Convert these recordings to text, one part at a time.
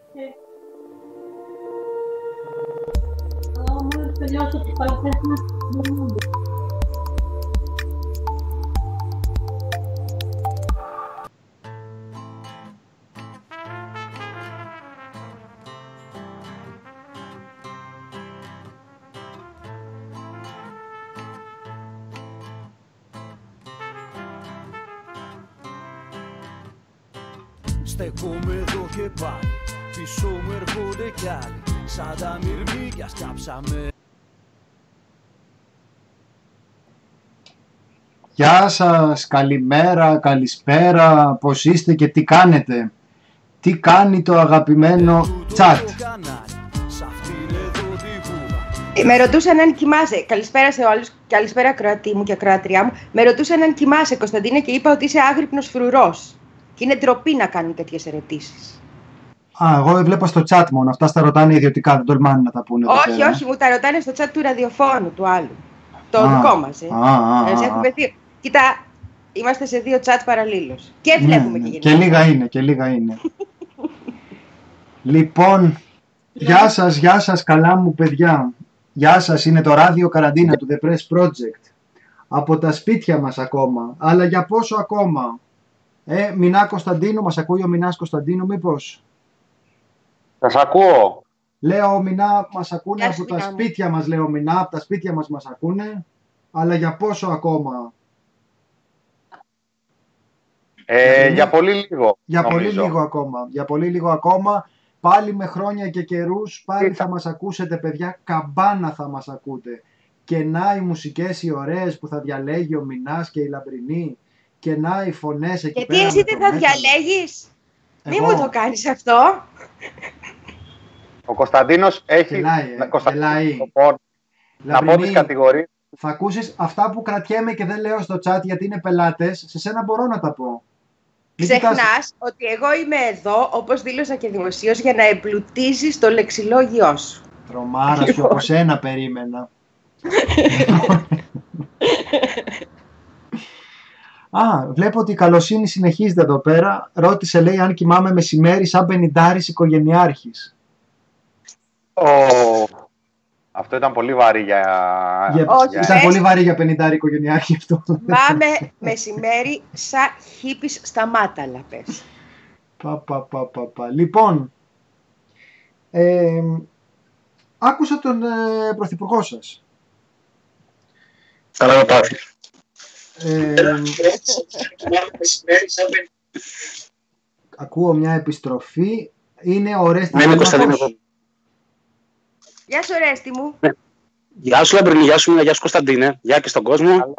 Στεκούμε εδώ και πάλι, πίσω μου έρχονται κι άλλοι, σαν τα μυρμήγκια σκάψαμε. Γεια σας, καλημέρα, καλησπέρα, πώς είστε και τι κάνετε? Τι κάνει το αγαπημένο chat? Με ρωτούσαν αν κοιμάσαι. Καλησπέρα σε όλους, καλησπέρα ακροατή μου και ακροατριά μου. Με ρωτούσαν αν κοιμάσαι, Κωνσταντίνε, και είπα ότι είσαι άγρυπνος φρουρός. Και είναι ντροπή να κάνουν τέτοιες ερωτήσεις. Εγώ βλέπω στο chat μόνο. Αυτά στα ρωτάνε ιδιωτικά, δεν τολμάνε να τα πούνε. Όχι, όχι, μου τα ρωτάνε στο chat του ραδιοφώνου του άλλου. Το δικό μας. Έχουμε δύο. Κοίτα, είμαστε σε δύο chat παραλλήλως. Και βλέπουμε και γενικά. Και λίγα είναι. Λοιπόν, γεια σας, καλά μου παιδιά. Γεια σας, είναι το ράδιο καραντίνα του The Press Project. Από τα σπίτια μας ακόμα. Αλλά για πόσο ακόμα? Μινά Κωνσταντίνου, μας ακούει ο Μινάς Κωνσταντίνου μήπως? Σας ακούω. Λέω Μινά, μας ακούνε από τα σπίτια μας, λέω Μινά, από τα σπίτια μας ακούνε. Αλλά για πόσο ακόμα? Για πολύ λίγο. Για πολύ λίγο ακόμα. Πάλι με χρόνια και καιρούς, πάλι θα μας ακούσετε παιδιά, καμπάνα θα μας ακούτε. Και να οι μουσικές οι ωραίες που θα διαλέγει ο Μινάς και η Λαμπρινή. Και να οι φωνές εκεί πέρα. Γιατί εσύ δεν θα διαλέγεις? Μη μου το κάνεις αυτό. Ο Κωνσταντίνος έχει... Γελάει. Να πω τις κατηγορίες. Θα ακούσεις αυτά που κρατιέμαι και δεν λέω στο chat γιατί είναι πελάτες. Σε σένα μπορώ να τα πω. Ξεχνάς ότι εγώ είμαι εδώ, όπως δήλωσα και δημοσίως, για να εμπλουτίσεις το λεξιλόγιό σου. Τρομάρα σου, από σένα περίμενα. Βλέπω ότι η καλοσύνη συνεχίζεται εδώ πέρα. Ρώτησε, λέει, αν κοιμάμαι μεσημέρι σαν πενηντάρης οικογενειάρχης. Αυτό ήταν πολύ βαρύ Ήταν πολύ βαρύ για πενηντάρη οικογενειάρχη αυτό. Κοιμάμαι μεσημέρι σαν χίπης στα μάταλα, πες. Λοιπόν, άκουσα τον πρωθυπουργό σας. Καλά να πάθει. Ακούω μια επιστροφή. Είναι ο Ρέστης. Ναι, Κωνσταντίνο. Γεια σου Ρέστη μου. Γεια σου Λαμπρινή, γεια σου Κωνσταντίνε. Γεια και στον κόσμο.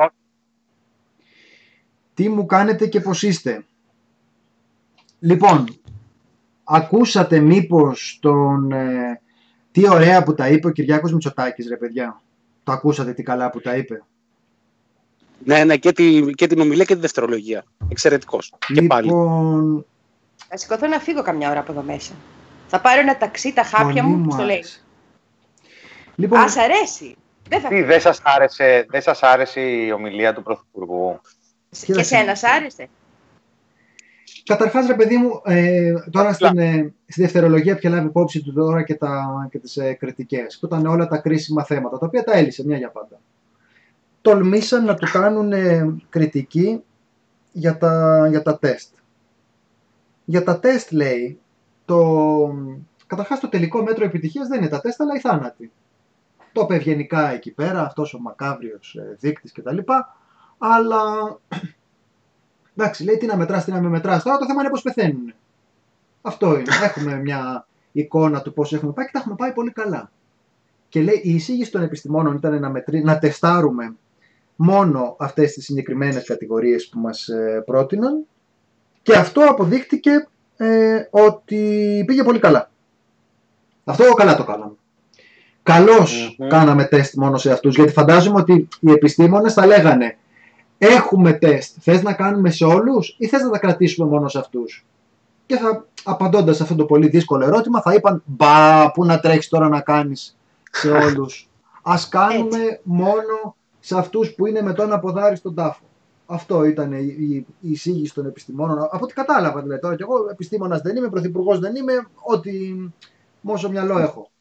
Τι μου κάνετε και πώς είστε? Λοιπόν, ακούσατε μήπως τον... τι ωραία που τα είπε ο Κυριάκος Μητσοτάκης, ρε παιδιά? Το ακούσατε τι καλά που τα είπε? Ναι, και την ομιλία και τη δευτερολογία. Εξαιρετικός. Λοιπόν... Θα σηκωθώ να φύγω καμιά ώρα από εδώ μέσα. Θα πάρω ένα ταξί, τα χάπια μου, στο λέει. Λοιπόν... Ας αρέσει. Δεν σας άρεσε η ομιλία του Πρωθυπουργού? Και εσένα σ' άρεσε? Καταρχάς, ρε παιδί μου, τώρα στη δευτερολογία πια λάβει υπόψη του τώρα και τις κριτικές, που ήταν όλα τα κρίσιμα θέματα, τα οποία τα έλυσε μια για πάντα. Τολμήσαν να του κάνουν κριτική για τα τεστ. Για τα τεστ, λέει, καταρχάς το τελικό μέτρο επιτυχίας δεν είναι τα τεστ, αλλά οι θάνατοι. Το είπε ευγενικά εκεί πέρα, αυτός ο μακάβριος δείκτης κτλ. Αλλά, εντάξει, λέει τι να μετράς, τι να με μετράς. Τώρα το θέμα είναι πώς πεθαίνουν. Αυτό είναι. Έχουμε μια εικόνα του πώς έχουμε πάει και τα έχουμε πάει πολύ καλά. Και λέει η εισήγηση των επιστημόνων ήταν να τεστάρουμε μόνο αυτές τις συγκεκριμένες κατηγορίες που μας πρότειναν και αυτό αποδείχτηκε ότι πήγε πολύ καλά. Αυτό καλά το κάναμε. Καλώς κάναμε τεστ μόνο σε αυτούς, γιατί φαντάζομαι ότι οι επιστήμονες θα λέγανε έχουμε τεστ, θες να κάνουμε σε όλους ή θες να τα κρατήσουμε μόνο σε αυτούς? Και απαντώντας σε αυτό το πολύ δύσκολο ερώτημα θα είπαν μπα, πού να τρέχεις τώρα να κάνεις σε όλους. Ας κάνουμε μόνο σε αυτούς που είναι με το ένα ποδάρι στον τάφο. Αυτό ήταν η εισήγηση των επιστημόνων. Από ό,τι κατάλαβα δηλαδή. Τώρα κι εγώ επιστήμονας δεν είμαι, πρωθυπουργός δεν είμαι, ό,τι μόσο μυαλό έχω.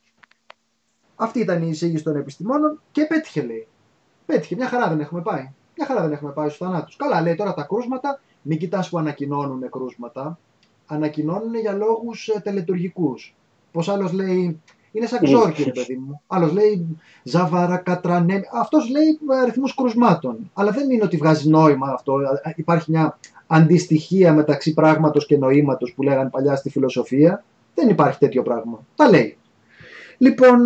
Αυτή ήταν η εισήγηση των επιστημόνων και πέτυχε, λέει. Πέτυχε, μια χαρά δεν έχουμε πάει. Μια χαρά δεν έχουμε πάει στους θανάτους. Καλά, λέει τώρα τα κρούσματα, μην κοιτάς που ανακοινώνουν κρούσματα. Ανακοινώνουν για λόγους τελετουργικούς. Πως άλλος λέει, είναι σαν ξόρκι, ρε παιδί μου. Άλλος λέει Ζαβάρα, Κατρανέμ. Αυτός λέει αριθμούς κρουσμάτων. Αλλά δεν είναι ότι βγάζει νόημα αυτό. Υπάρχει μια αντιστοιχία μεταξύ πράγματος και νοήματος που λέγανε παλιά στη φιλοσοφία. Δεν υπάρχει τέτοιο πράγμα. Τα λέει. Λοιπόν,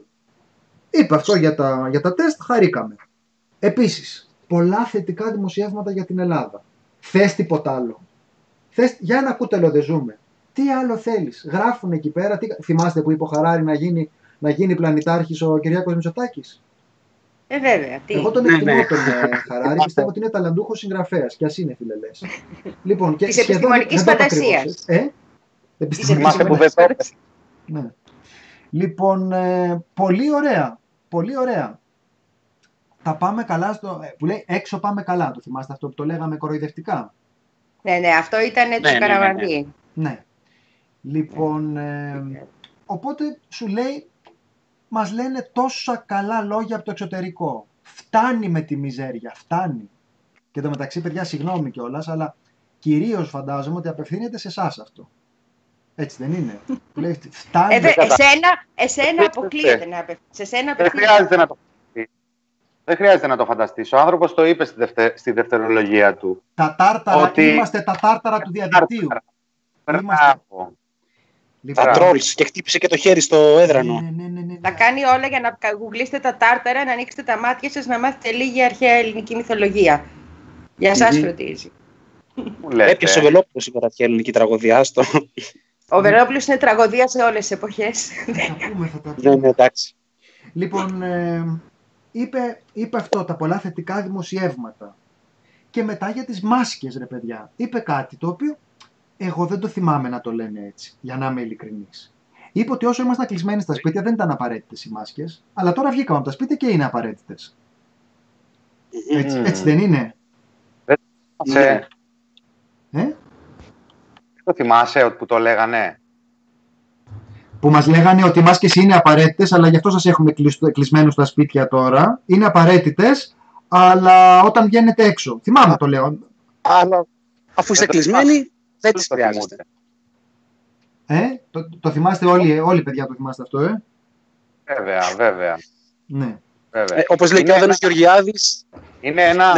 είπε αυτό για τα τεστ, χαρήκαμε. Επίσης, πολλά θετικά δημοσιεύματα για την Ελλάδα. Θες τίποτα άλλο? Θες, για ένα κούτελο δεν ζούμε. Τι άλλο θέλεις? Γράφουν εκεί πέρα. Θυμάστε που είπε ο Χαράρη να γίνει πλανητάρχης ο Κυριάκος Μητσοτάκης? Βέβαια. Τι. Εγώ τον εκτιμώ τον Χαράρη. Πιστεύω ότι είναι ταλαντούχος συγγραφέας. Και ας είναι φιλελές. Λοιπόν, και της επιστημονικής φαντασίας. Θυμάστε που δεν το έπαιξε. Ναι. Λοιπόν, πολύ ωραία. Πολύ ωραία. Θα πάμε καλά που λέει έξω πάμε καλά. Το θυμάστε αυτό που το λέγαμε κοροϊδευτικά? Ναι, αυτό ήταν του Καραβανδί. Ναι. Λοιπόν, οπότε σου λέει, μας λένε τόσα καλά λόγια από το εξωτερικό. Φτάνει με τη μιζέρια, φτάνει. Και εν τω μεταξύ, παιδιά, συγγνώμη κιόλας, αλλά κυρίως φαντάζομαι ότι απευθύνεται σε εσάς αυτό. Έτσι δεν είναι? Λέει, φτάνει. Εσένα αποκλείεται να απευθύνεται. Δεν χρειάζεται να το φανταστείς. Ο άνθρωπος το είπε στη δευτερολογία του. Τα τάρταρα, είμαστε τα τάρταρα του διαδικτύου. Μπράβο. Τα τρόλς και χτύπησε και το χέρι στο έδρανο. Ναι. Θα κάνει όλα για να γουγκλίσετε τα τάρταρα, να ανοίξετε τα μάτια σας, να μάθετε λίγη αρχαία ελληνική μυθολογία. Για σας φροντίζει. Έπιασε ο Βελόπουλος η αρχαία ελληνική τραγωδία. Ο Βελόπουλος είναι τραγωδία σε όλες τις εποχές. Ναι, εντάξει. Λοιπόν, είπε αυτό, τα πολλά θετικά δημοσιεύματα. Και μετά για τις μάσκες, ρε παιδιά. Είπε κάτι το οποίο εγώ δεν το θυμάμαι να το λένε έτσι, για να είμαι ειλικρινής. Είπε ότι όσο ήμασταν κλεισμένοι στα σπίτια δεν ήταν απαραίτητες οι μάσκες, αλλά τώρα βγήκαμε από τα σπίτια και είναι απαραίτητες. Έτσι δεν είναι? Το θυμάσαι που το λέγανε? Που μας λέγανε ότι οι μάσκες είναι απαραίτητες, αλλά γι' αυτό σας έχουμε κλεισμένους στα σπίτια τώρα. Είναι απαραίτητες, αλλά όταν βγαίνετε έξω. Θυμάμαι το λέω. Αλλά αφού είστε κλεισμένοι, δεν τις χρειάζεστε. Το θυμάστε όλοι παιδιά, το θυμάστε αυτό, Βέβαια. Ναι. Όπως λέει και ο Δένος Γεωργιάδης. Είναι ένα...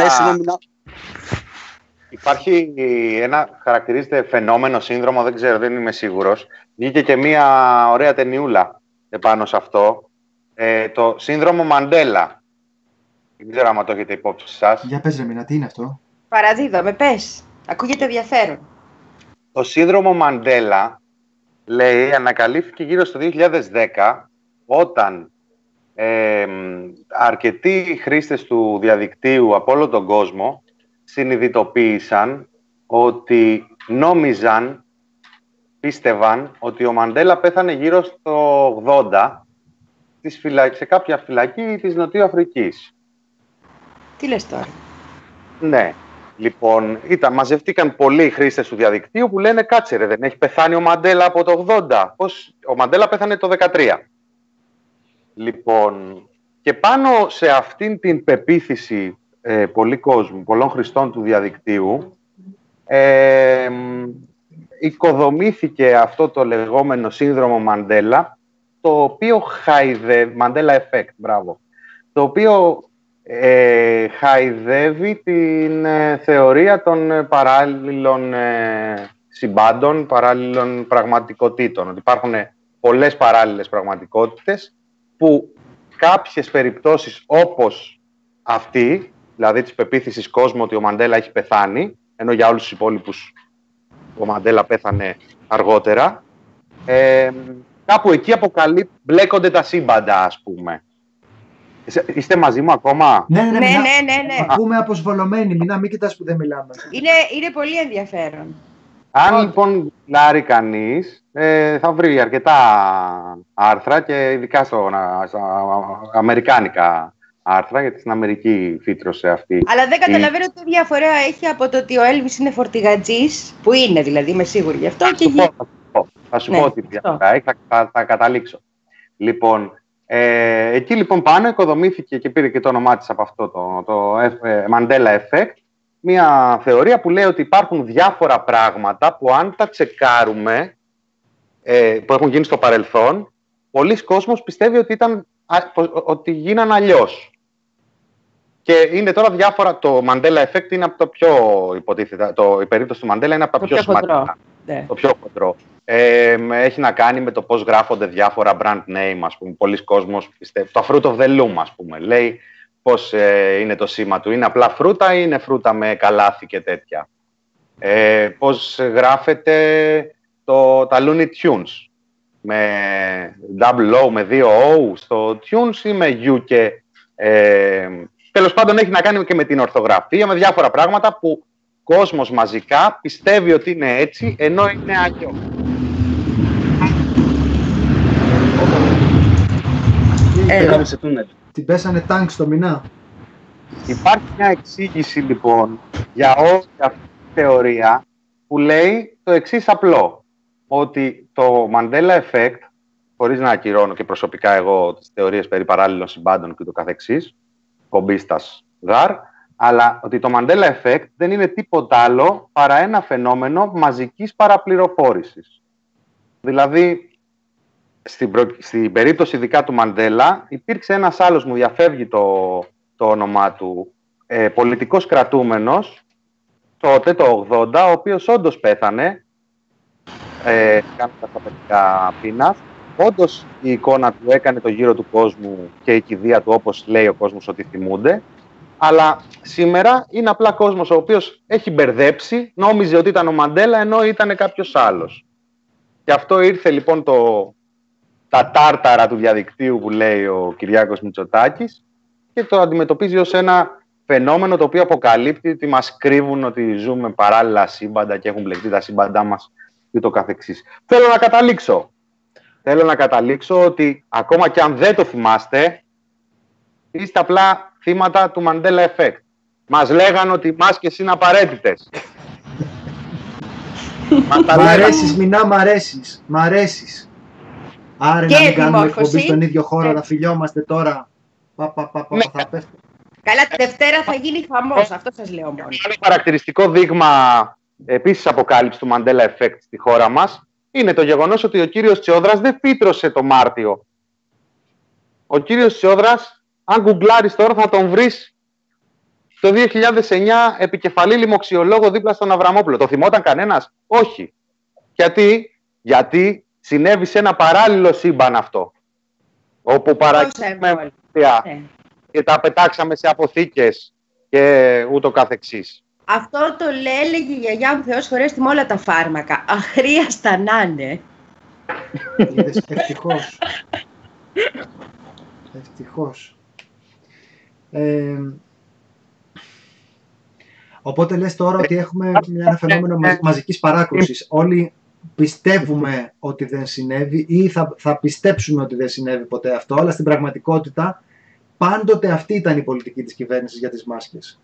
Υπάρχει χαρακτηρίζεται φαινόμενο, σύνδρομο, δεν ξέρω, δεν είμαι σίγουρος. Βγήκε και μία ωραία ταινιούλα επάνω σε αυτό. Το σύνδρομο Μαντέλα. Δεν ξέρω άμα το έχετε υπόψη σας. Για πες ρε Μίνα, τι είναι αυτό? Παραδίδαμε, πες. Ακούγεται ενδιαφέρον. Το σύνδρομο Μαντέλα, λέει, ανακαλύφθηκε γύρω στο 2010, όταν αρκετοί χρήστες του διαδικτύου από όλο τον κόσμο συνειδητοποίησαν ότι πίστευαν ότι ο Μαντέλα πέθανε γύρω στο 80 σε κάποια φυλακή της Νοτιού Αφρικής. Τι λες τώρα? Ναι. Λοιπόν, μαζευτήκαν πολλοί χρήστες του διαδικτύου που λένε κάτσε ρε, δεν έχει πεθάνει ο Μαντέλα από το 80. Ο Μαντέλα πέθανε το 13. Λοιπόν, και πάνω σε αυτήν την πεποίθηση πολλών χρηστών του διαδικτύου οικοδομήθηκε αυτό το λεγόμενο σύνδρομο Μαντέλα, το οποίο Μαντέλα Effect, μπράβο, το οποίο χαϊδεύει την θεωρία των παράλληλων συμπάντων, παράλληλων πραγματικότητων. Ότι υπάρχουν πολλές παράλληλες πραγματικότητες που κάποιες περιπτώσεις όπως αυτή, δηλαδή της πεποίθησης κόσμου ότι ο Μαντέλα έχει πεθάνει, ενώ για όλους τους υπόλοιπους ο Μαντέλα πέθανε αργότερα, κάπου εκεί μπλέκονται τα σύμπαντα, ας πούμε. Είστε μαζί μου ακόμα? Ναι. Ακούμε αποσβολωμένοι, μην κοιτάς που δεν μιλάμε. Είναι πολύ ενδιαφέρον. Αν λοιπόν λάρει κανείς, θα βρει αρκετά άρθρα και ειδικά στα αμερικάνικα άρθρα, γιατί στην Αμερική φύτρωσε αυτή. Αλλά δεν καταλαβαίνω τι διαφορά έχει από το ότι ο Έλβης είναι φορτηγατζής, που είναι δηλαδή, είμαι σίγουρη γι' αυτό. Θα σου πω τι διαφορά έχει, θα καταλήξω. Λοιπόν, εκεί λοιπόν πάνω οικοδομήθηκε και πήρε και το όνομά της από αυτό το Mandela Effect, μια θεωρία που λέει ότι υπάρχουν διάφορα πράγματα που αν τα τσεκάρουμε, που έχουν γίνει στο παρελθόν, πολλοί κόσμος πιστεύει ότι γίναν αλλιώς. Και είναι τώρα διάφορα. Το Mandela Effect είναι από το πιο υποτίθεται. Η περίπτωση του Mandela είναι από τα πιο σημαντικά. Ναι. Το πιο χοντρό. Έχει να κάνει με το πώς γράφονται διάφορα brand name, ας πούμε. Πολλοί κόσμος πιστεύει. Το fruit of the loom, ας πούμε. Λέει πώς είναι το σήμα του. Είναι απλά φρούτα ή είναι φρούτα με καλάθι και τέτοια. Πώς γράφεται τα Looney Tunes. Με double O, με 2 O στο Tunes ή με U και... τέλος πάντων έχει να κάνει και με την ορθογραφία, με διάφορα πράγματα που ο κόσμος μαζικά πιστεύει ότι είναι έτσι, ενώ είναι αλλιώς. Την πέσανε τάγκ στο Μινά. Υπάρχει μια εξήγηση λοιπόν για όλη αυτή τη θεωρία που λέει το εξής απλό, ότι το Mandela Effect, χωρίς να ακυρώνω και προσωπικά εγώ τις θεωρίες περί παράλληλων συμπάντων και το καθεξής, κομπίστας γαρ, αλλά ότι το Mandela Effect δεν είναι τίποτα άλλο παρά ένα φαινόμενο μαζικής παραπληροφόρησης. Δηλαδή, στην περίπτωση ειδικά του Μαντέλα, υπήρξε ένας άλλος, μου διαφεύγει το όνομά του, πολιτικός κρατούμενος, τότε το 80, ο οποίος όντως πέθανε, κάνοντας τα παιδικά πείνας. Όντως η εικόνα του έκανε το γύρο του κόσμου και η κηδεία του, όπως λέει ο κόσμος ότι θυμούνται, αλλά σήμερα είναι απλά κόσμος ο οποίος έχει μπερδέψει, νόμιζε ότι ήταν ο Μαντέλα ενώ ήταν κάποιος άλλος. Και αυτό ήρθε λοιπόν τα τάρταρα του διαδικτύου που λέει ο Κυριάκος Μητσοτάκης και το αντιμετωπίζει ως ένα φαινόμενο το οποίο αποκαλύπτει ότι μας κρύβουν ότι ζούμε παράλληλα σύμπαντα και έχουν μπλεχτεί τα σύμπαντά μας και το καθεξής. Θέλω να καταλήξω ότι ακόμα και αν δεν το θυμάστε, είστε απλά θύματα του Mandela Effect. Μας λέγανε ότι οι μάσκες είναι απαραίτητες. Μ' αρέσεις, Μινά, μ' αρέσεις. Άρα να μην κάνουμε εκπομπή στον ίδιο χώρο, να φιλιόμαστε τώρα. Θα πέφτει. Καλά, τη Δευτέρα θα γίνει χαμός, αυτό σας λέω μόνο. Ένα χαρακτηριστικό δείγμα επίσης αποκάλυψη του Mandela Effect στη χώρα μας είναι το γεγονός ότι ο κύριος Τσιόδρας δεν φύτρωσε το Μάρτιο. Ο κύριος Τσιόδρας, αν γκουγκλάρεις τώρα, θα τον βρεις το 2009 επικεφαλή λοιμοξιολόγο δίπλα στον Αβραμόπουλο. Το θυμόταν κανένας? Όχι. Γιατί συνέβη σε ένα παράλληλο σύμπαν αυτό. Όπου παρακολουθούμε και τα πετάξαμε σε αποθήκες και ούτω καθεξής. Αυτό το έλεγε η γιαγιά μου, Θεός χωρέστη με όλα τα φάρμακα. Αχρίαστα να είναι. Ευτυχώς. Ευτυχώς. Οπότε λες τώρα ότι έχουμε ένα φαινόμενο μαζικής παράκρουσης. Όλοι πιστεύουμε ότι δεν συνέβη ή θα πιστέψουμε ότι δεν συνέβη ποτέ αυτό, αλλά στην πραγματικότητα πάντοτε αυτή ήταν η πολιτική της κυβέρνησης για τις μάσκες.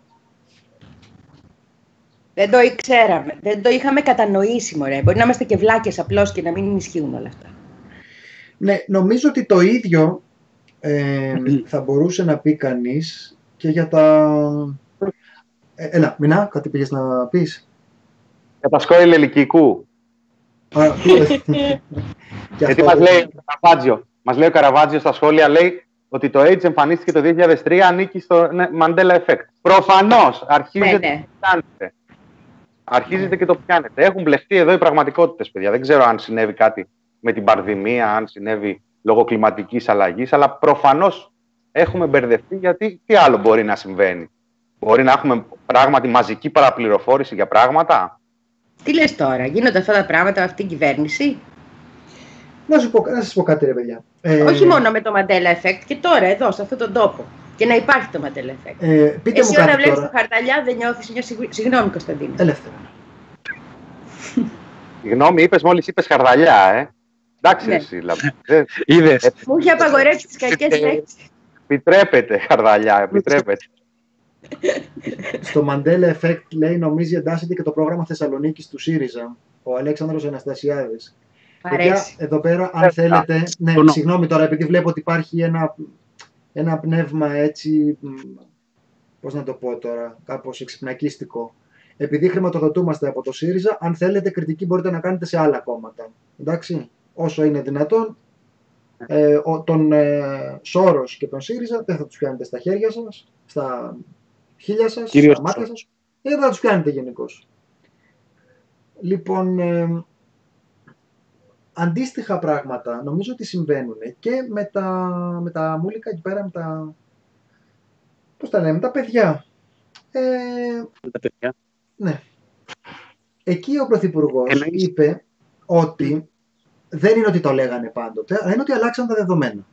Δεν το ξέραμε, δεν το είχαμε κατανοήσει, μωρέ. Μπορεί να είμαστε και βλάκες απλώς και να μην ισχύουν όλα αυτά. Ναι, νομίζω ότι το ίδιο θα μπορούσε να πει κανείς και για τα... Έλα, Μινά, κάτι πήγες να πεις? Για τα σκόιλ ελικικού. Γιατί μας λέει ο Καραβάτζιο στα σχόλια, λέει ότι το AIDS εμφανίστηκε το 2003, ανήκει στο Mandela Effect. Προφανώς, αρχίζετε και το πιάνετε. Έχουν μπλεχτεί εδώ οι πραγματικότητες, παιδιά. Δεν ξέρω αν συνέβη κάτι με την πανδημία, αν συνέβη λόγω κλιματικής αλλαγής, αλλά προφανώς έχουμε μπερδευτεί, γιατί τι άλλο μπορεί να συμβαίνει? Μπορεί να έχουμε πράγματι μαζική παραπληροφόρηση για πράγματα? Τι λες τώρα, γίνονται αυτά τα πράγματα με αυτήν την κυβέρνηση? Να σας πω κάτι, ρε παιδιά. Όχι μόνο με το Mandela Effect, και τώρα εδώ, σε αυτόν τον τόπο. Και να υπάρχει το Mandela Effect. Πείτε εσύ μου κάτι όταν βλέπεις τώρα. το χαρταλιά δεν νιώθεις μια συγγνώμη, Κωνσταντίνε? Ελεύθερα. Συγγνώμη, μόλις είπες χαρδαλιά, εντάξει, ναι. εσύ, Είδες. Μου είχε απαγορεύσει τις κακές λέξεις. Επιτρέπεται, Χαρδαλιά, επιτρέπεται. Στο Mandela Effect λέει νομίζει εντάσσεται και το πρόγραμμα Θεσσαλονίκης του ΣΥΡΙΖΑ. Ο Αλέξανδρος Αναστασιάδης. Παιδιά, εδώ πέρα, αν θέλετε. Ναι, συγγνώμη τώρα, επειδή βλέπω ότι υπάρχει ένα πνεύμα έτσι. Πώς να το πω τώρα, κάπως εξυπνακίστικο. Επειδή χρηματοδοτούμαστε από το ΣΥΡΙΖΑ, αν θέλετε, κριτική μπορείτε να κάνετε σε άλλα κόμματα. Εντάξει, όσο είναι δυνατόν. Τον Σόρος και τον ΣΥΡΙΖΑ δεν θα τους πιάνετε στα χέρια σας, στα χείλια σας, στα μάτια σας. Δεν θα τους πιάνετε γενικώς. Λοιπόν, αντίστοιχα πράγματα νομίζω ότι συμβαίνουν και με τα μούλικα εκεί πέρα, με τα... Πώς τα λέμε, τα παιδιά. Τα παιδιά. Ναι. Εκεί ο Πρωθυπουργός είπε ότι δεν είναι ότι το λέγανε πάντοτε, αλλά είναι ότι αλλάξαν τα δεδομένα.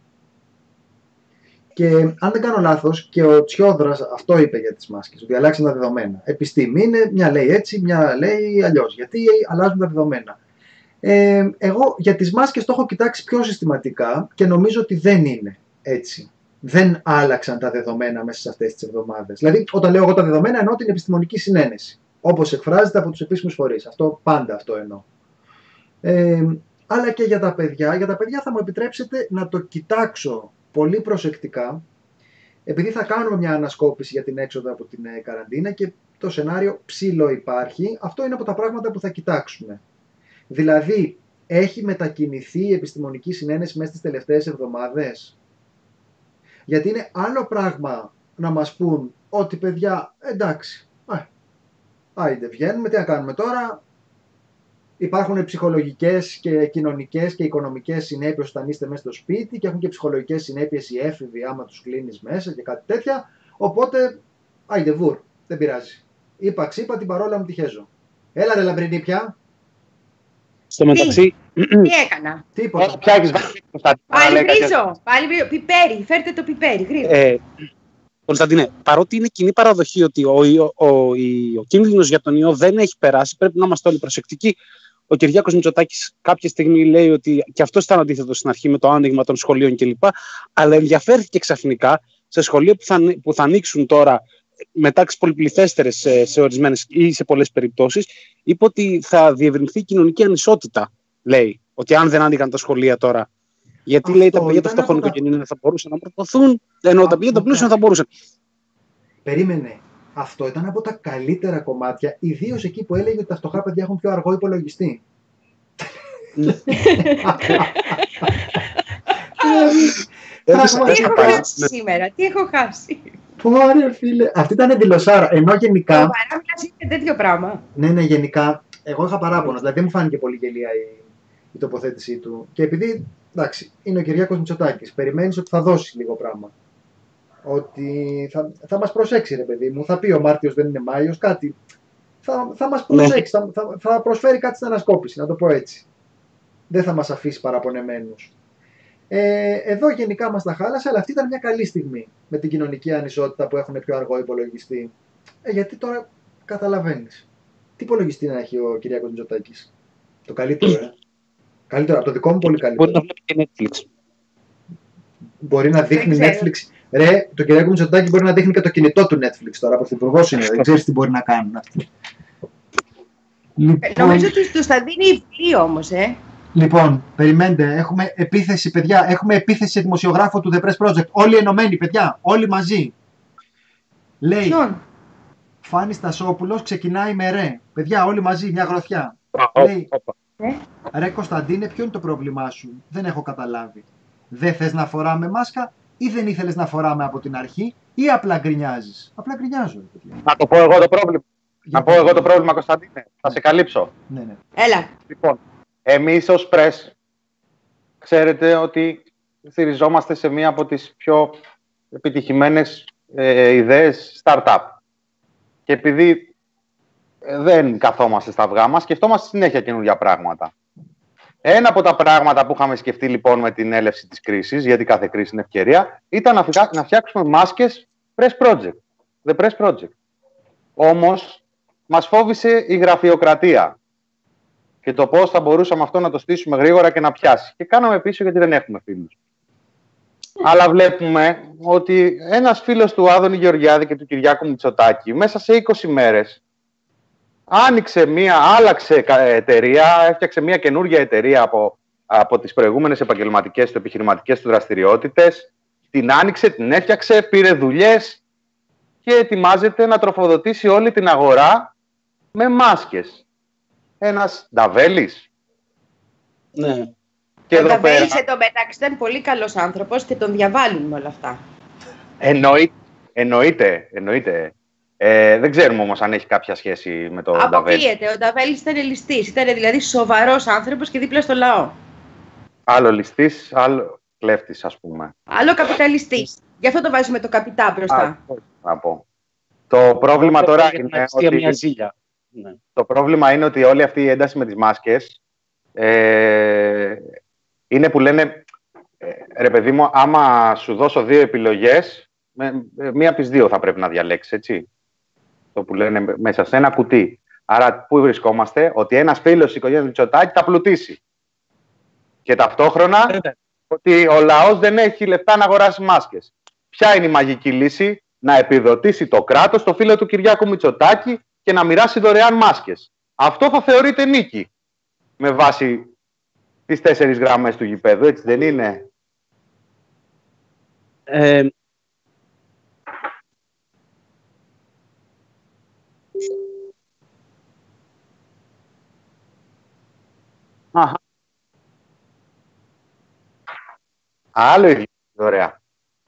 Και αν δεν κάνω λάθος, και ο Τσιόδρας αυτό είπε για τις μάσκες, ότι αλλάξαν τα δεδομένα. Επιστήμη είναι, μια λέει έτσι, μια λέει αλλιώς. Γιατί αλλάζουν τα δεδομένα. Εγώ για τις μάσκες το έχω κοιτάξει πιο συστηματικά και νομίζω ότι δεν είναι έτσι. Δεν άλλαξαν τα δεδομένα μέσα σε αυτές τις εβδομάδες. Δηλαδή, όταν λέω εγώ τα δεδομένα, εννοώ την επιστημονική συνένεση. Όπως εκφράζεται από τους επίσημους φορείς. Πάντα αυτό εννοώ. Αλλά και για τα παιδιά. Για τα παιδιά θα μου επιτρέψετε να το κοιτάξω πολύ προσεκτικά, επειδή θα κάνουμε μια ανασκόπηση για την έξοδο από την καραντίνα και το σενάριο ψηλό υπάρχει. Αυτό είναι από τα πράγματα που θα κοιτάξουμε. Δηλαδή, έχει μετακινηθεί η επιστημονική συνένεση μέσα στις τελευταίες εβδομάδες. Γιατί είναι άλλο πράγμα να μας πούν ότι παιδιά, εντάξει, άιντε βγαίνουμε, τι να κάνουμε τώρα. Υπάρχουν ψυχολογικές και κοινωνικές και οικονομικές συνέπειες όταν είστε μέσα στο σπίτι και έχουν και ψυχολογικές συνέπειες οι έφηβοι άμα τους κλείνεις μέσα και κάτι τέτοια. Οπότε, άιντε βουρ, δεν πειράζει. Είπα ξύπα, την παρόλα μου τη χέζω. Έλα ρε λαμπρινή πια. Στο μεταξύ... Τι έκανα. Τίποτα. Πάλι βρίζω. Πιπέρι. Φέρτε το πιπέρι. Γρήγορα. Κωνσταντίνε, παρότι είναι κοινή παραδοχή ότι ο κίνδυνος για τον ιό δεν έχει περάσει, πρέπει να είμαστε όλοι προσεκτικοί. Ο Κυριάκος Μητσοτάκης κάποια στιγμή λέει ότι και αυτός ήταν αντίθετο στην αρχή με το άνοιγμα των σχολείων κλπ. Αλλά ενδιαφέρθηκε ξαφνικά σε σχολεία που θα ανοίξουν τώρα με τάξεις πολυπληθέστερες σε ορισμένες ή σε πολλές περιπτώσεις. Είπε ότι θα διευρυνθεί η κοινωνική ανισότητα, λέει. Ότι αν δεν άνοιγαν τα σχολεία τώρα. Γιατί λέει τα παιδιά των φτωχών οικογενειών θα μπορούσαν να προποθούν, ενώ τα παιδιά των πλούσιων θα μπορούσαν. Περίμενε. Αυτό ήταν από τα καλύτερα κομμάτια, ιδίως εκεί που έλεγε ότι τα φτωχά παιδιά έχουν πιο αργό υπολογιστή. Τι έχω χάσει σήμερα, τι έχω χάσει. Ωραία φίλε, αυτή ήταν εντυλοσάρα, ενώ γενικά... Το παράμιλας είναι τέτοιο πράγμα. Ναι, γενικά, εγώ είχα παράπονο, δηλαδή δεν μου φάνηκε πολύ γελία η τοποθέτησή του. Και επειδή, εντάξει, είναι ο Κυριάκος Μητσοτάκης, περιμένεις ότι θα δώσει λίγο πράγμα. Ότι θα μας προσέξει ρε παιδί μου, θα πει ο Μάρτιος δεν είναι Μάιος, κάτι. Θα μας προσέξει, θα προσφέρει κάτι στην ανασκόπηση, να το πω έτσι. Δεν θα μας αφήσει παραπονεμένους. Εδώ γενικά μας τα χάλασε, αλλά αυτή ήταν μια καλή στιγμή με την κοινωνική ανισότητα που έχουν πιο αργό υπολογιστή. Γιατί τώρα καταλαβαίνεις. Τι υπολογιστή να έχει ο Κυριάκος Μητσοτάκης? Το καλύτερο, Καλύτερο, από το δικό μου πολύ καλύτερο. Μπορεί να βλέπει και Netflix. Μπορεί να δείχνει Netflix. Ρε, το Κυριάκο Μητσοτάκη μπορεί να δείχνει και το κινητό του Netflix τώρα. Πρωθυπουργός είναι, δεν ξέρεις τι μπορεί να κάνουν αυτοί. Νομίζω ότι τους θα δίνει η Βουλή όμως, Λοιπόν, περιμένετε, έχουμε επίθεση, παιδιά. Έχουμε επίθεση σε δημοσιογράφο του The Press Project. Όλοι ενωμένοι, παιδιά. Όλοι μαζί. Λέει, Φάνης Στασόπουλος ξεκινάει με ρε. Παιδιά, όλοι μαζί, μια γροθιά. Λέει, ρε Κωνσταντίνε, ποιο είναι το πρόβλημά σου? Δεν έχω καταλάβει. Δεν θες να φοράμε μάσκα ή δεν ήθελες να φοράμε από την αρχή ή απλά γκρινιάζεις? Απλά γκρινιάζω. Να το πω εγώ το πρόβλημα. Να πω εγώ το πρόβλημα, Κωνσταντίνε. Θα σε καλύψω. Ναι. Έλα. Λοιπόν, εμείς ως Press ξέρετε ότι στηριζόμαστε σε μία από τις πιο επιτυχημένες ιδέες startup. Και επειδή δεν καθόμαστε στα αυγά μας, σκεφτόμαστε συνέχεια καινούργια πράγματα. Ένα από τα πράγματα που είχαμε σκεφτεί λοιπόν με την έλευση της κρίσης, γιατί κάθε κρίση είναι ευκαιρία, ήταν να φτιάξουμε μάσκες Press Project. The Press Project. Όμως μας φόβησε η γραφειοκρατία και το πώς θα μπορούσαμε αυτό να το στήσουμε γρήγορα και να πιάσει. Και κάναμε πίσω γιατί δεν έχουμε φίλους. Αλλά βλέπουμε ότι ένας φίλος του Άδωνη Γεωργιάδη και του Κυριάκου Μητσοτάκη μέσα σε 20 μέρες άλλαξε εταιρεία, έφτιαξε μια καινούργια εταιρεία από τις προηγούμενες επαγγελματικές του επιχειρηματικές του δραστηριότητες, την άνοιξε, την έφτιαξε, πήρε δουλειές και ετοιμάζεται να τροφοδοτήσει όλη την αγορά με μάσκες. Ένας Νταβέλης. Ναι. Ο Νταβέλης μεταξύ ήταν πολύ καλός άνθρωπος και τον διαβάλλουν με όλα αυτά. Εννοείται. Δεν ξέρουμε όμως αν έχει κάποια σχέση με τον Νταβέλη. Αποκλείεται. Ο Νταβέλης ήταν ληστής. Ήταν δηλαδή σοβαρός άνθρωπος και δίπλα στο λαό. Άλλο ληστής, άλλο κλέφτης, ας πούμε. Άλλο καπιταλιστής. Γι' αυτό το βάζουμε το καπιτά μπροστά. Να πω. Το πρόβλημα τώρα είναι ότι... Το πρόβλημα είναι ότι όλη αυτή η ένταση με τις μάσκες είναι που λένε ρε παιδί μου, άμα σου δώσω 2 επιλογές, μία από τις 2 θα πρέπει να διαλέξεις, έτσι. Το που λένε μέσα σε ένα κουτί. Άρα πού βρισκόμαστε? Ότι ένας φίλος της οικογένειας Μητσοτάκη θα πλουτίσει. Και ταυτόχρονα ότι ο λαός δεν έχει λεφτά να αγοράσει μάσκες. Ποια είναι η μαγική λύση? Να επιδοτήσει το κράτος το φίλο του Κυριάκου Μητσοτάκη και να μοιράσει δωρεάν μάσκες. Αυτό θα θεωρείται νίκη. Με βάση τις 4 γραμμές του γηπέδου, έτσι δεν είναι? Άλλο ίδιο. Ωραία.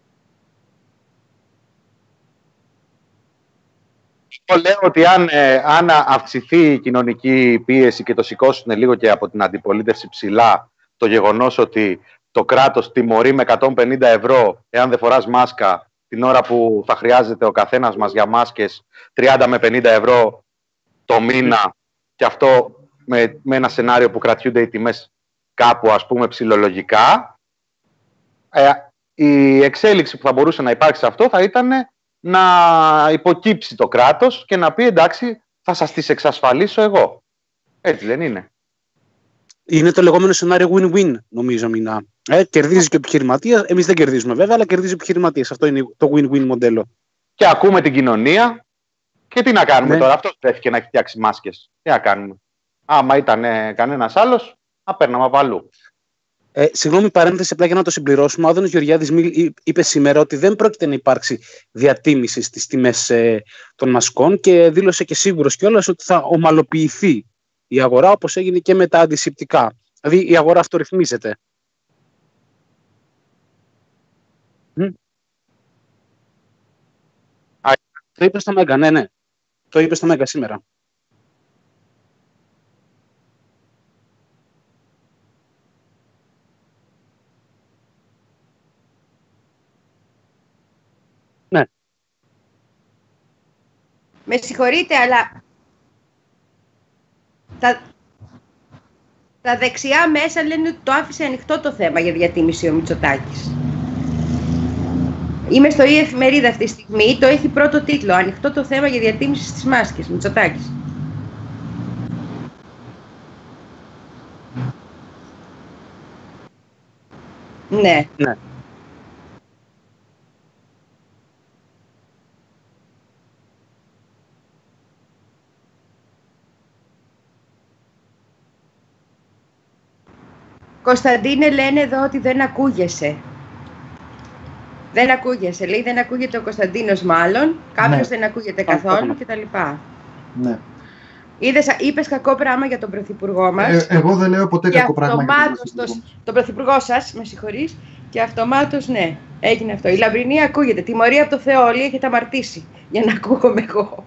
Εγώ λέω ότι αν αυξηθεί η κοινωνική πίεση και το σηκώσουν λίγο και από την αντιπολίτευση ψηλά το γεγονός ότι το κράτος τιμωρεί με 150 ευρώ εάν δεν φοράς μάσκα την ώρα που θα χρειάζεται ο καθένας μας για μάσκες 30 με 50 ευρώ το μήνα, και αυτό με ένα σενάριο που κρατιούνται οι τιμές κάπου ας πούμε ψηλολογικά, η εξέλιξη που θα μπορούσε να υπάρξει σε αυτό θα ήταν να υποκύψει το κράτος και να πει εντάξει, θα σας τις εξασφαλίσω εγώ. Έτσι δεν είναι? Είναι το λεγόμενο σενάριο win-win, νομίζω, Μινά. Κερδίζει και ο επιχειρηματίας. Εμείς δεν κερδίζουμε βέβαια, αλλά κερδίζει ο επιχειρηματίας. Αυτό είναι το win-win μοντέλο. Και ακούμε την κοινωνία. Και τι να κάνουμε τώρα? Αυτός βρέθηκε να έχει φτιάξει μάσκες. Τι να κάνουμε? Άμα ήταν κανένας άλλος, θα παίρναμε από αλλού. Συγγνώμη, παρένθεση, απλά για να το συμπληρώσουμε. Ο Άδωνης Γεωργιάδης είπε σήμερα ότι δεν πρόκειται να υπάρξει διατίμηση στις τιμές των μασκών και δήλωσε και σίγουρος κιόλας ότι θα ομαλοποιηθεί η αγορά, όπως έγινε και με τα αντισηπτικά. Δηλαδή η αγορά αυτορυθμίζεται. Το είπε στα Μέγκα, ναι. Το είπε στα Μέγκα σήμερα. Ναι. Με συγχωρείτε, αλλά τα δεξιά μέσα λένε ότι το άφησε ανοιχτό το θέμα για διατίμηση ο Μητσοτάκης. Είμαι στο εφημερίδα αυτή τη στιγμή, το έχει πρώτο τίτλο, ανοιχτό το θέμα για διατίμηση στις μάσκες, Μητσοτάκης. Ναι. Ναι. Κωνσταντίνε, λένε εδώ ότι δεν ακούγεσαι. Δεν ακούγεσαι, λέει, δεν ακούγεται ο Κωνσταντίνος μάλλον, κάποιος δεν ακούγεται καθόλου κτλ. Ναι. Είπες κακό πράγμα για τον Πρωθυπουργό μας. Εγώ δεν λέω ποτέ κακό πράγμα για τον Πρωθυπουργό. Τον Πρωθυπουργό σας, με συγχωρείς, και αυτομάτως, ναι, έγινε αυτό. Η Λαμπρινή ακούγεται, τιμωρία από το Θεό, όλοι έχετε αμαρτήσει, για να ακούγομαι εγώ.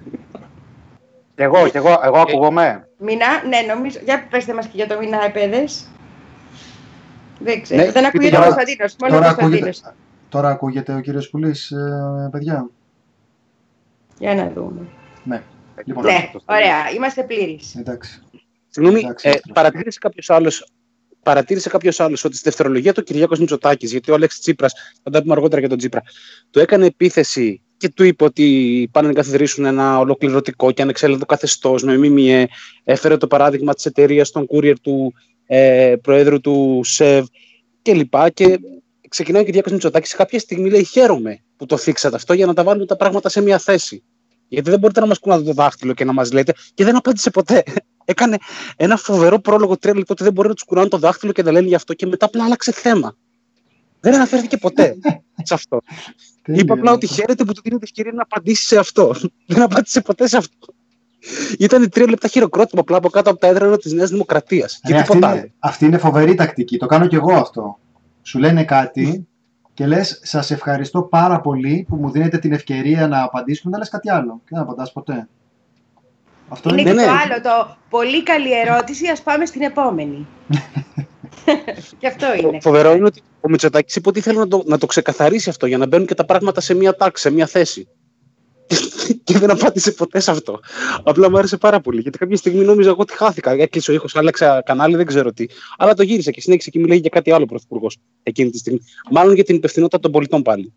Εγώ ακούγομαι. Μινά, ναι, νομίζω, για πέστε μας και για το Μινά, παιδες. Δεν ξέρω, ναι, δεν ακούγεται ο Κωνσταντίνος, μόνο ο Κωνσταντίνος. Τώρα ακούγεται ο κύριος Πουλής, παιδιά? Για να δούμε. Ναι, λοιπόν, ναι, ωραία, είμαστε πλήρεις. Εντάξει. Συγγνώμη, παρατήρησε κάποιος άλλος ότι στη δευτερολογία του Κυριάκος Μητσοτάκης, γιατί ο Αλέξης Τσίπρας, θα τα πούμε αργότερα για τον Τσίπρα, του έκανε επίθεση και του είπε ότι πάνε να καθιδρύσουν ένα ολοκληρωτικό και ανεξέλεγκτο καθεστώς με ΜΜΕ. Έφερε το παράδειγμα της εταιρείας των courier του Προέδρου του ΣΕΒ κλπ. Και ξεκινάει ο Κυριάκος Μητσοτάκης. Σε κάποια στιγμή λέει: χαίρομαι που το θίξατε αυτό για να τα βάλουμε τα πράγματα σε μια θέση. Γιατί δεν μπορείτε να μας κουνάτε το δάχτυλο και να μας λέτε. Και δεν απάντησε ποτέ. Έκανε ένα φοβερό πρόλογο 3 λεπτά ότι δεν μπορεί να τους κουνάνε το δάχτυλο και να λένε γι' αυτό. Και μετά απλά άλλαξε θέμα. Δεν αναφέρθηκε ποτέ σε αυτό. Είπε απλά ότι χαίρεται που του δίνει την ευκαιρία να απαντήσει σε αυτό. Δεν απάντησε ποτέ σε αυτό. Ήταν 3 λεπτά χειροκρότημα απλά από κάτω από τα έδρανα της Νέας Δημοκρατίας. Και τίποτα άλλο. Αυτή είναι φοβερή τακτική. Το κάνω κι εγώ αυτό. Σου λένε κάτι και λες: σας ευχαριστώ πάρα πολύ που μου δίνετε την ευκαιρία να απαντήσουμε. Δεν λες κάτι άλλο. Και δεν απαντάς ποτέ. Αυτό είναι και το άλλο. Το πολύ καλή ερώτηση. Ας πάμε στην επόμενη. Και αυτό είναι. Φοβερό είναι ότι ο Μητσοτάκης είπε ότι ήθελε να το ξεκαθαρίσει αυτό για να μπαίνουν και τα πράγματα σε μια τάξη, σε μια θέση. Και δεν απάντησε ποτέ σε αυτό. Απλά μου άρεσε πάρα πολύ. Γιατί κάποια στιγμή νόμιζα εγώ ότι χάθηκα. Έκλεισε ο ήχος, άλλαξα κανάλι, δεν ξέρω τι. Αλλά το γύρισα και συνέχισε και μιλάει για κάτι άλλο πρωθυπουργός εκείνη τη στιγμή. Μάλλον για την υπευθυνότητα των πολιτών πάλι.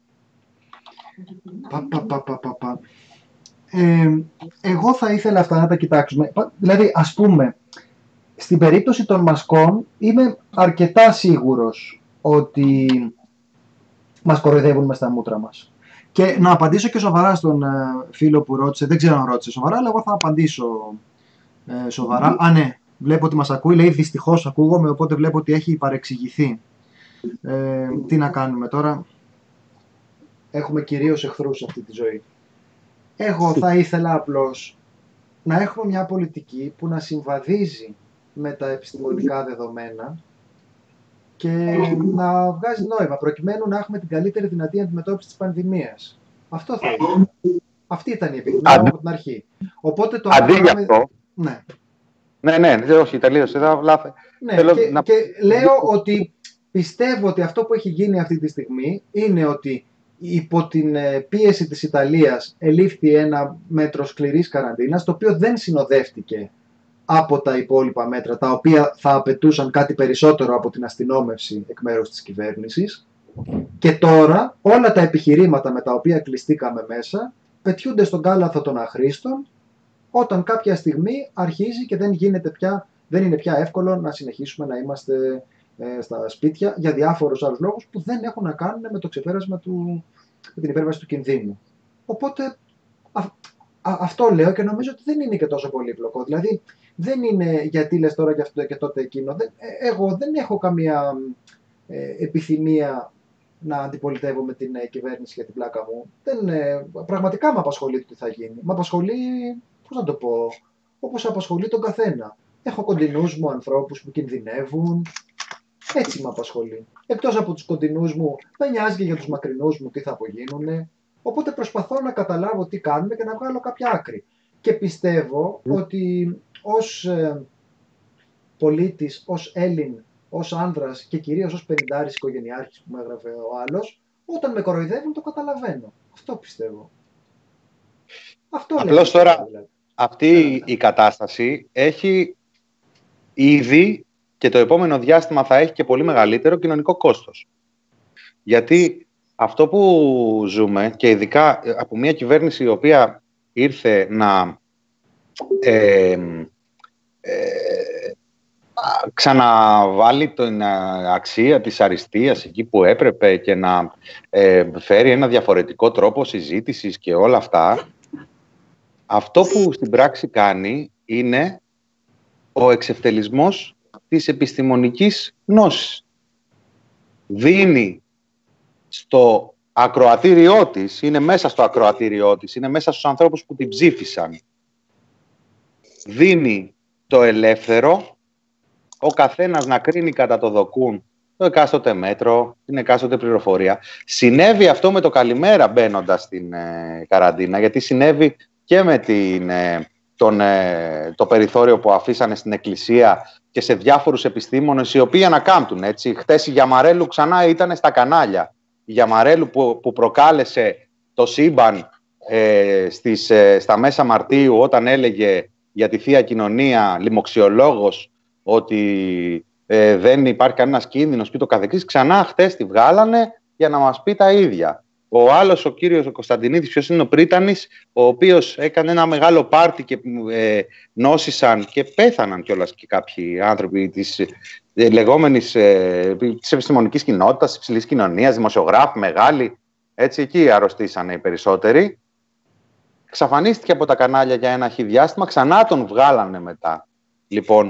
Εγώ θα ήθελα αυτά να τα κοιτάξουμε. Δηλαδή, ας πούμε, στην περίπτωση των μασκών είμαι αρκετά σίγουρος ότι μας κοροϊδεύουν μες στα μούτρα μας. Και να απαντήσω και σοβαρά στον φίλο που ρώτησε, δεν ξέρω αν ρώτησε σοβαρά, αλλά εγώ θα απαντήσω σοβαρά. Α, ναι, βλέπω ότι μας ακούει, λέει δυστυχώς ακούγομαι, οπότε βλέπω ότι έχει παρεξηγηθεί. Τι να κάνουμε τώρα, έχουμε κυρίως εχθρούς σε αυτή τη ζωή. Εγώ θα ήθελα απλώς να έχουμε μια πολιτική που να συμβαδίζει με τα επιστημονικά δεδομένα και να βγάζει νόημα, προκειμένου να έχουμε την καλύτερη δυνατή αντιμετώπιση της πανδημίας. Αυτό θα ήθελα. Αυτή ήταν η επιθυμία από την αρχή. Οπότε το αντί για αυτό. Ναι, όχι, τελείωσε. Ναι, και λέω ότι πιστεύω ότι αυτό που έχει γίνει αυτή τη στιγμή είναι ότι υπό την πίεση της Ιταλίας ελήφθη ένα μέτρο σκληρής καραντίνας, το οποίο δεν συνοδεύτηκε από τα υπόλοιπα μέτρα, τα οποία θα απαιτούσαν κάτι περισσότερο από την αστυνόμευση εκ μέρους της κυβέρνησης. Και τώρα όλα τα επιχειρήματα με τα οποία κλειστήκαμε μέσα πετιούνται στον κάλαθο των αχρήστων, όταν κάποια στιγμή αρχίζει και δεν είναι πια εύκολο να συνεχίσουμε να είμαστε στα σπίτια για διάφορους άλλους λόγους που δεν έχουν να κάνουν με το ξεπέρασμα με την υπέρβαση του κινδύνου. Οπότε αυτό λέω και νομίζω ότι δεν είναι και τόσο πολύπλοκο. Δηλαδή δεν είναι γιατί λες τώρα και αυτό και τότε εκείνο. Εγώ δεν έχω καμία επιθυμία να αντιπολιτεύω με την κυβέρνηση για την πλάκα μου. Πραγματικά με απασχολεί το τι θα γίνει. Με απασχολεί, πώς να το πω, όπως απασχολεί τον καθένα. Έχω κοντινούς μου ανθρώπους που κινδυνεύουν. Έτσι με απασχολεί. Εκτός από τους κοντινούς μου, με νοιάζει και για τους μακρινούς μου τι θα απογίνουνε. Οπότε προσπαθώ να καταλάβω τι κάνουμε και να βγάλω κάποια άκρη. Και πιστεύω ότι ως πολίτης, ως Έλλην, ως άνδρας και κυρίως ως 50άρης οικογενειάρχης που μου έγραφε ο άλλος, όταν με κοροϊδεύουν το καταλαβαίνω. Αυτό πιστεύω. Απλώς τώρα δηλαδή. Αυτή η κατάσταση έχει ήδη και το επόμενο διάστημα θα έχει και πολύ μεγαλύτερο κοινωνικό κόστος. Γιατί αυτό που ζούμε και ειδικά από μια κυβέρνηση η οποία ήρθε να ξαναβάλει την αξία της αριστείας εκεί που έπρεπε και να φέρει ένα διαφορετικό τρόπο συζήτησης και όλα αυτά, αυτό που στην πράξη κάνει είναι ο εξευτελισμός της επιστημονικής γνώσης. Δίνει στο ακροατήριό της, είναι μέσα στο ακροατήριό της, είναι μέσα στους ανθρώπους που την ψήφισαν. Δίνει το ελεύθερο ο καθένας να κρίνει κατά το δοκούν το εκάστοτε μέτρο, την εκάστοτε πληροφορία. Συνέβη αυτό με το καλημέρα μπαίνοντας στην καραντίνα, γιατί συνέβη και με το περιθώριο που αφήσανε στην εκκλησία και σε διάφορους επιστήμονες οι οποίοι ανακάμπτουν. Έτσι. Χτες η Γιαμαρέλου ξανά ήταν στα κανάλια. Η Γιαμαρέλου που προκάλεσε το σύμπαν στα μέσα Μαρτίου όταν έλεγε για τη Θεία Κοινωνία λοιμοξιολόγος ότι δεν υπάρχει κανένας κίνδυνος και το καθεξής, ξανά χτες τη βγάλανε για να μας πει τα ίδια. Ο άλλος, ο κύριος Κωνσταντινίδης, ποιος είναι ο Πρίτανης, ο οποίος έκανε ένα μεγάλο πάρτι και νόσησαν και πέθαναν κιόλας και κάποιοι άνθρωποι λεγόμενης της επιστημονικής κοινότητας, της υψηλής κοινωνίας, δημοσιογράφοι μεγάλοι, έτσι, εκεί αρρωστήσανε οι περισσότεροι. Εξαφανίστηκε από τα κανάλια για ένα διάστημα, ξανά τον βγάλανε μετά. Λοιπόν,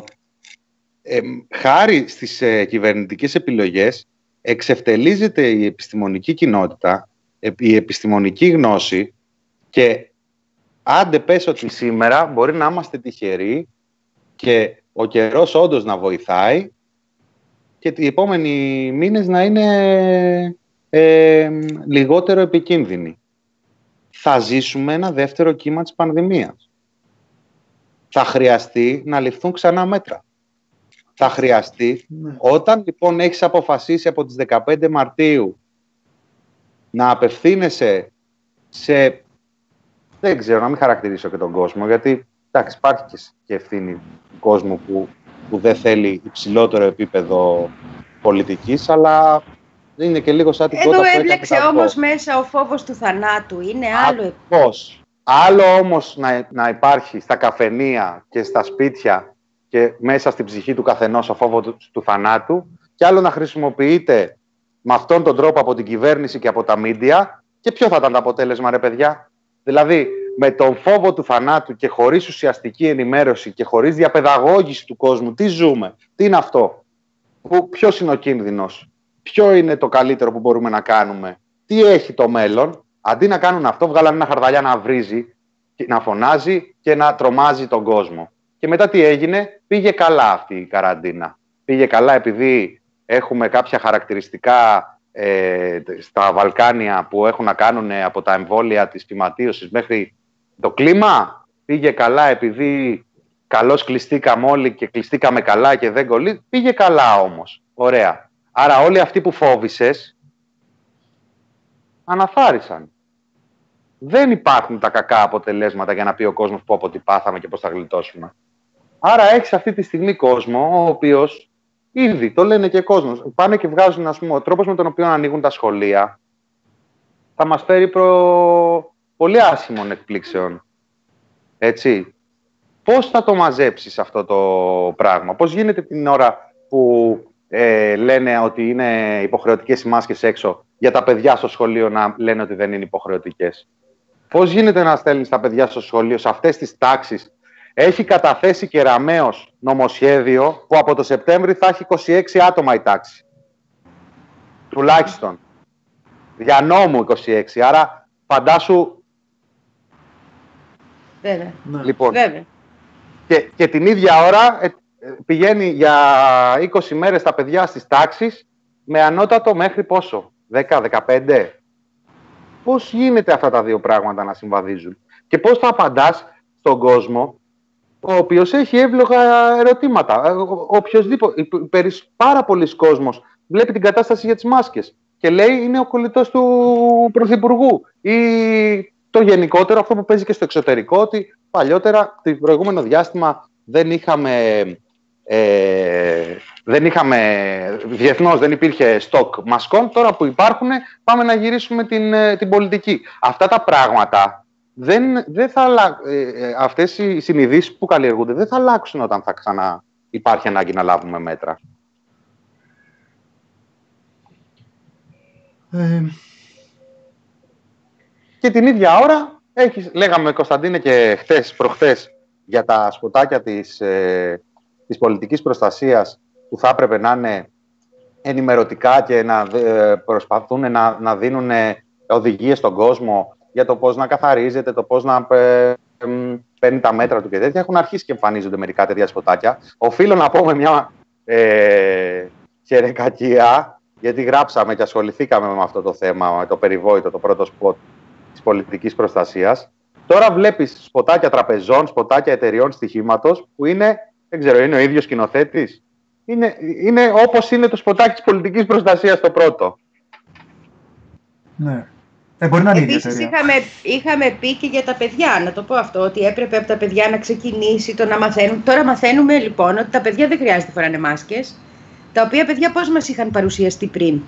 χάρη στις κυβερνητικές επιλογές εξευτελίζεται η επιστημονική κοινότητα, η επιστημονική γνώση και άντε πες ότι σήμερα μπορεί να είμαστε τυχεροί και ο καιρός όντως να βοηθάει και οι επόμενοι μήνες να είναι λιγότερο επικίνδυνοι. Θα ζήσουμε ένα δεύτερο κύμα της πανδημίας. Θα χρειαστεί να ληφθούν ξανά μέτρα. Θα χρειαστεί, όταν λοιπόν έχεις αποφασίσει από τις 15 Μαρτίου να απευθύνεσαι σε, δεν ξέρω, να μην χαρακτηρίσω και τον κόσμο, γιατί εντάξει, υπάρχει και ευθύνη του κόσμου που δεν θέλει υψηλότερο επίπεδο πολιτικής, αλλά είναι και λίγο σαν την κότα που έκανε. Εδώ έμπλεξε όμως μέσα ο φόβος του θανάτου, είναι άλλο. Πώς. Άλλο όμως να υπάρχει στα καφενεία και στα σπίτια και μέσα στην ψυχή του καθενός ο φόβος του θανάτου, και άλλο να χρησιμοποιείται με αυτόν τον τρόπο από την κυβέρνηση και από τα μίντια. Και ποιο θα ήταν το αποτέλεσμα, ρε παιδιά? Δηλαδή, με τον φόβο του θανάτου και χωρίς ουσιαστική ενημέρωση και χωρίς διαπαιδαγώγηση του κόσμου, τι ζούμε, τι είναι αυτό, ποιος είναι ο κίνδυνος, ποιο είναι το καλύτερο που μπορούμε να κάνουμε, τι έχει το μέλλον. Αντί να κάνουν αυτό, βγάλανε ένα χαρδαλιά να βρίζει, να φωνάζει και να τρομάζει τον κόσμο. Και μετά τι έγινε? Πήγε καλά αυτή η καραντίνα. Πήγε καλά επειδή έχουμε κάποια χαρακτηριστικά στα Βαλκάνια που έχουν να κάνουν από τα εμβόλια της φυματίωσης μέχρι το κλίμα. Πήγε καλά επειδή καλώς κλειστήκαμε όλοι και κλειστήκαμε καλά και δεν κολλεί. Πήγε καλά όμως. Ωραία. Άρα όλοι αυτοί που φόβησες αναθάρισαν. Δεν υπάρχουν τα κακά αποτελέσματα για να πει ο κόσμος πω από τι πάθαμε και πώς θα γλιτώσουμε. Άρα έχεις αυτή τη στιγμή κόσμο ο οποίος ήδη το λένε και κόσμος. Πάνε και βγάζουν, ας πούμε, ο τρόπος με τον οποίο ανοίγουν τα σχολεία θα μας φέρει πολύ άσχημων εκπλήξεων. Έτσι. Πώς θα το μαζέψεις αυτό το πράγμα? Πώς γίνεται την ώρα που λένε ότι είναι υποχρεωτικές οι μάσκες έξω, για τα παιδιά στο σχολείο να λένε ότι δεν είναι υποχρεωτικές? Πώς γίνεται να στέλνεις τα παιδιά στο σχολείο σε αυτές τις τάξεις? Έχει καταθέσει Κεραμέως νομοσχέδιο που από το Σεπτέμβρη θα έχει 26 άτομα η τάξη. Τουλάχιστον. Για νόμου 26. Άρα φαντάσου... Βέβαια. Λοιπόν, Βέβαια. Και την ίδια ώρα πηγαίνει για 20 μέρες τα παιδιά στις τάξεις με ανώτατο μέχρι πόσο? 10-15. Πώς γίνεται αυτά τα δύο πράγματα να συμβαδίζουν? Και πώς θα απαντάς στον κόσμο ο οποίος έχει εύλογα ερωτήματα? Οποιοςδήποτε, πάρα πολλοί κόσμος βλέπει την κατάσταση για τις μάσκες και λέει είναι ο κολλητός του Πρωθυπουργού ή το γενικότερο αυτό που παίζει και στο εξωτερικό, ότι παλιότερα το προηγούμενο διάστημα δεν είχαμε διεθνώς, δεν υπήρχε στοκ μασκών. Τώρα που υπάρχουν πάμε να γυρίσουμε την πολιτική. Αυτά τα πράγματα δεν θα αυτές οι συνειδήσεις που καλλιεργούνται δεν θα αλλάξουν όταν θα ξανά υπάρχει ανάγκη να λάβουμε μέτρα. Και την ίδια ώρα λέγαμε, Κωνσταντίνε, και προχθές για τα σποτάκια της πολιτικής προστασίας που θα έπρεπε να είναι ενημερωτικά και να προσπαθούν να δίνουν οδηγίες στον κόσμο για το πώς να καθαρίζεται, το πώς να παίρνει τα μέτρα του και τέτοια. Έχουν αρχίσει και εμφανίζονται μερικά τέτοια σποτάκια. Οφείλω να πω με μια χερεκακία, γιατί γράψαμε και ασχοληθήκαμε με αυτό το θέμα, με το περιβόητο, το πρώτο σποτ της πολιτικής προστασίας. Τώρα βλέπεις σποτάκια τραπεζών, σποτάκια εταιριών στοιχήματος που είναι, δεν ξέρω, είναι ο ίδιος σκηνοθέτης. Είναι όπως είναι το σποτάκι της πολιτικής προστασίας το πρώτο. Ναι. Μπορεί να είναι. Επίσης είχαμε πει και για τα παιδιά, να το πω αυτό, ότι έπρεπε από τα παιδιά να ξεκινήσει το να μαθαίνουν. Τώρα μαθαίνουμε λοιπόν ότι τα παιδιά δεν χρειάζεται φοράνε μάσκες, τα οποία παιδιά πώς μας είχαν παρουσιαστεί πριν?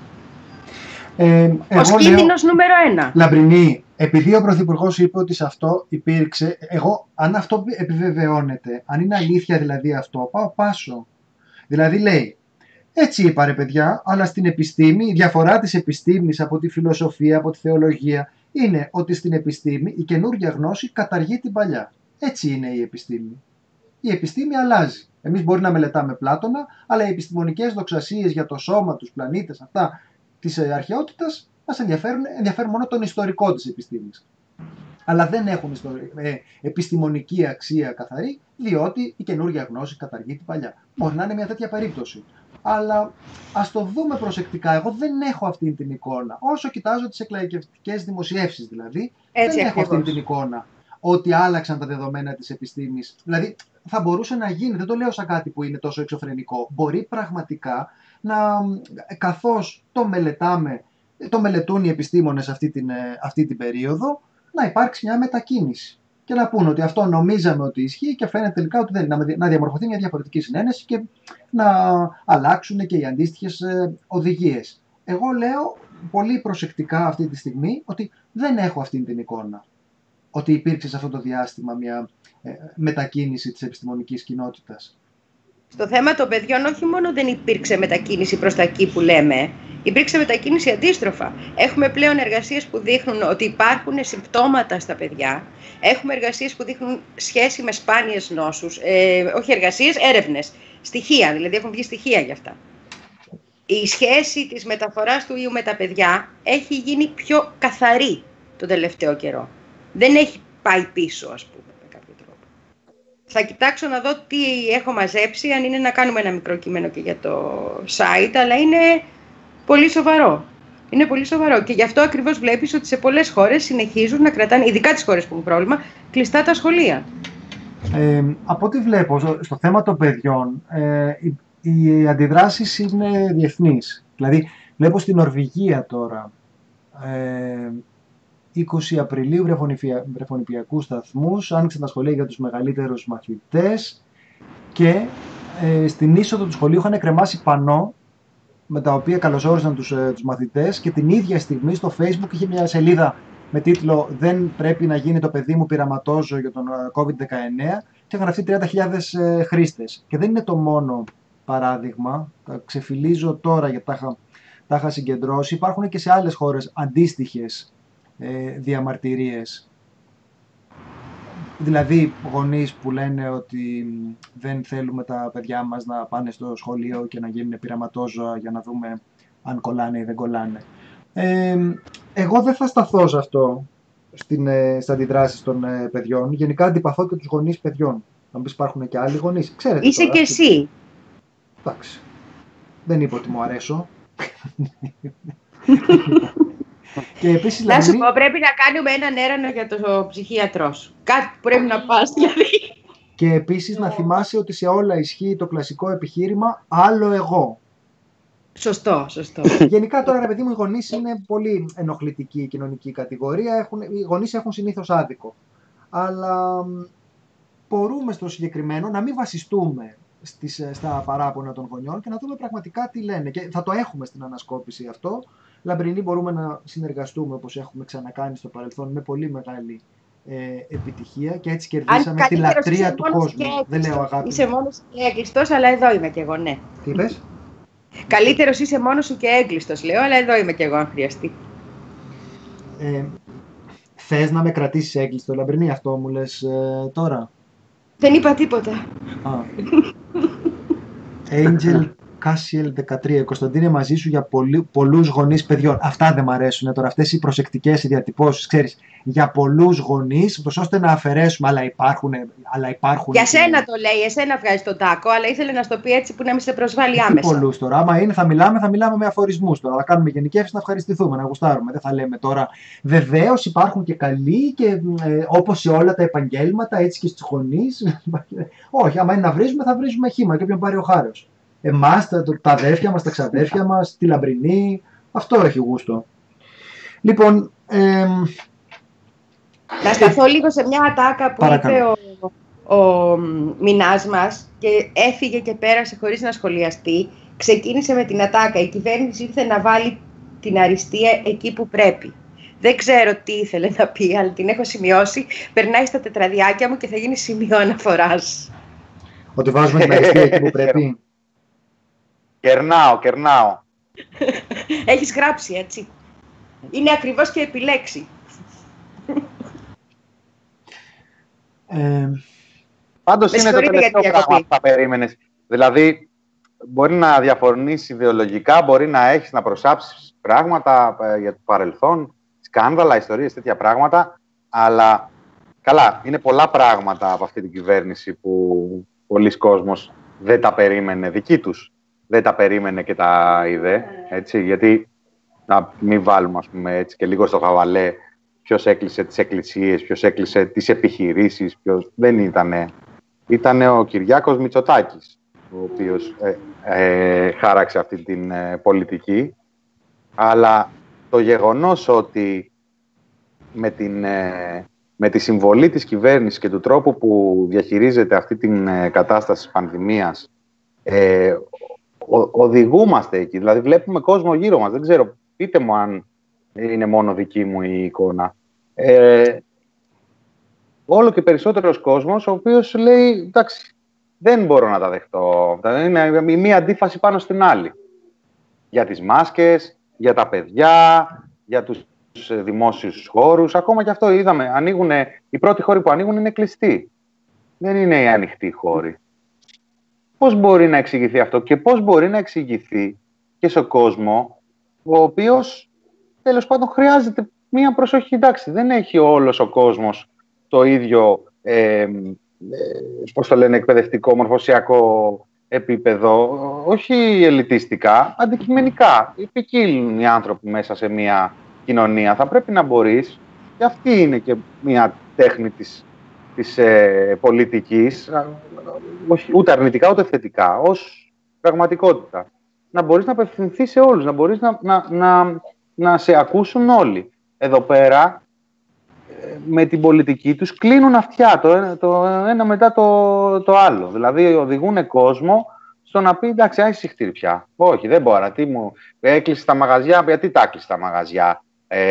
Ως κίνδυνος νούμερο 1. Λαμπρινή, επειδή ο Πρωθυπουργός είπε ότι σε αυτό υπήρξε, αν αυτό επιβεβαιώνεται, αν είναι αλήθεια δηλαδή αυτό, πάω πάσο. Δηλαδή λέει, Έτσι είπα ρε παιδιά, αλλά στην επιστήμη, η διαφορά της επιστήμης από τη φιλοσοφία, από τη θεολογία, είναι ότι στην επιστήμη η καινούργια γνώση καταργεί την παλιά. Έτσι είναι η επιστήμη. Η επιστήμη αλλάζει. Εμείς μπορεί να μελετάμε Πλάτωνα, αλλά οι επιστημονικές δοξασίες για το σώμα, τους πλανήτες, αυτά της αρχαιότητας, μας ενδιαφέρουν μόνο τον ιστορικό της επιστήμης. Αλλά δεν έχουν επιστημονική αξία καθαρή, διότι η καινούργια γνώση καταργεί την παλιά. Μπορεί να είναι μια τέτοια περίπτωση. Αλλά ας το δούμε προσεκτικά. Εγώ δεν έχω αυτή την εικόνα. Όσο κοιτάζω τις εκλαϊκευτικές δημοσιεύσεις δηλαδή, δεν έχω αυτή την εικόνα ότι άλλαξαν τα δεδομένα της επιστήμης. Δηλαδή θα μπορούσε να γίνει, δεν το λέω σαν κάτι που είναι τόσο εξωφρενικό. Μπορεί πραγματικά να, καθώς το μελετούν οι επιστήμονες αυτή την περίοδο, να υπάρξει μια μετακίνηση. Και να πούν ότι αυτό νομίζαμε ότι ισχύει και φαίνεται τελικά ότι δεν είναι. Να διαμορφωθεί μια διαφορετική συνένεση και να αλλάξουν και οι αντίστοιχες οδηγίες. Εγώ λέω πολύ προσεκτικά αυτή τη στιγμή ότι δεν έχω αυτή την εικόνα. Ότι υπήρξε σε αυτό το διάστημα μια μετακίνηση της επιστημονικής κοινότητας. Στο θέμα των παιδιών όχι μόνο δεν υπήρξε μετακίνηση προς τα εκεί που λέμε, υπήρξε μετακίνηση αντίστροφα. Έχουμε πλέον εργασίες που δείχνουν ότι υπάρχουν συμπτώματα στα παιδιά. Έχουμε εργασίες που δείχνουν σχέση με σπάνιες νόσους. Όχι εργασίες, έρευνες. Στοιχεία, δηλαδή έχουν βγει στοιχεία γι' αυτά. Η σχέση της μεταφοράς του ιού με τα παιδιά έχει γίνει πιο καθαρή τον τελευταίο καιρό. Δεν έχει πάει πίσω, ας πούμε, με κάποιο τρόπο. Θα κοιτάξω να δω τι έχω μαζέψει, αν είναι να κάνουμε ένα μικρό κείμενο και για το site, αλλά είναι πολύ σοβαρό. Είναι πολύ σοβαρό και γι' αυτό ακριβώς βλέπεις ότι σε πολλές χώρες συνεχίζουν να κρατάνε, ειδικά τις χώρες που έχουν πρόβλημα, κλειστά τα σχολεία. Από ό,τι βλέπω, στο θέμα των παιδιών, οι αντιδράσεις είναι διεθνείς. Δηλαδή, βλέπω στην Νορβηγία τώρα, 20 Απριλίου βρεφονιπιακούς σταθμούς, άνοιξαν τα σχολεία για τους μεγαλύτερους μαθητές και στην είσοδο του σχολείου είχαν κρεμάσει πανό με τα οποία καλωσόρισαν τους μαθητές και την ίδια στιγμή στο Facebook είχε μια σελίδα με τίτλο «Δεν πρέπει να γίνει το παιδί μου πειραματόζωο για τον COVID-19» και είχαν αυτοί 30.000 χρήστες. Και δεν είναι το μόνο παράδειγμα, τα ξεφυλίζω τώρα γιατί τα είχα συγκεντρώσει, υπάρχουν και σε άλλες χώρες αντίστοιχες διαμαρτυρίες. Δηλαδή γονείς που λένε ότι δεν θέλουμε τα παιδιά μας να πάνε στο σχολείο και να γίνουν πειραματόζωα για να δούμε αν κολλάνε ή δεν κολλάνε. Εγώ δεν θα σταθώ σε αυτό στις αντιδράσεις των παιδιών. Γενικά αντιπαθώ και τους γονείς παιδιών. Αν πεις υπάρχουν και άλλοι γονείς. Ξέρετε είσαι τώρα, και εσύ. Εντάξει. Δεν είπα ότι μου αρέσω. Και επίσης, να σου πω, πρέπει να κάνουμε έναν έρανο για το ψυχίατρό σου. Κάτι που πρέπει να πας, δηλαδή. Και επίσης να θυμάσαι ότι σε όλα ισχύει το κλασικό επιχείρημα άλλο εγώ. Σωστό, σωστό. Γενικά τώρα, ρε παιδί μου, οι γονείς είναι πολύ ενοχλητική κοινωνική κατηγορία. Οι γονείς έχουν συνήθως άδικο. Αλλά μπορούμε στο συγκεκριμένο να μην βασιστούμε στα παράπονα των γονιών και να δούμε πραγματικά τι λένε. Και θα το έχουμε στην ανασκόπηση αυτό. Λαμπρινή, μπορούμε να συνεργαστούμε όπως έχουμε ξανακάνει στο παρελθόν με πολύ μεγάλη επιτυχία και έτσι κερδίσαμε τη λατρεία του κόσμου. Δεν λέω αγάπη. Είσαι μόνος και έγκλειστος, αλλά εδώ είμαι κι εγώ, ναι. Τι είπες? Καλύτερος είσαι μόνος σου και έγκλειστος, λέω, αλλά εδώ είμαι κι εγώ αν χρειαστεί. Θες να με κρατήσεις έγκλειστο, Λαμπρινή, αυτό μου λες τώρα? Δεν είπα τίποτα. Angel Κάσιελ 13. Κωνσταντίνε, μαζί σου για πολλούς γονείς παιδιών. Αυτά δεν μ' αρέσουν τώρα. Αυτές οι προσεκτικές διατυπώσεις, ξέρεις. Για πολλούς γονείς, ώστε να αφαιρέσουμε. Αλλά υπάρχουν. Για σένα το λέει, εσένα βγάζει τον τάκο, αλλά ήθελε να το πει έτσι που να μην σε προσβάλλει άμεσα. Πολλούς τώρα. Άμα είναι, θα μιλάμε με αφορισμούς τώρα. Θα κάνουμε γενικεύσεις να ευχαριστηθούμε, να γουστάρουμε. Δεν θα λέμε τώρα. Βεβαίως υπάρχουν και καλοί και όπως σε όλα τα επαγγέλματα, έτσι και στους γονείς. Όχι, άμα είναι να βρίζουμε, θα βρίζουμε χύμα και όποιον πάρει ο χάρος. Εμάς, τα αδέρφια μας, τα ξαδέρφια μας, τη Λαμπρινή, αυτό έχει γούστο. Λοιπόν, να σταθώ λίγο σε μια ατάκα που είπε ο Μινάς μας και έφυγε και πέρασε χωρίς να σχολιαστεί. Ξεκίνησε με την ατάκα. Η κυβέρνηση ήρθε να βάλει την αριστεία εκεί που πρέπει. Δεν ξέρω τι ήθελε να πει, αλλά την έχω σημειώσει. Περνάει στα τετραδιάκια μου και θα γίνει σημείο αναφοράς. Ότι βάζουμε την αριστεία εκεί που πρέπει. Κερνάω. Έχεις γράψει, έτσι. Είναι ακριβώς και επιλέξει. Πάντως είναι το τελευταίο πράγμα που θα περίμενες. Δηλαδή, μπορεί να διαφωνήσεις ιδεολογικά, μπορεί να έχεις να προσάψεις πράγματα για το παρελθόν, σκάνδαλα, ιστορίες, τέτοια πράγματα, αλλά καλά, είναι πολλά πράγματα από αυτή την κυβέρνηση που πολλοί κόσμος δεν τα περίμενε, δικοί τους δεν τα περίμενε και τα είδε, έτσι, γιατί να μην βάλουμε, ας πούμε, έτσι και λίγο στο χαβαλέ ποιος έκλεισε τις εκκλησίες, ποιος έκλεισε τις επιχειρήσεις, ποιος δεν ήτανε. Ήτανε ο Κυριάκος Μητσοτάκης, ο οποίος χάραξε αυτή την πολιτική, αλλά το γεγονός ότι με τη συμβολή της κυβέρνησης και του τρόπου που διαχειρίζεται αυτή την κατάσταση της πανδημίας, οδηγούμαστε εκεί. Δηλαδή βλέπουμε κόσμο γύρω μας. Δεν ξέρω, πείτε μου αν είναι μόνο δική μου η εικόνα. Όλο και περισσότερος κόσμος ο οποίος λέει, εντάξει, δεν μπορώ να τα δεχτώ. Είναι μία αντίφαση πάνω στην άλλη. Για τις μάσκες, για τα παιδιά, για τους δημόσιους χώρους. Ακόμα και αυτό είδαμε. Οι πρώτοι χώροι που ανοίγουν είναι κλειστοί. Δεν είναι οι ανοιχτοί χώροι. Πώς μπορεί να εξηγηθεί αυτό και πώς μπορεί να εξηγηθεί και στον κόσμο ο οποίος τέλος πάντων χρειάζεται μία προσοχή. Εντάξει, δεν έχει όλος ο κόσμος το ίδιο πώς το λένε, εκπαιδευτικό, μορφωσιακό επίπεδο, όχι ελιτιστικά, αντικειμενικά. Ποικίλουν οι άνθρωποι μέσα σε μια κοινωνία. Θα πρέπει να μπορείς, και αυτή είναι και μια τέχνη της πολιτικής, ούτε αρνητικά ούτε θετικά, ως πραγματικότητα. Να μπορείς να απευθυνθείς σε όλους, να μπορείς να σε ακούσουν όλοι. Εδώ πέρα, με την πολιτική τους, κλείνουν αυτιά το ένα μετά το άλλο. Δηλαδή οδηγούν κόσμο στο να πει, εντάξει, άσε συχτήρι πια. Όχι, δεν μπορώ. Τι μου έκλεισε τα μαγαζιά, γιατί τα έκλεισε τα μαγαζιά.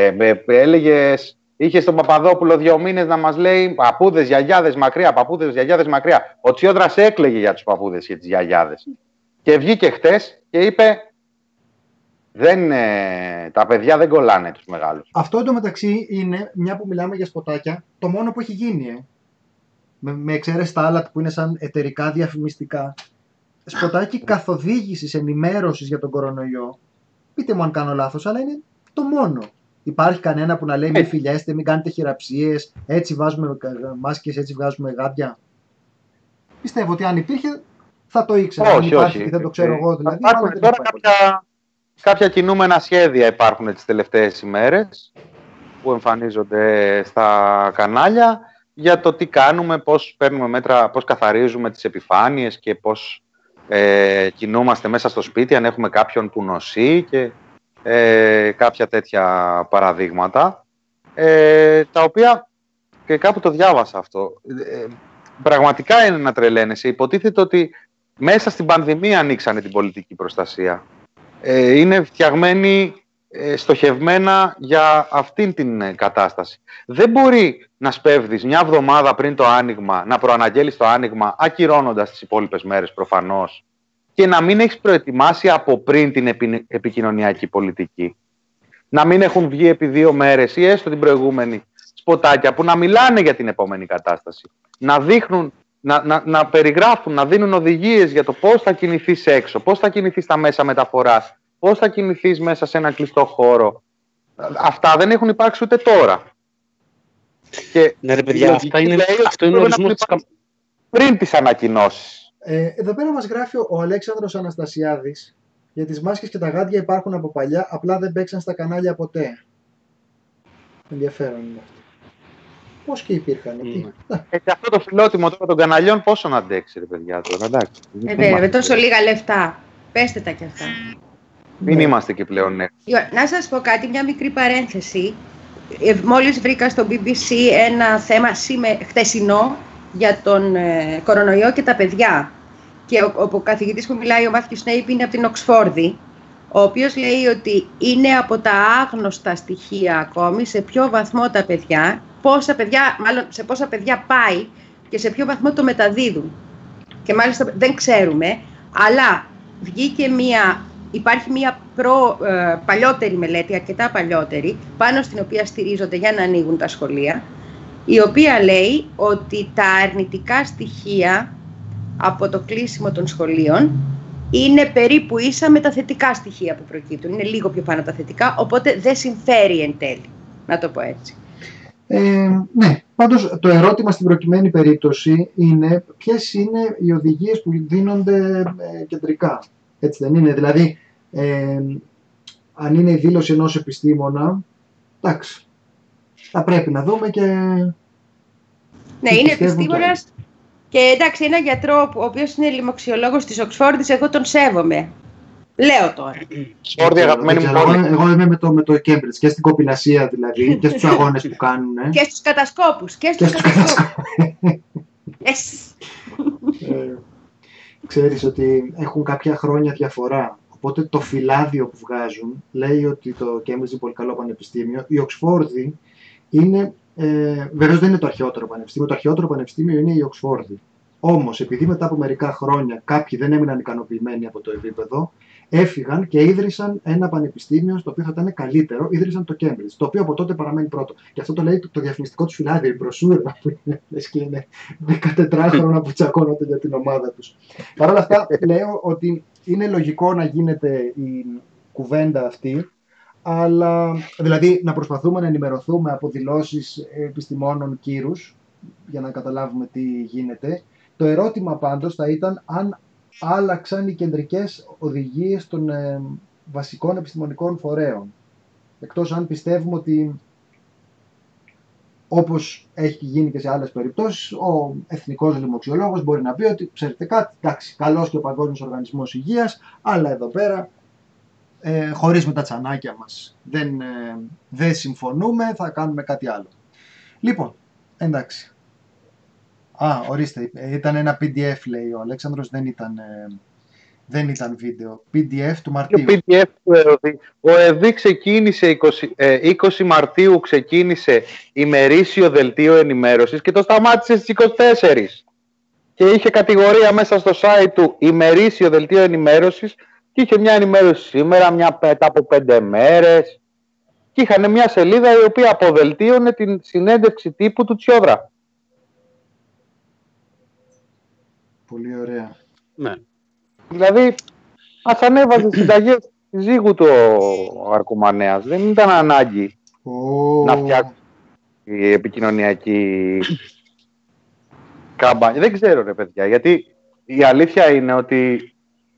Είχε τον Παπαδόπουλο 2 μήνες να μας λέει παππούδες, γιαγιάδες μακριά, παππούδες, γιαγιάδες μακριά. Ο Τσιόδρας έκλαιγε για τους παππούδες και τις γιαγιάδες. Και βγήκε χτες και είπε, τα παιδιά δεν κολλάνε τους μεγάλους. Αυτό εντωμεταξύ είναι, μια που μιλάμε για σποτάκια, το μόνο που έχει γίνει. Με εξαίρεση τα άλλα που είναι σαν εταιρικά διαφημιστικά. Σποτάκι καθοδήγησης, ενημέρωσης για τον κορονοϊό. Πείτε μου αν κάνω λάθος, αλλά είναι το μόνο. Υπάρχει κανένα που να λέει μην φιλιέστε, μην κάνετε χειραψίες, έτσι βάζουμε μάσκες, έτσι βγάζουμε γάντια? Πιστεύω ότι αν υπήρχε θα το ήξερα. Όχι. Δεν το ξέρω εγώ δηλαδή. Υπάρχουν τώρα κάποια κινούμενα σχέδια υπάρχουν τις τελευταίες ημέρες που εμφανίζονται στα κανάλια για το τι κάνουμε, πώς παίρνουμε μέτρα, πώς καθαρίζουμε τις επιφάνειες και πώς κινούμαστε μέσα στο σπίτι αν έχουμε κάποιον που νοσεί και κάποια τέτοια παραδείγματα, τα οποία και κάπου το διάβασα αυτό. Πραγματικά είναι να τρελαίνεσαι. Υποτίθεται ότι μέσα στην πανδημία ανοίξανε την πολιτική προστασία. Είναι φτιαγμένη στοχευμένα για αυτήν την κατάσταση. Δεν μπορεί να σπέβδεις μια εβδομάδα πριν το άνοιγμα, να προαναγγέλεις το άνοιγμα, ακυρώνοντας τις υπόλοιπες μέρες προφανώς, και να μην έχεις προετοιμάσει από πριν την επικοινωνιακή πολιτική. Να μην έχουν βγει επί 2 μέρες ή έστω την προηγούμενη σποτάκια που να μιλάνε για την επόμενη κατάσταση. Να δείχνουν, να περιγράφουν, να δίνουν οδηγίες για το πώς θα κινηθείς έξω, πώς θα κινηθείς στα μέσα μεταφοράς, πώς θα κινηθείς μέσα σε ένα κλειστό χώρο. Αυτά δεν έχουν υπάρξει ούτε τώρα. Και ναι ρε παιδιά, αυτό είναι ο ορισμός πριν τις ανακοινώσεις. Εδώ πέρα μας γράφει ο Αλέξανδρος Αναστασιάδης, για τις μάσκες και τα γάντια υπάρχουν από παλιά, απλά δεν παίξαν στα κανάλια ποτέ. Ενδιαφέρον είναι αυτό. Πώς και υπήρχαν εκεί. Και αυτό το φιλότιμο τώρα των καναλιών πόσο να αντέξει ρε παιδιά τώρα, εντάξει. Με τόσο λίγα λεφτά. Πέστε τα κι αυτά. Μην είμαστε και πλέον Να σας πω κάτι, μια μικρή παρένθεση. Μόλις βρήκα στο BBC ένα θέμα χτεσινό για τον κορονοϊό και τα παιδιά. Και ο καθηγητής που μιλάει, ο Μάθιου Σνέιπ, είναι από την Οξφόρδη, ο οποίος λέει ότι είναι από τα άγνωστα στοιχεία ακόμη σε ποιο βαθμό τα παιδιά, σε πόσα παιδιά πάει και σε ποιο βαθμό το μεταδίδουν. Και μάλιστα δεν ξέρουμε, αλλά υπάρχει μία παλιότερη μελέτη, αρκετά παλιότερη, πάνω στην οποία στηρίζονται για να ανοίγουν τα σχολεία, η οποία λέει ότι τα αρνητικά στοιχεία από το κλείσιμο των σχολείων είναι περίπου ίσα με τα θετικά στοιχεία που προκύπτουν. Είναι λίγο πιο πάνω τα θετικά, οπότε δεν συμφέρει εν τέλει, να το πω έτσι. Ναι, πάντως το ερώτημα στην προκειμένη περίπτωση είναι ποιες είναι οι οδηγίες που δίνονται κεντρικά. Έτσι δεν είναι? Δηλαδή, αν είναι η δήλωση ενός επιστήμονα, εντάξει, θα πρέπει να δούμε και... Ναι, είναι επιστήμονας και εντάξει, ένα γιατρό ο οποίος είναι λοιμοξιολόγος της Οξφόρδης, εγώ τον σέβομαι. Λέω τώρα. Οξφόρδη, αγαπημένη μου πόλη. Εγώ είμαι με το Cambridge και στην κοπηλασία δηλαδή και στους αγώνες που κάνουν. Και στους κατασκόπους. Yes. Ξέρεις ότι έχουν κάποια χρόνια διαφορά. Οπότε το φυλάδιο που βγάζουν λέει ότι το Cambridge είναι πολύ καλό πανεπιστήμιο. Η Οξφόρδη είναι, βεβαίως δεν είναι το αρχαιότερο πανεπιστήμιο. Το αρχαιότερο πανεπιστήμιο είναι η Οξφόρδη. Όμως, επειδή μετά από μερικά χρόνια κάποιοι δεν έμειναν ικανοποιημένοι από το επίπεδο, έφυγαν και ίδρυσαν ένα πανεπιστήμιο στο οποίο θα ήταν καλύτερο, ίδρυσαν το Cambridge, το οποίο από τότε παραμένει πρώτο. Και αυτό το λέει το διαφημιστικό του φυλάδιο, η μπροσούρα που είναι, λες και είναι 14 χρόνια που τσακώνονται για την ομάδα τους. Παρ' όλα αυτά, λέω ότι είναι λογικό να γίνεται η κουβέντα αυτή, αλλά δηλαδή να προσπαθούμε να ενημερωθούμε από δηλώσεις επιστημόνων κύρους για να καταλάβουμε τι γίνεται. Το ερώτημα πάντως θα ήταν αν άλλαξαν οι κεντρικές οδηγίες των βασικών επιστημονικών φορέων. Εκτός αν πιστεύουμε ότι, όπως έχει γίνει και σε άλλες περιπτώσεις, ο εθνικός λοιμοξιολόγος μπορεί να πει ότι ξέρετε κάτι, εντάξει, καλός και ο Παγκόσμιος Οργανισμός Υγείας, αλλά εδώ πέρα χωρίς με τα τσανάκια μας δεν συμφωνούμε, θα κάνουμε κάτι άλλο. Λοιπόν, εντάξει. Ορίστε, ήταν ένα PDF λέει ο Αλέξανδρος, δεν ήταν βίντεο. PDF του Μαρτίου. Το PDF του ΕΟΔΗ. Ο ΕΟΔΗ ξεκίνησε 20 Μαρτίου ξεκίνησε ημερήσιο δελτίο ενημέρωσης και το σταμάτησε στις 24. Και είχε κατηγορία μέσα στο site του ημερήσιο δελτίο ενημέρωσης και είχε μια ενημέρωση σήμερα, μια μετά από 5 μέρες. Και είχαν μια σελίδα η οποία αποδελτίωνε την συνέντευξη τύπου του Τσιόδρα. Πολύ ωραία. Ναι. Δηλαδή, ας ανέβαζε συνταγές της ζύγου του ο Αρκουμανέας. Δεν ήταν ανάγκη να φτιάξει η επικοινωνιακή κάμπανια. Δεν ξέρω ρε παιδιά, γιατί η αλήθεια είναι ότι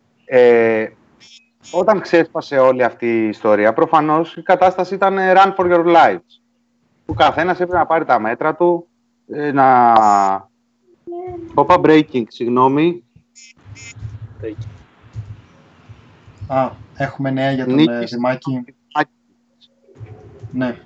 όταν ξέσπασε όλη αυτή η ιστορία, προφανώς η κατάσταση ήταν run for your lives. Ο καθένας έπρεπε να πάρει τα μέτρα του, Όπα breaking, συγγνώμη. Έχουμε νέα για τον Δημάκη. Ναι.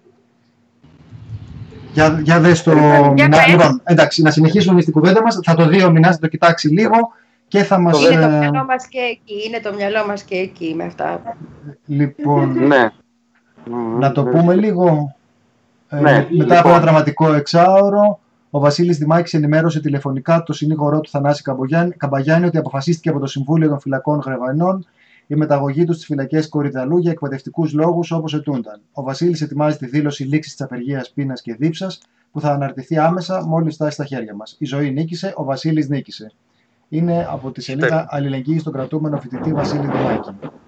Για δες το... Λοιπόν, εντάξει, να συνεχίσουμε στην κουβέντα μας. Θα το δει ο Μινάς, θα το κοιτάξει λίγο και θα μας... Είναι το μυαλό μας και εκεί, είναι το μυαλό μας και εκεί με αυτά. Λοιπόν, ναι. Να το πούμε λίγο. Ναι, μετά από ένα δραματικό εξάωρο, ο Βασίλης Δημάκης ενημέρωσε τηλεφωνικά το συνήγορό του Θανάση Καμπαγιάννη ότι αποφασίστηκε από το Συμβούλιο των Φυλακών Γρεβανών η μεταγωγή του στις φυλακές Κορυδαλού για εκπαιδευτικούς λόγους όπως ετούνταν. Ο Βασίλης ετοιμάζει τη δήλωση λήξης της απεργίας πείνας και δίψας που θα αναρτηθεί άμεσα μόλις φτάσει στα χέρια μας. Η ζωή νίκησε, ο Βασίλης νίκησε. Είναι από τη σελίδα Αλληλεγγύη στον κρατούμενο φοιτητή Βασίλη Δημάκη.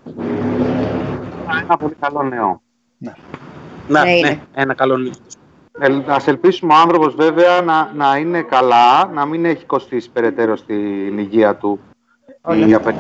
Ένα πολύ καλό νέο. Ναι, ένα καλό νέο. Ας ελπίσουμε ο άνθρωπος βέβαια να είναι καλά, να μην έχει κοστίσει περαιτέρω στην υγεία του η απεργία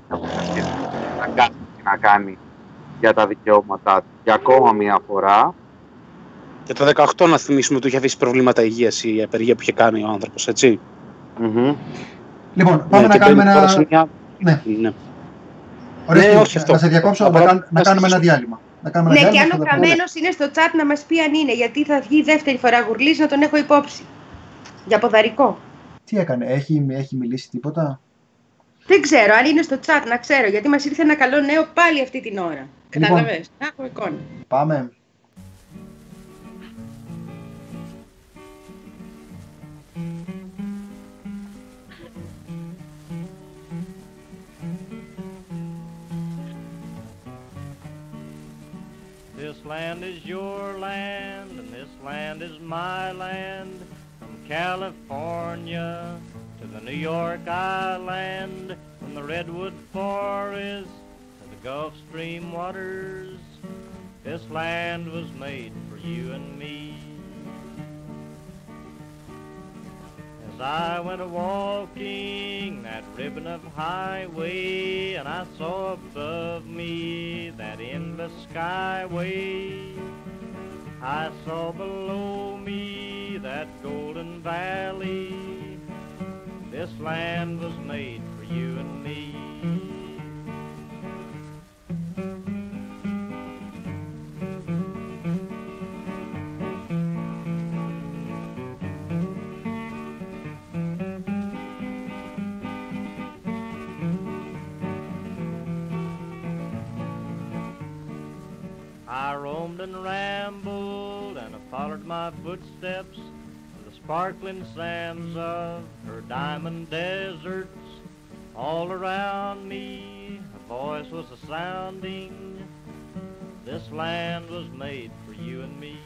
να κάνει για τα δικαιώματά του για ακόμα μία φορά. Και το 18 να θυμίσουμε ότι είχε αφήσει προβλήματα υγείας η απεργία που είχε κάνει ο άνθρωπος, έτσι. Λοιπόν, πάμε να κάνουμε ένα... Ναι. Ωραία, όχι αυτό. Να σε διακόψω, να κάνουμε ένα διάλειμμα. Ναι, και αν ο Καμένος είναι στο chat να μας πει αν είναι, γιατί θα βγει δεύτερη φορά γουρλής να τον έχω υπόψη. Για ποδαρικό. Τι έκανε, έχει μιλήσει τίποτα? Δεν ξέρω, αν είναι στο chat να ξέρω, γιατί μας ήρθε ένα καλό νέο πάλι αυτή την ώρα. Καταλαβες, να έχω εικόνα. Πάμε. land is your land, and this land is my land. From California to the New York Island, from the redwood forest to the Gulf Stream waters, this land was made for you and me. As I went a-walking that ribbon of highway, and I saw above me that endless skyway, I saw below me that golden valley. This land was made for you and me. I roamed and rambled, and I followed my footsteps to the sparkling sands of her diamond deserts. All around me a voice was a-sounding, this land was made for you and me.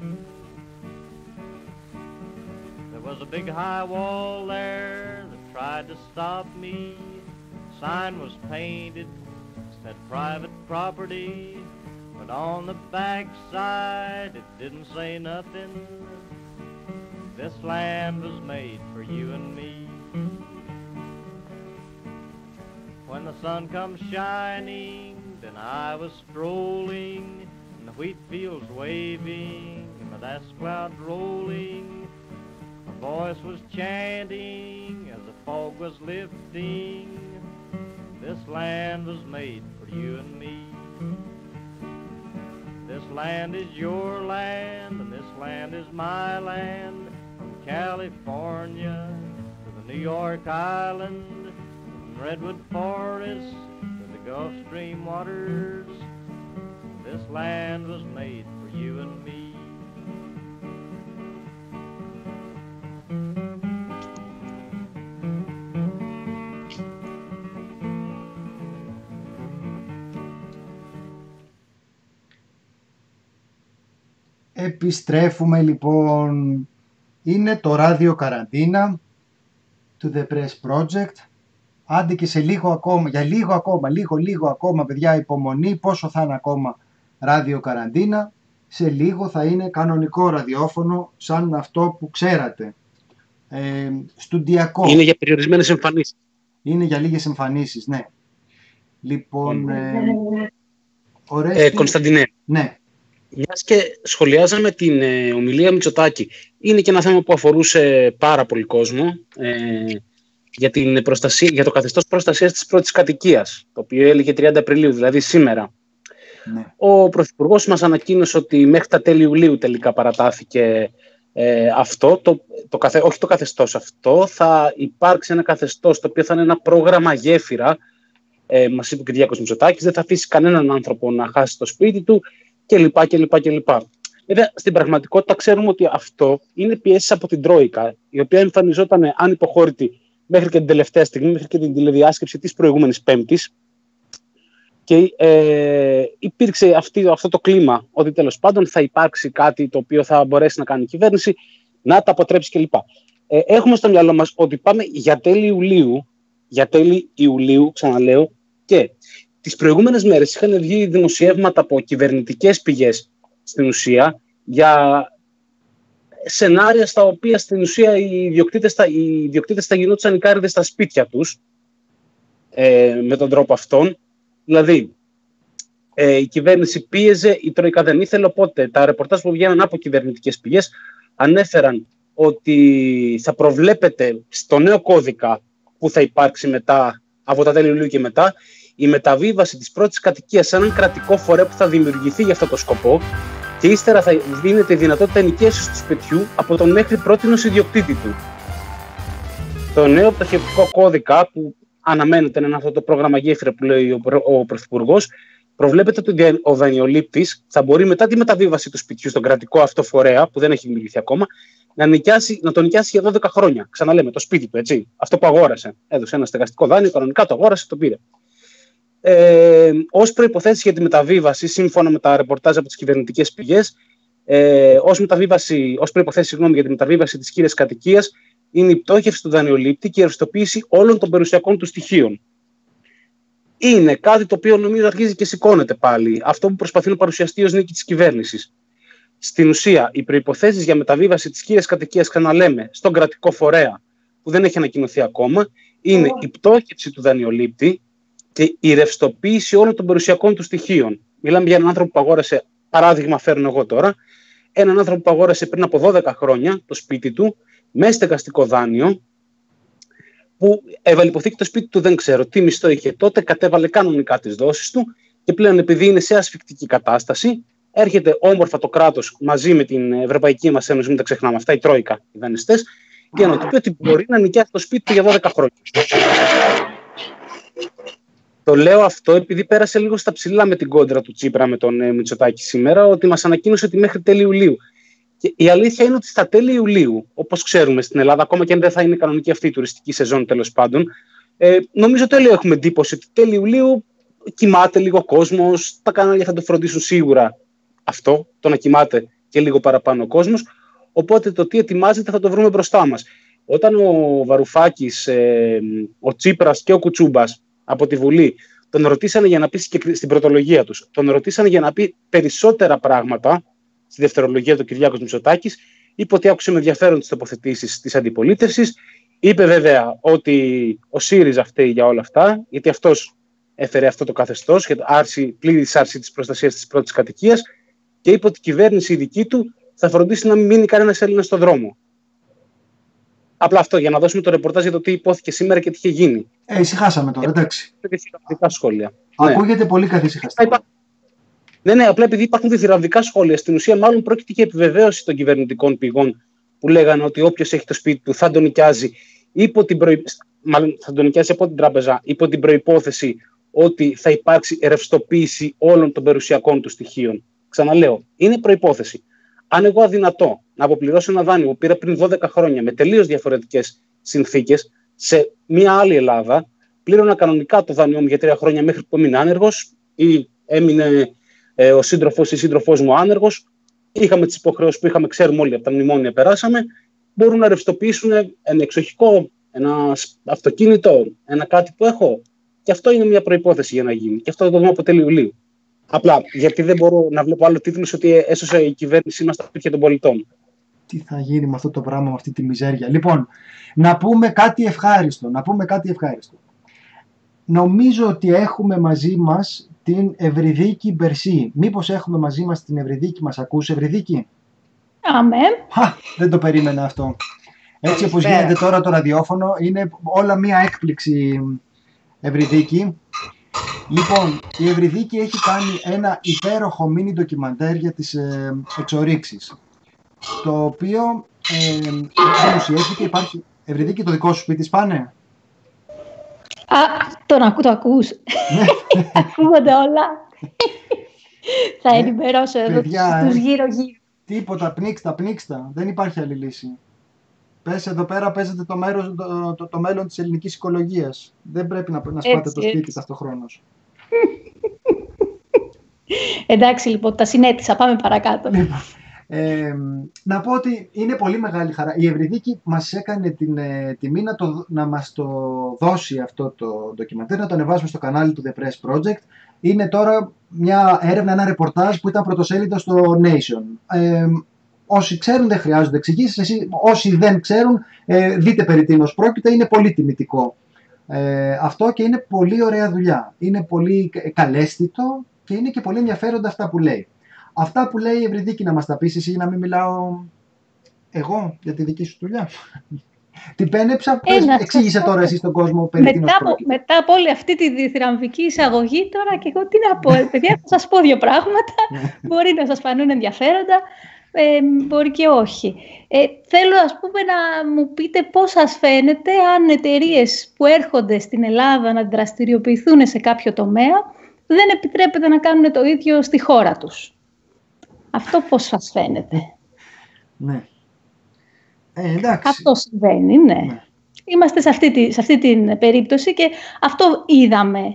There was a big high wall there that tried to stop me. The sign was painted, said private property, but on the backside it didn't say nothing. This land was made for you and me. When the sun comes shining, then I was strolling, and the wheat fields waving, and the dust clouds rolling. A voice was chanting as the fog was lifting. This land was made for you and me. This land is your land, and this land is my land. From California to the New York Island, from redwood forests to the Gulf Stream waters, this land was made for you and me. Επιστρέφουμε λοιπόν. Είναι το ράδιο Καραντίνα to the Press Project. Άντε και σε λίγο ακόμα, για λίγο ακόμα παιδιά, υπομονή, πόσο θα είναι ακόμα ράδιο Καραντίνα. Σε λίγο θα είναι κανονικό ραδιόφωνο σαν αυτό που ξέρατε. Στουντιακό. Είναι για περιορισμένες εμφανίσεις. Είναι για λίγες εμφανίσεις, ναι. Λοιπόν, Κωνσταντινέ. Ναι. Μιας και σχολιάζαμε την ομιλία Μητσοτάκη, είναι και ένα θέμα που αφορούσε πάρα πολύ κόσμο για, για το καθεστώς προστασίας της πρώτης κατοικίας, το οποίο έλεγε 30 Απριλίου, δηλαδή σήμερα. Ναι. Ο Πρωθυπουργός μας ανακοίνωσε ότι μέχρι τα τέλη Ιουλίου τελικά παρατάθηκε αυτό, όχι το καθεστώς αυτό, θα υπάρξει ένα καθεστώς το οποίο θα είναι ένα πρόγραμμα γέφυρα, μας είπε ο Κυριάκος Μητσοτάκης, δεν θα αφήσει κανέναν άνθρωπο να χάσει το σπίτι του, κλπ. Βέβαια, στην πραγματικότητα ξέρουμε ότι αυτό είναι πιέσεις από την Τρόικα, η οποία εμφανιζόταν ανυποχώρητη μέχρι και την τελευταία στιγμή, μέχρι και την τηλεδιάσκεψη της προηγούμενης Πέμπτης. Και υπήρξε αυτό το κλίμα ότι τέλος πάντων θα υπάρξει κάτι το οποίο θα μπορέσει να κάνει η κυβέρνηση, να τα αποτρέψει κλπ. Έχουμε στο μυαλό μας ότι πάμε για τέλη Ιουλίου, ξαναλέω, και τις προηγούμενες μέρες είχαν βγει δημοσιεύματα από κυβερνητικές πηγές στην ουσία για σενάρια στα οποία στην ουσία οι ιδιοκτήτες θα γινόντουσαν ικάριδες στα σπίτια τους με τον τρόπο αυτόν. Δηλαδή, η κυβέρνηση πίεζε, η Τρόικα δεν ήθελε, οπότε τα ρεπορτάζ που βγαίνουν από κυβερνητικές πηγές ανέφεραν ότι θα προβλέπεται στο νέο κώδικα που θα υπάρξει μετά, από τα τέλη Ιουλίου και μετά, η μεταβίβαση της πρώτης κατοικίας σε έναν κρατικό φορέα που θα δημιουργηθεί για αυτό το σκοπό και ύστερα θα δίνεται η δυνατότητα ενοικίασης του σπιτιού από τον μέχρι πρότινος ιδιοκτήτη του. Το νέο πτωχευτικό κώδικα που αναμένεται να είναι αυτό το πρόγραμμα γέφυρα που λέει ο Πρωθυπουργός, προβλέπεται ότι ο δανειολήπτης θα μπορεί μετά τη μεταβίβαση του σπιτιού στον κρατικό αυτό φορέα που δεν έχει δημιουργηθεί ακόμα να τον νοικιάσει για 12 χρόνια. Ξαναλέμε, το σπίτι του, έτσι. Αυτό που αγόρασε. Έδωσε ένα στεγαστικό δάνειο, κανονικά το αγόρασε, το πήρε. ως προϋποθέσεις για τη μεταβίβαση, σύμφωνα με τα ρεπορτάζ από τις κυβερνητικές πηγές, ως προϋποθέσεις για τη μεταβίβαση της κύριας κατοικίας είναι η πτώχευση του δανειολήπτη και η ρευστοποίηση όλων των περιουσιακών του στοιχείων. Είναι κάτι το οποίο νομίζω αρχίζει και σηκώνεται πάλι. Αυτό που προσπαθεί να παρουσιαστεί ως νίκη της κυβέρνησης. Στην ουσία, οι προϋποθέσεις για μεταβίβαση της κύριας κατοικίας, ξαναλέμε, στον κρατικό φορέα, που δεν έχει ανακοινωθεί ακόμα, είναι η πτώχευση του δανειολήπτη και η ρευστοποίηση όλων των περιουσιακών του στοιχείων. Μιλάμε για έναν άνθρωπο που αγόρασε, παράδειγμα φέρνω εγώ τώρα, έναν άνθρωπο που αγόρασε πριν από 12 χρόνια το σπίτι του, με στεγαστικό δάνειο, που έβαλε υποθήκη το σπίτι του, δεν ξέρω τι μισθό είχε τότε, κατέβαλε κανονικά τις δόσεις του και πλέον, επειδή είναι σε ασφικτική κατάσταση, έρχεται όμορφα το κράτος μαζί με την Ευρωπαϊκή μας Ένωση, μην τα ξεχνάμε αυτά, η Τρόικα, οι δανειστές, και να του πει ότι μπορεί να νοικιάσει το σπίτι του για 12 χρόνια. Το λέω αυτό επειδή πέρασε λίγο στα ψηλά με την κόντρα του Τσίπρα με τον Μητσοτάκη σήμερα, ότι μας ανακοίνωσε ότι μέχρι τέλη Ιουλίου. Και η αλήθεια είναι ότι στα τέλη Ιουλίου, όπως ξέρουμε στην Ελλάδα, ακόμα και αν δεν θα είναι κανονική αυτή η τουριστική σεζόν τέλος πάντων, νομίζω τέλειο έχουμε εντύπωση ότι τέλη Ιουλίου κοιμάται λίγο κόσμος, τα κανάλια θα το φροντίσουν σίγουρα αυτό, το να κοιμάται και λίγο παραπάνω ο κόσμος. Οπότε το τι ετοιμάζεται θα το βρούμε μπροστά μας. Όταν ο Βαρουφάκης, ο Τσίπρας και ο Κουτσούμπας από τη Βουλή τον ρωτήσανε για να πει στην πρωτολογία τους, τον ρωτήσανε για να πει περισσότερα πράγματα στη δευτερολογία του Κυριάκος Μητσοτάκης, είπε ότι άκουσε με ενδιαφέρον τις τοποθετήσεις της αντιπολίτευσης, είπε βέβαια ότι ο ΣΥΡΙΖΑ φταίει για όλα αυτά, γιατί αυτός έφερε αυτό το καθεστώς και πλήρης άρση της προστασίας της πρώτης κατοικίας, και είπε ότι η κυβέρνηση η δική του θα φροντίσει να μην μείνει κανένας Έλληνας στον δρόμο. Απλά αυτό, για να δώσουμε το ρεπορτάζ για το τι υπόθηκε σήμερα και τι είχε γίνει. Ησυχάσαμε τώρα, εντάξει. Σχόλια. Ακούγεται πολύ καθησυχαστικά. Ναι, απλά επειδή υπάρχουν διθυραβδικά σχόλια, στην ουσία μάλλον πρόκειται για επιβεβαίωση των κυβερνητικών πηγών που λέγανε ότι όποιος έχει το σπίτι του θα τον νοικιάζει, μάλλον θα τον νοικιάζει από την τράπεζα, υπό την προϋπόθεση ότι θα υπάρξει ρευστοποίηση όλων των περιουσιακών του στοιχείων. Ξαναλέω, είναι προϋπόθεση. Αν εγώ αδυνατώ να αποπληρώσω ένα δάνειο που πήρα πριν 12 χρόνια με τελείως διαφορετικές συνθήκες σε μια άλλη Ελλάδα, πλήρωνα κανονικά το δάνειό μου για 3 χρόνια μέχρι που έμεινε άνεργος ή έμεινε ο σύντροφος ή σύντροφός μου άνεργος, είχαμε τις υποχρεώσεις που είχαμε, ξέρουμε όλοι από τα μνημόνια περάσαμε, μπορούν να ρευστοποιήσουν ένα εξοχικό, ένα αυτοκίνητο, ένα κάτι που έχω. Και αυτό είναι μια προϋπόθεση για να γίνει. Και αυτό θα το δούμε από τέλη Ιουλίου. Απλά γιατί δεν μπορώ να βλέπω άλλο τίτλο ότι έσωσε η κυβέρνησή μας τα σπίτια των πολιτών. Τι θα γίνει με αυτό το πράγμα, με αυτή τη μιζέρια. Λοιπόν, να πούμε κάτι ευχάριστο. Νομίζω ότι έχουμε μαζί μας την Ευρυδίκη Μπερσή. Μήπως έχουμε μαζί μας την Ευρυδίκη? Μας ακούς, Ευρυδίκη? Αμέ. Δεν το περίμενα αυτό. Έτσι όπως γίνεται τώρα το ραδιόφωνο, είναι όλα μία έκπληξη, Ευρυδίκη. Λοιπόν, η Ευρυδίκη έχει κάνει ένα υπέροχο μίνι ντοκιμαντέρ για τις εξορίξεις, το οποίο δημοσιεύτηκε. Υπάρχει, Ευρυδίκη, το δικό σου σπίτι σπάνε? Το ακούς. Ακούγονται όλα. Θα ενημερώσω εδώ τους γύρω-γύρω. Τίποτα, πνίξτα. Δεν υπάρχει άλλη λύση. Πες, εδώ πέρα παίζεται το μέλλον της ελληνικής οικολογίας. Δεν πρέπει να σπάτε το σπίτι ταυτοχρόνως. Εντάξει, λοιπόν, τα συνέτησα. Πάμε παρακάτω. Να πω ότι είναι πολύ μεγάλη χαρά. Η Ευρυδίκη μας έκανε την τιμή να μας το δώσει αυτό το ντοκιμαντέρ, να το ανεβάσουμε στο κανάλι του The Press Project. Είναι τώρα μια έρευνα, ένα ρεπορτάζ που ήταν πρωτοσέλιδο στο Nation. Όσοι ξέρουν δεν χρειάζονται εξηγήσεις. Όσοι δεν ξέρουν, δείτε περί τίνος πρόκειται. Είναι πολύ τιμητικό αυτό και είναι πολύ ωραία δουλειά. Είναι πολύ καλέσθητο και είναι και πολύ ενδιαφέροντα αυτά που λέει. Αυτά που λέει η Ευρυδίκη να μας τα πεις εσύ, να μην μιλάω εγώ για τη δική σου δουλειά. Την πένεψα, εξήγησε τώρα εσύ στον κόσμο περί τίνος πρόκειται. Μετά από όλη αυτή τη διθυραμβική εισαγωγή τώρα και εγώ τι να πω, παιδιά, θα σας πω 2 πράγματα, μπορεί να σας φανούν ενδιαφέροντα, μπορεί και όχι. Θέλω ας πούμε να μου πείτε πώς σας φαίνεται αν εταιρείες που έρχονται στην Ελλάδα να δραστηριοποιηθούν σε κάποιο τομέα δεν επιτρέπεται να κάνουν το ίδιο στη χώρα τους. Αυτό πώς σας φαίνεται? Ναι. Εντάξει. Αυτό συμβαίνει, ναι. Είμαστε σε αυτή την περίπτωση και αυτό είδαμε.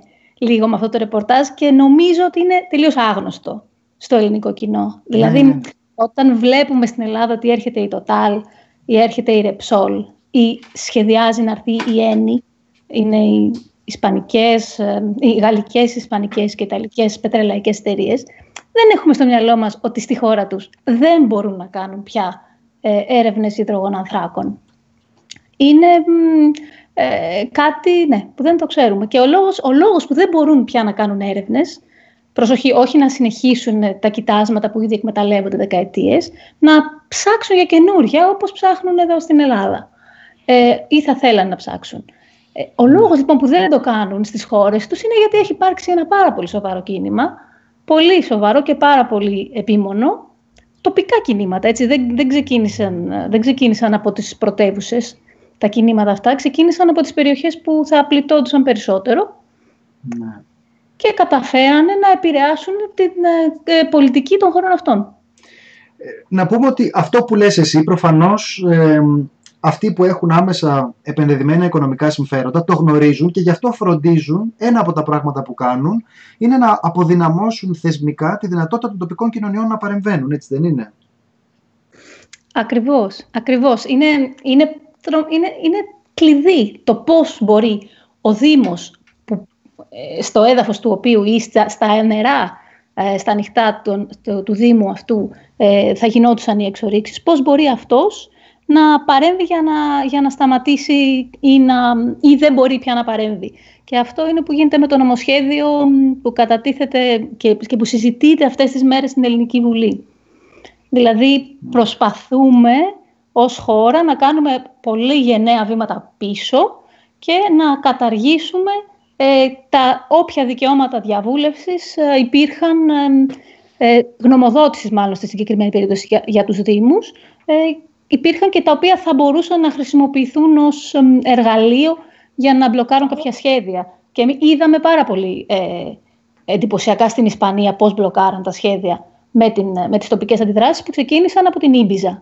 λίγο με αυτό το ρεπορτάζ και νομίζω ότι είναι τελείως άγνωστο στο ελληνικό κοινό. Δηλαδή, όταν βλέπουμε στην Ελλάδα ότι έρχεται η Total ή έρχεται η Repsol ή σχεδιάζει να έρθει η Eni, είναι οι ισπανικές, οι γαλλικές, ισπανικές και ιταλικές πετρελαϊκές εταιρείες, δεν έχουμε στο μυαλό μας ότι στη χώρα τους δεν μπορούν να κάνουν πια έρευνες υδρογονανθράκων. Είναι κάτι που δεν το ξέρουμε. Και ο λόγος που δεν μπορούν πια να κάνουν έρευνες, προσοχή, όχι να συνεχίσουν τα κοιτάσματα που ήδη εκμεταλλεύονται δεκαετίες, να ψάξουν για καινούργια όπως ψάχνουν εδώ στην Ελλάδα ή θα θέλαν να ψάξουν. Ο λόγος λοιπόν που δεν το κάνουν στις χώρες τους είναι γιατί έχει υπάρξει ένα πάρα πολύ σοβαρό κίνημα, πολύ σοβαρό και πάρα πολύ επίμονο, τοπικά κινήματα. Έτσι, δεν ξεκίνησαν από τις πρωτεύουσες τα κινήματα αυτά, ξεκίνησαν από τις περιοχές που θα πληττόντουσαν περισσότερο και καταφέρανε να επηρεάσουν την πολιτική των χωρών αυτών. Να πούμε ότι αυτό που λες εσύ προφανώς αυτοί που έχουν άμεσα επενδεδημένα οικονομικά συμφέροντα το γνωρίζουν και γι' αυτό φροντίζουν, ένα από τα πράγματα που κάνουν είναι να αποδυναμώσουν θεσμικά τη δυνατότητα των τοπικών κοινωνιών να παρεμβαίνουν, έτσι δεν είναι? Ακριβώς. Είναι κλειδί το πώς μπορεί ο Δήμος, που, στο έδαφος του οποίου ή στα νερά, στα ανοιχτά του Δήμου αυτού θα γινόντουσαν οι εξορίξεις, πώς μπορεί αυτός να παρέμβει για να σταματήσει ή δεν μπορεί πια να παρέμβει. Και αυτό είναι που γίνεται με το νομοσχέδιο που κατατίθεται και που συζητείται αυτές τις μέρες στην Ελληνική Βουλή. Δηλαδή προσπαθούμε ως χώρα να κάνουμε πολύ γενναία βήματα πίσω και να καταργήσουμε τα όποια δικαιώματα διαβούλευσης υπήρχαν, γνωμοδότησης μάλλον στη συγκεκριμένη περίπτωση για τους Δήμους, υπήρχαν και τα οποία θα μπορούσαν να χρησιμοποιηθούν ως εργαλείο για να μπλοκάρουν κάποια σχέδια. Και είδαμε πάρα πολύ εντυπωσιακά στην Ισπανία πώς μπλοκάραν τα σχέδια με τις τοπικές αντιδράσεις που ξεκίνησαν από την Ήμπιζα.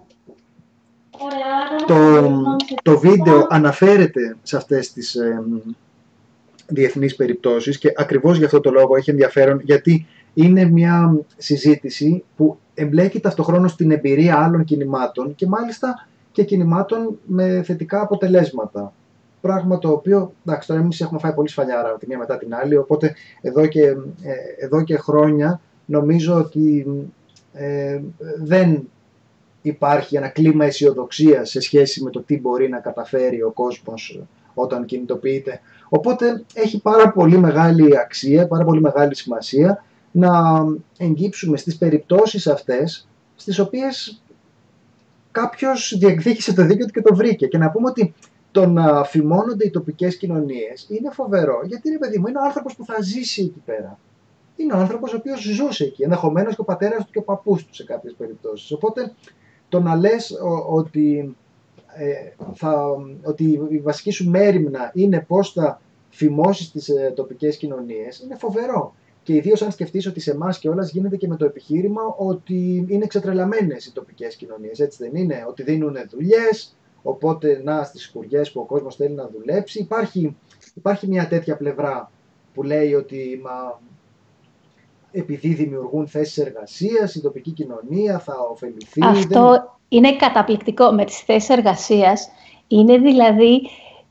Το βίντεο αναφέρεται σε αυτές τις διεθνείς περιπτώσεις και ακριβώς γι' αυτό το λόγο έχει ενδιαφέρον, γιατί είναι μια συζήτηση που εμπλέκει ταυτοχρόνως την εμπειρία άλλων κινημάτων και μάλιστα και κινημάτων με θετικά αποτελέσματα. Πράγμα το οποίο, εντάξει, τώρα εμείς έχουμε φάει πολύ σφαλιάρα τη μία μετά την άλλη, οπότε εδώ και χρόνια νομίζω ότι δεν υπάρχει ένα κλίμα αισιοδοξίας σε σχέση με το τι μπορεί να καταφέρει ο κόσμος όταν κινητοποιείται. Οπότε έχει πάρα πολύ μεγάλη αξία, πάρα πολύ μεγάλη σημασία να εγγύψουμε στις περιπτώσεις αυτές στις οποίες κάποιος διεκδίκησε το δίκαιο του και το βρήκε. Και να πούμε ότι το να φημώνονται οι τοπικές κοινωνίες είναι φοβερό, γιατί ρε παιδί μου, είναι ο άνθρωπος που θα ζήσει εκεί πέρα. Είναι ο άνθρωπος ο οποίος ζούσε εκεί, ενδεχομένως και ο πατέρας του και ο παππούς του σε κάποιες περιπτώσεις. Οπότε το να λες ότι η βασική σου μέριμνα είναι πώς θα φημώσεις τις τοπικές κοινωνίες, είναι φοβερό. Και ιδίως αν σκεφτείς ότι σε εμάς κιόλας γίνεται και με το επιχείρημα ότι είναι ξετρελαμένες οι τοπικές κοινωνίες, έτσι δεν είναι? Ότι δίνουν δουλειές, οπότε να στις σκουριές που ο κόσμος θέλει να δουλέψει. Υπάρχει μια τέτοια πλευρά που λέει ότι επειδή δημιουργούν θέσεις εργασίας, η τοπική κοινωνία θα ωφεληθεί. Αυτό είναι καταπληκτικό με τις θέσεις εργασίας. Είναι δηλαδή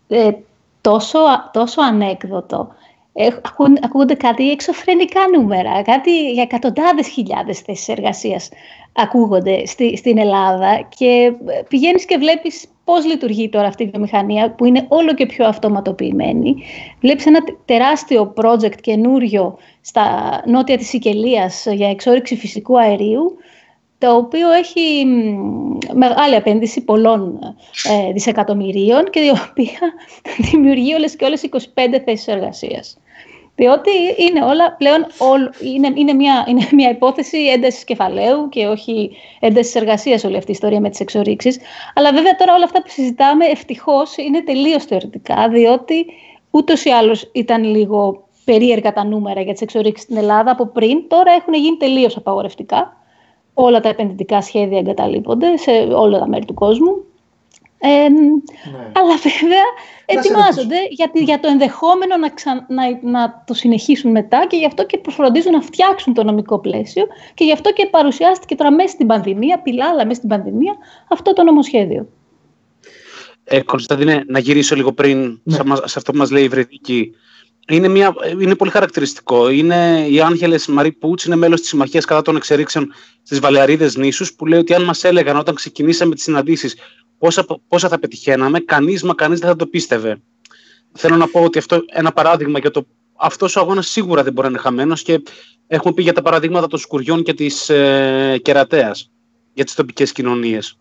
τόσο ανέκδοτο. Ακούγονται κάτι εξωφρενικά νούμερα, κάτι για εκατοντάδες χιλιάδες θέσεις εργασίας ακούγονται στην Ελλάδα και πηγαίνεις και βλέπεις πώς λειτουργεί τώρα αυτή η βιομηχανία που είναι όλο και πιο αυτοματοποιημένη. Βλέπεις ένα τεράστιο project καινούριο στα νότια της Σικελίας για εξόρυξη φυσικού αερίου, το οποίο έχει μεγάλη επένδυση πολλών δισεκατομμυρίων και η οποία δημιουργεί όλες και όλες 25 θέσεις εργασίας. Διότι είναι όλα πλέον είναι μια υπόθεση έντασης κεφαλαίου και όχι έντασης εργασίας όλη αυτή η ιστορία με τις εξορίξεις. Αλλά βέβαια τώρα όλα αυτά που συζητάμε ευτυχώς είναι τελείως θεωρητικά, διότι ούτως ή άλλως ήταν λίγο περίεργα τα νούμερα για τις εξορίξεις στην Ελλάδα από πριν. Τώρα έχουν γίνει τελείως απαγορευτικά. Όλα τα επενδυτικά σχέδια εγκαταλείπονται σε όλα τα μέρη του κόσμου. Αλλά βέβαια ετοιμάζονται για το ενδεχόμενο να το συνεχίσουν μετά και γι' αυτό και φροντίζουν να φτιάξουν το νομικό πλαίσιο και γι' αυτό και παρουσιάστηκε τώρα μέσα στην πανδημία, πιλάλα μέσα στην πανδημία, αυτό το νομοσχέδιο. Κωνσταντίνε, να γυρίσω λίγο πριν σε αυτό που μας λέει η Ευρυδίκη. Είναι πολύ χαρακτηριστικό. Η Άγγελες Μαρή Πούτς είναι μέλος της Συμμαχίας κατά των εξερίξεων στις Βαλεαρίδες νήσους, που λέει ότι αν μας έλεγαν όταν ξεκινήσαμε τις συναντήσεις πόσα θα πετυχαίναμε, κανείς δεν θα το πίστευε. Θέλω να πω ότι αυτό ένα παράδειγμα για αυτός ο αγώνας σίγουρα δεν μπορεί να είναι χαμένος και έχουμε πει για τα παραδείγματα των Σκουριών και της Κερατέας για τις τοπικές κοινωνίες.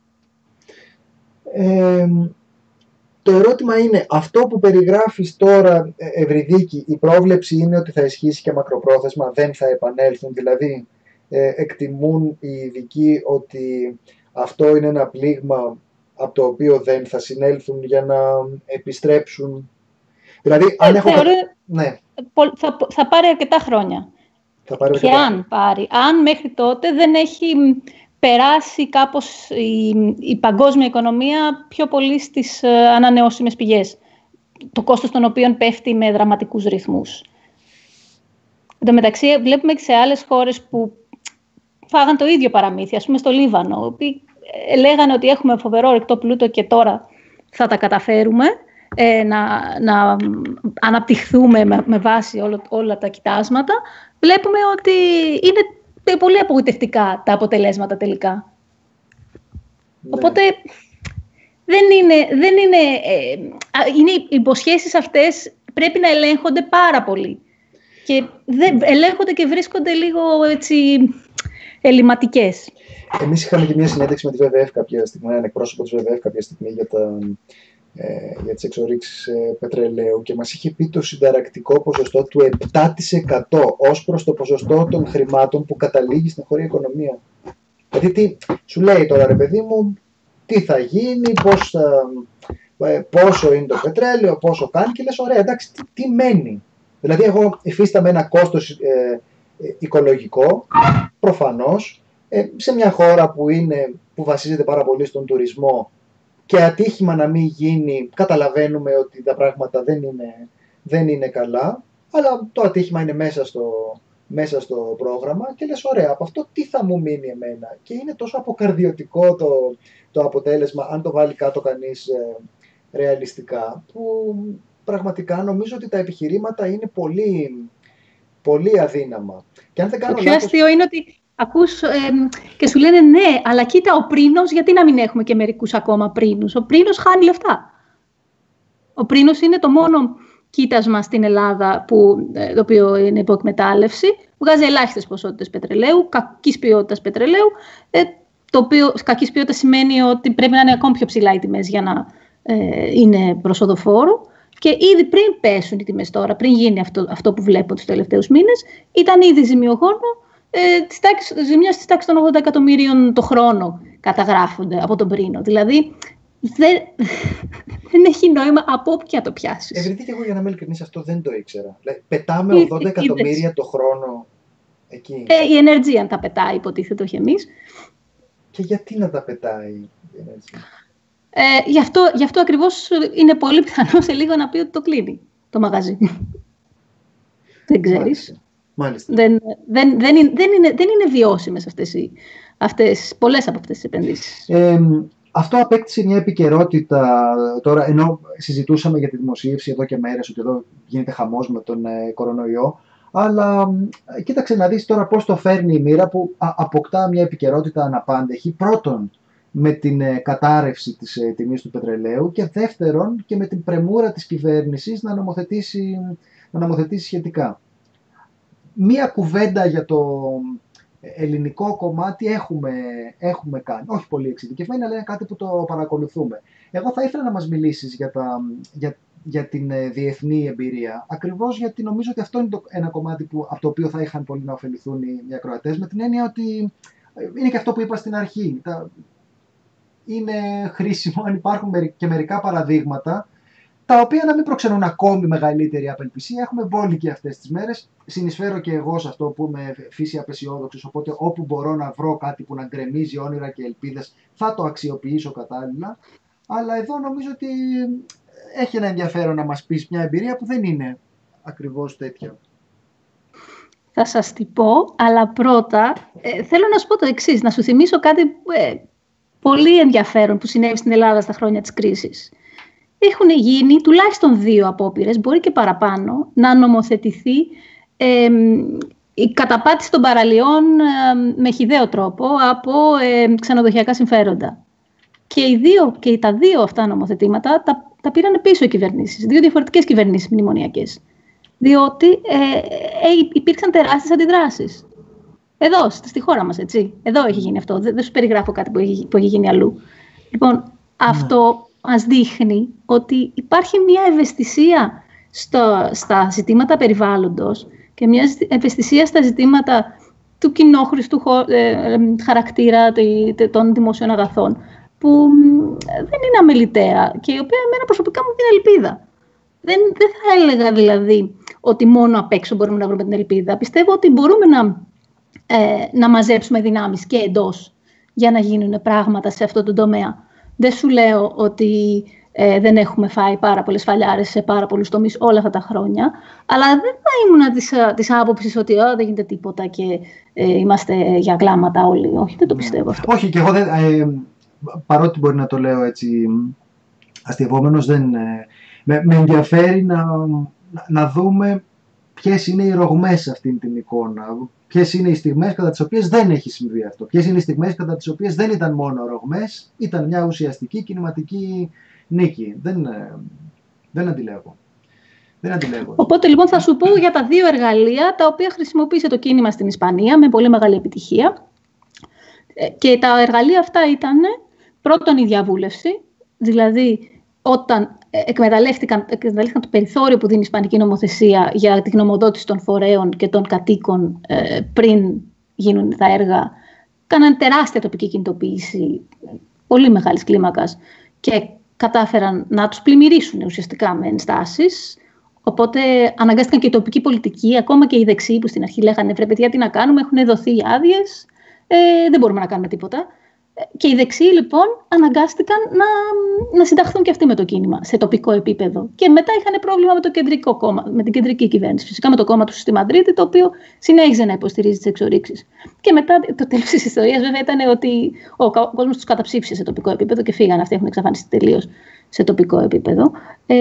Το ερώτημα είναι, αυτό που περιγράφεις τώρα, Ευρυδίκη, η πρόβλεψη είναι ότι θα ισχύσει και μακροπρόθεσμα, δεν θα επανέλθουν, δηλαδή εκτιμούν οι ειδικοί ότι αυτό είναι ένα πλήγμα από το οποίο δεν θα συνέλθουν για να επιστρέψουν. Δηλαδή, αν θα πάρει αρκετά χρόνια. Αν μέχρι τότε δεν έχει περάσει κάπως η παγκόσμια οικονομία πιο πολύ στις ανανεώσιμες πηγές, το κόστος των οποίων πέφτει με δραματικούς ρυθμούς. Εν τω μεταξύ, βλέπουμε και σε άλλες χώρες που φάγαν το ίδιο παραμύθι, ας πούμε στο Λίβανο, οποίοι λέγανε ότι έχουμε φοβερό ρεκτό πλούτο και τώρα θα τα καταφέρουμε να αναπτυχθούμε με βάση όλα τα κοιτάσματα. Βλέπουμε ότι είναι πολύ απογοητευτικά τα αποτελέσματα τελικά. Ναι. Οπότε οι υποσχέσεις αυτές πρέπει να ελέγχονται πάρα πολύ. Και ελέγχονται και βρίσκονται λίγο έτσι ελληματικές. Εμείς είχαμε και μια συνέντευξη με τη ΒΒΕΦ κάποια στιγμή, έναν εκπρόσωπο της ΒΒΕΦ κάποια στιγμή για τις εξορίξεις πετρελαίου και μας είχε πει το συνταρακτικό ποσοστό του 7% ως προς το ποσοστό των χρημάτων που καταλήγει στην χώρια οικονομία. Δηλαδή τι σου λέει τώρα, ρε παιδί μου, τι θα γίνει, πόσο είναι το πετρέλαιο, πόσο κάνει και λες ωραία, εντάξει, τι μένει. Δηλαδή εγώ υφίσταμαι ένα κόστος οικολογικό, προφανώς, σε μια χώρα που βασίζεται πάρα πολύ στον τουρισμό και ατύχημα να μην γίνει, καταλαβαίνουμε ότι τα πράγματα δεν είναι καλά, αλλά το ατύχημα είναι μέσα στο πρόγραμμα και λες ωραία, από αυτό τι θα μου μείνει εμένα. Και είναι τόσο αποκαρδιωτικό το αποτέλεσμα, αν το βάλει κάτω κανείς ρεαλιστικά, που πραγματικά νομίζω ότι τα επιχειρήματα είναι πολύ, πολύ αδύναμα. Και αν δεν κάνω το πιο αστείο είναι ότι ακούς και σου λένε ναι, αλλά κοίτα ο πρίνος, γιατί να μην έχουμε και μερικούς ακόμα πρίνους. Ο πρίνος χάνει λεφτά. Ο πρίνος είναι το μόνο κοίτασμα στην Ελλάδα το οποίο είναι υποεκμετάλλευση. Βγάζει ελάχιστες ποσότητες πετρελαίου, κακής ποιότητας πετρελαίου, το οποίο κακής ποιότητας σημαίνει ότι πρέπει να είναι ακόμη πιο ψηλά οι τιμές για να είναι προσοδοφόρο. Και ήδη πριν πέσουν οι τιμές τώρα, πριν γίνει αυτό που βλέπω τους τελευταίους μήνες, ήταν ήδη ζημιογόνο. Ζημιά στις τάξεις των 80 εκατομμύριων το χρόνο καταγράφονται από τον πρίνο. Δηλαδή δεν έχει νόημα από όποια το πιάσεις. Ευρυδίκη, εγώ για να είμαι ειλικρινής αυτό δεν το ήξερα. Πετάμε 80 εκατομμύρια το χρόνο εκεί. Η Energean τα πετάει, υποτίθεται, όχι εμείς. Και γιατί να τα πετάει η Energean? Γι' αυτό ακριβώς είναι πολύ πιθανό σε λίγο να πει ότι το κλείνει το μαγαζί. Δεν ξέρεις. Μάλιστα. Δεν είναι βιώσιμες πολλές από αυτές τις επενδύσεις. Αυτό απέκτησε μια επικαιρότητα τώρα, ενώ συζητούσαμε για τη δημοσίευση εδώ και μέρες, ότι εδώ γίνεται χαμός με τον κορονοϊό, αλλά κοίταξε να δεις τώρα πώς το φέρνει η μοίρα που αποκτά μια επικαιρότητα αναπάντεχη. Πρώτον, με την κατάρρευση της τιμής του πετρελαίου και δεύτερον και με την πρεμούρα της κυβέρνησης να νομοθετήσει σχετικά. Μία κουβέντα για το ελληνικό κομμάτι έχουμε κάνει. Όχι πολύ εξειδικευμένη, αλλά είναι κάτι που το παρακολουθούμε. Εγώ θα ήθελα να μας μιλήσεις για την διεθνή εμπειρία. Ακριβώς γιατί νομίζω ότι αυτό είναι ένα κομμάτι από το οποίο θα είχαν πολύ να ωφεληθούν οι ακροατές, με την έννοια ότι είναι και αυτό που είπα στην αρχή. Είναι χρήσιμο αν υπάρχουν και μερικά παραδείγματα τα οποία να μην προξενούν ακόμη μεγαλύτερη απελπισία. Έχουμε μπόλικοι αυτές τις μέρες. Συνεισφέρω και εγώ σε αυτό που είμαι φύση απεσιόδοξος, οπότε όπου μπορώ να βρω κάτι που να γκρεμίζει όνειρα και ελπίδες θα το αξιοποιήσω κατάλληλα. Αλλά εδώ νομίζω ότι έχει ένα ενδιαφέρον να μας πεις μια εμπειρία που δεν είναι ακριβώς τέτοια. Θα σας την πω, αλλά πρώτα θέλω να σου πω το εξής, να σου θυμίσω κάτι πολύ ενδιαφέρον που συνέβη στην Ελλάδα στα χρόνια της κρίσης. Έχουν γίνει τουλάχιστον 2 απόπειρες, μπορεί και παραπάνω, να νομοθετηθεί η καταπάτηση των παραλιών με χυδαίο τρόπο από ξενοδοχειακά συμφέροντα. Και τα 2 αυτά νομοθετήματα τα πήραν πίσω οι κυβερνήσεις, 2 διαφορετικές κυβερνήσεις μνημονιακές. Διότι υπήρξαν τεράστιες αντιδράσεις. Εδώ, στη χώρα μας, έτσι. Εδώ έχει γίνει αυτό. Δεν σου περιγράφω κάτι που έχει γίνει αλλού. Λοιπόν, αυτό μας δείχνει ότι υπάρχει μια ευαισθησία στα ζητήματα περιβάλλοντος και μια ευαισθησία στα ζητήματα του κοινόχρηστου χαρακτήρα των δημοσίων αγαθών, που δεν είναι αμεληταία και η οποία εμένα προσωπικά μου δίνει ελπίδα. Δεν θα έλεγα δηλαδή ότι μόνο απ' έξω μπορούμε να βρούμε την ελπίδα. Πιστεύω ότι μπορούμε να μαζέψουμε δυνάμεις και εντός για να γίνουν πράγματα σε αυτό το τομέα. Δεν σου λέω ότι δεν έχουμε φάει πάρα πολλές φαλιάρες σε πάρα πολλούς τομείς όλα αυτά τα χρόνια, αλλά δεν θα ήμουν της άποψης ότι δεν γίνεται τίποτα και είμαστε για κλάματα όλοι. Όχι, δεν το πιστεύω αυτό. Όχι, και εγώ παρότι μπορεί να το λέω έτσι αστειευόμενος, με ενδιαφέρει να δούμε ποιες είναι οι ρογμές σε αυτήν την εικόνα. Ποιες είναι οι στιγμές κατά τις οποίες δεν έχει συμβεί αυτό. Ποιες είναι οι στιγμές κατά τις οποίες δεν ήταν μόνο ρογμές, ήταν μια ουσιαστική κινηματική νίκη. Δεν αντιλέγω. Οπότε λοιπόν θα σου πω για τα 2 εργαλεία τα οποία χρησιμοποίησε το κίνημα στην Ισπανία με πολύ μεγάλη επιτυχία. Και τα εργαλεία αυτά ήταν πρώτον η διαβούλευση, δηλαδή όταν εκμεταλλεύτηκαν το περιθώριο που δίνει η Ισπανική νομοθεσία για τη γνωμοδότηση των φορέων και των κατοίκων πριν γίνουν τα έργα, κάναν τεράστια τοπική κινητοποίηση πολύ μεγάλης κλίμακας και κατάφεραν να τους πλημμυρίσουν ουσιαστικά με ενστάσεις. Οπότε αναγκάστηκαν και η τοπική πολιτική, ακόμα και οι δεξιοί που στην αρχή λέγανε «Βρε παιδιά, τι να κάνουμε, έχουν δοθεί άδειες, δεν μπορούμε να κάνουμε τίποτα». Και οι δεξιοί λοιπόν αναγκάστηκαν να συνταχθούν και αυτοί με το κίνημα σε τοπικό επίπεδο. Και μετά είχαν πρόβλημα με το κεντρικό κόμμα, με την κεντρική κυβέρνηση. Φυσικά με το κόμμα του στη Μαδρίτη, το οποίο συνέχιζε να υποστηρίζει τις εξορίξεις. Και μετά το τέλος της ιστορίας βέβαια ήταν ότι ο κόσμος τους καταψήφισε σε τοπικό επίπεδο και φύγαν. Αυτοί έχουν εξαφανιστεί τελείως σε τοπικό επίπεδο.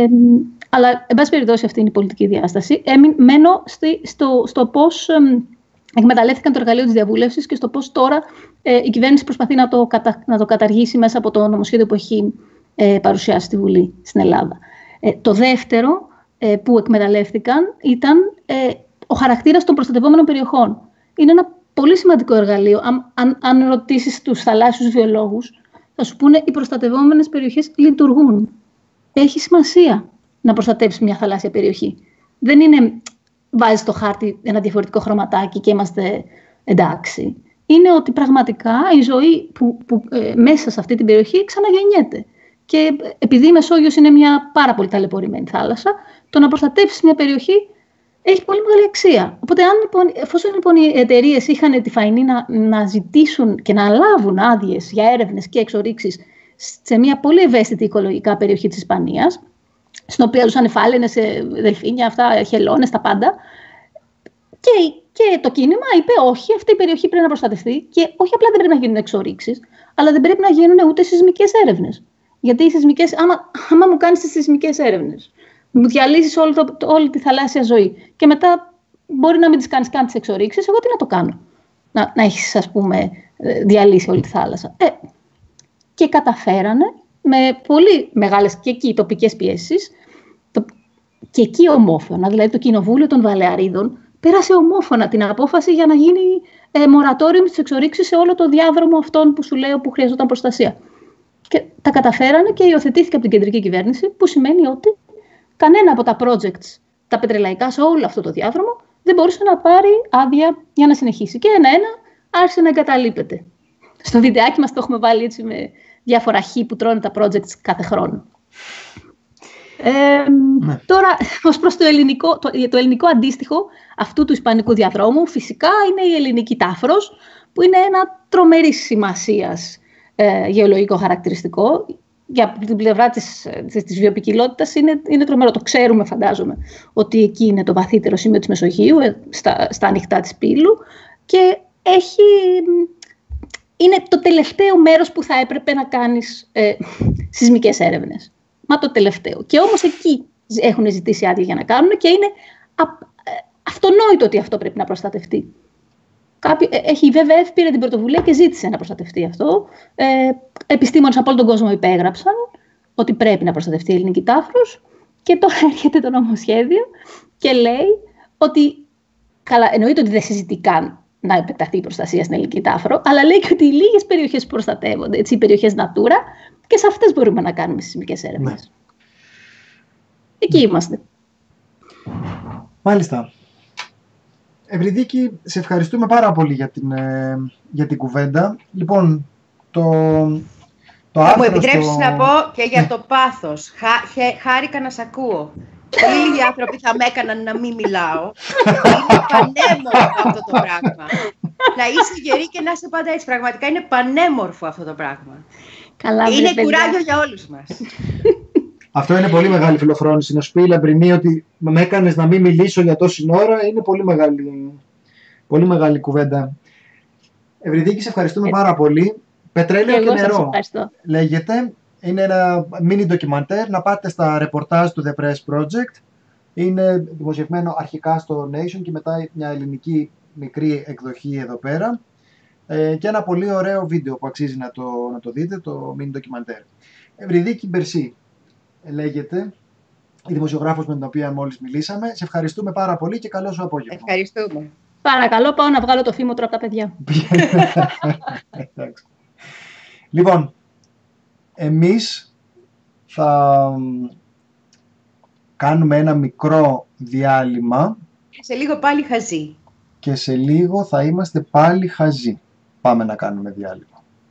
Αλλά, εν πάση περιπτώσει, αυτή είναι η πολιτική διάσταση. Μένω στο πώς εκμεταλλεύτηκαν το εργαλείο της διαβούλευσης και στο πώς τώρα η κυβέρνηση προσπαθεί να το καταργήσει μέσα από το νομοσχέδιο που έχει παρουσιάσει στη Βουλή στην Ελλάδα. Το δεύτερο που εκμεταλλεύτηκαν ήταν ο χαρακτήρας των προστατευόμενων περιοχών. Είναι ένα πολύ σημαντικό εργαλείο. Αν ρωτήσεις τους θαλάσσιους βιολόγους, θα σου πούνε οι προστατευόμενες περιοχές λειτουργούν. Έχει σημασία να προστατεύσεις μια θαλάσσια περιοχή. Δεν είναι βάζεις στο χάρτη ένα διαφορετικό χρωματάκι και είμαστε εντάξει. Είναι ότι πραγματικά η ζωή που μέσα σε αυτή την περιοχή ξαναγεννιέται. Και επειδή η Μεσόγειος είναι μια πάρα πολύ ταλαιπωρημένη θάλασσα, το να προστατεύσεις μια περιοχή έχει πολύ μεγάλη αξία. Οπότε, εφόσον λοιπόν οι εταιρείες είχαν τη φαϊνή να ζητήσουν και να λάβουν άδειες για έρευνες και εξορίξεις σε μια πολύ ευαίσθητη οικολογικά περιοχή της Ισπανίας, στην οποία ζούσαν φάλαινες, δελφίνια, αυτά, χελώνες, τα πάντα. Και το κίνημα είπε όχι, αυτή η περιοχή πρέπει να προστατευτεί και όχι απλά δεν πρέπει να γίνουν εξορίξεις, αλλά δεν πρέπει να γίνουν ούτε σεισμικές έρευνες. Γιατί οι σεισμικές, άμα μου κάνεις τις σεισμικές έρευνες, μου διαλύσεις όλη τη θαλάσσια ζωή και μετά μπορεί να μην τις κάνεις καν τις εξορίξεις, εγώ τι να το κάνω. Να έχεις, ας πούμε, διαλύσει όλη τη θάλασσα. Και καταφέρανε με πολύ μεγάλες και εκεί τοπικές πιέσεις και εκεί ομόφωνα, δηλαδή το Κοινοβούλιο των Βαλεαρίδων πέρασε ομόφωνα την απόφαση για να γίνει μορατόριο στις εξορίξεις σε όλο το διάδρομο αυτόν που σου λέω που χρειαζόταν προστασία. Και τα καταφέρανε και υιοθετήθηκε από την κεντρική κυβέρνηση, που σημαίνει ότι κανένα από τα projects, τα πετρελαϊκά σε όλο αυτό το διάδρομο, δεν μπορούσε να πάρει άδεια για να συνεχίσει. Και ένα-ένα άρχισε να εγκαταλείπεται. Στο βιντεάκι μας το έχουμε βάλει έτσι με διάφορα χ που τρώνε τα projects κάθε χρόνο. Τώρα, ως προς το ελληνικό αντίστοιχο αυτού του ισπανικού διαδρόμου, φυσικά είναι η ελληνική Τάφρος, που είναι ένα τρομερής σημασίας γεωλογικό χαρακτηριστικό. για την πλευρά της βιοποικιλότητας είναι τρομερό. Το ξέρουμε, φαντάζομαι, ότι εκεί είναι το βαθύτερο σημείο της Μεσογείου, στα ανοιχτά της Πύλου, και είναι το τελευταίο μέρος που θα έπρεπε να κάνεις σεισμικές έρευνες. Μα το τελευταίο. Και όμως εκεί έχουν ζητήσει άδεια για να κάνουν και είναι αυτονόητο ότι αυτό πρέπει να προστατευτεί. Η ΒΒΕΦ πήρε την πρωτοβουλία και ζήτησε να προστατευτεί αυτό. Επιστήμονες από όλο τον κόσμο υπέγραψαν ότι πρέπει να προστατευτεί η ελληνική τάφρος, και τώρα έρχεται το νομοσχέδιο και λέει ότι, καλά, εννοείται ότι δεν συζητεί καν να επεκταθεί η προστασία στην ελληνική τάφρο, αλλά λέει και ότι οι λίγες περιοχές που προστατεύονται, οι περιοχές Natura, και σε αυτές μπορούμε να κάνουμε σεισμικές έρευνες. Ναι. Εκεί είμαστε. Μάλιστα. Ευρυδίκη, σε ευχαριστούμε πάρα πολύ για την κουβέντα. Λοιπόν, θα μου επιτρέψεις να πω και για το πάθος. Χάρηκα να σ' ακούω. Πολύ λίγοι άνθρωποι θα με έκαναν να μην μιλάω. Είναι πανέμορφο αυτό το πράγμα. Να είσαι γερή και να είσαι πάντα έτσι. Πραγματικά είναι πανέμορφο αυτό το πράγμα. Καλά, είναι κουράγιο για όλους μας. Αυτό είναι πολύ μεγάλη φιλοφρόνηση. Να σου πει η Λαμπρινή ότι με έκανες να μην μιλήσω για τόση ώρα. Είναι πολύ μεγάλη κουβέντα. Ευρυδίκη, σε ευχαριστούμε πάρα πολύ. Πετρέλαιο και νερό λέγεται. Είναι ένα mini ντοκιμαντέρ. Να πάτε στα ρεπορτάζ του The Press Project. Είναι δημοσιευμένο αρχικά στο Nation και μετά μια ελληνική μικρή εκδοχή εδώ πέρα. Και ένα πολύ ωραίο βίντεο που αξίζει να το δείτε, το mini ντοκιμαντέρ. Ευρυδίκη Μπερσή λέγεται, η δημοσιογράφος με την οποία μόλις μιλήσαμε. Σε ευχαριστούμε πάρα πολύ και καλό σου απόγευμα. Ευχαριστούμε. Παρακαλώ, πάω να βγάλω το φήμοτρο από τα παιδιά. Λοιπόν, εμείς θα κάνουμε ένα μικρό διάλειμμα. Και σε λίγο πάλι χαζί. Και σε λίγο θα είμαστε πάλι χαζί. Πάμε να κάνουμε διάλειμμα.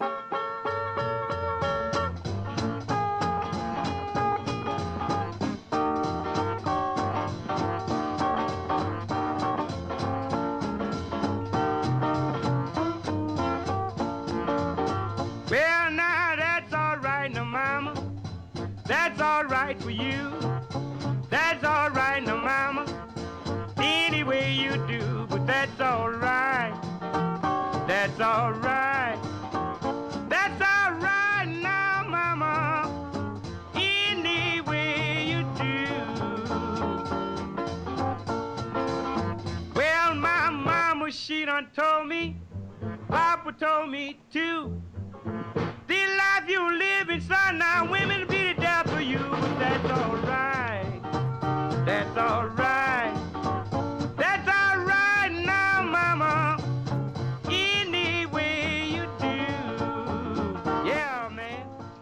That's all right for you. That's all right now, mama. Any way you do, but that's all right. That's all right. That's all right now, mama. Any way you do. Well, my mama, she done told me, Papa told me too. The life you living, son, now women be the death of you, but that's all right. That's all right. That's all right now, mama. Any way you do. Yeah, man.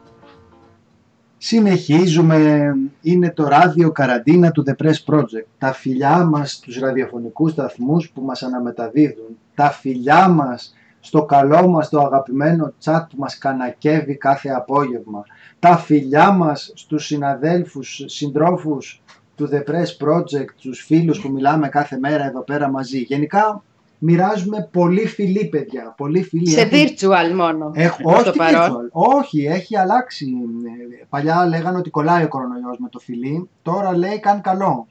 Συνεχίζουμε. Είναι το ράδιο καραντίνα του The Press Project. Τα φιλιά μας στους ραδιοφωνικούς σταθμούς που μας αναμεταδίδουν. Τα φιλιά μας στο καλό μας το αγαπημένο chat που μας κανακεύει κάθε απόγευμα. Τα φιλιά μας στους συναδέλφους, συντρόφους του The Press Project, τους φίλους που μιλάμε κάθε μέρα εδώ πέρα μαζί. Γενικά μοιράζουμε πολύ φιλή, παιδιά. Πολύ φιλή. Σε virtual μόνο. Όχι virtual. Όχι, έχει αλλάξει. Παλιά λέγανε ότι κολλάει ο κορονοϊός με το φιλί. Τώρα λέει καν καλό.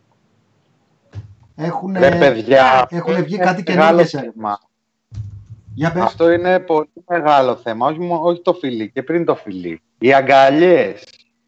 Έχουν βγει κάτι καινούργιες έρευνες. Αυτό είναι πολύ μεγάλο θέμα, όχι το φιλί και πριν το φιλί. Οι αγκαλιές.